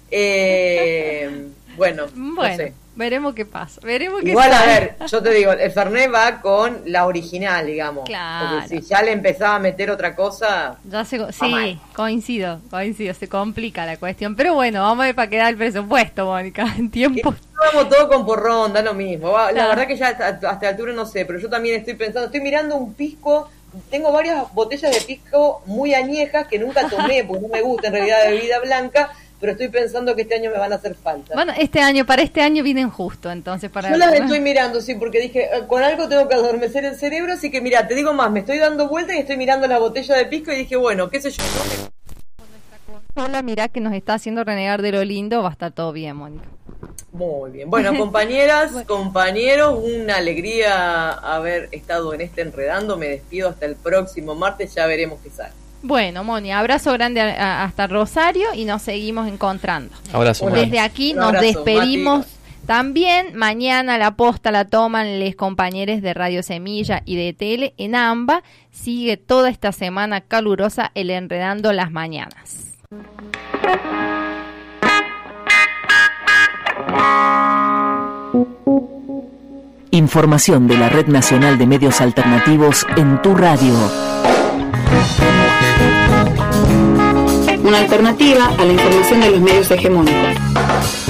S9: Bueno, no sé.
S5: Veremos qué pasa.
S9: Igual, a ver, yo te digo, el Fernet va con la original, digamos.
S5: Claro.
S9: Porque si ya le empezaba a meter otra cosa...
S5: Sí, coincido, se complica la cuestión. Pero bueno, vamos a ver para quedar el presupuesto, Mónica, en tiempo.
S9: Vamos todo con porrón, da lo mismo. La verdad que ya hasta la altura no sé, pero yo también estoy mirando un pisco. Tengo varias botellas de pisco muy añejas que nunca tomé, porque no me gusta en realidad de bebida blanca, pero estoy pensando que este año me van a hacer falta.
S5: Bueno, para este año vienen justo, entonces
S9: yo las estoy mirando, sí, porque dije, con algo tengo que adormecer el cerebro, así que mira, te digo más, me estoy dando vuelta y estoy mirando la botella de pisco y dije, bueno, qué sé yo.
S5: Hola, mirá que nos está haciendo renegar de lo lindo, va a estar todo bien, Mónica.
S9: Muy bien. Bueno, compañeras, compañeros, una alegría haber estado en este Enredando. Me despido hasta el próximo martes, ya veremos qué sale.
S5: Bueno, Moni, abrazo grande hasta Rosario y nos seguimos encontrando.
S6: Abrazo.
S5: Desde aquí nos despedimos. Mati. También mañana la posta la toman les compañeros de Radio Semilla y de Tele en AMBA. Sigue toda esta semana calurosa el Enredando las Mañanas.
S20: Información de la Red Nacional de Medios Alternativos en tu radio.
S2: Una alternativa a la información de los medios hegemónicos.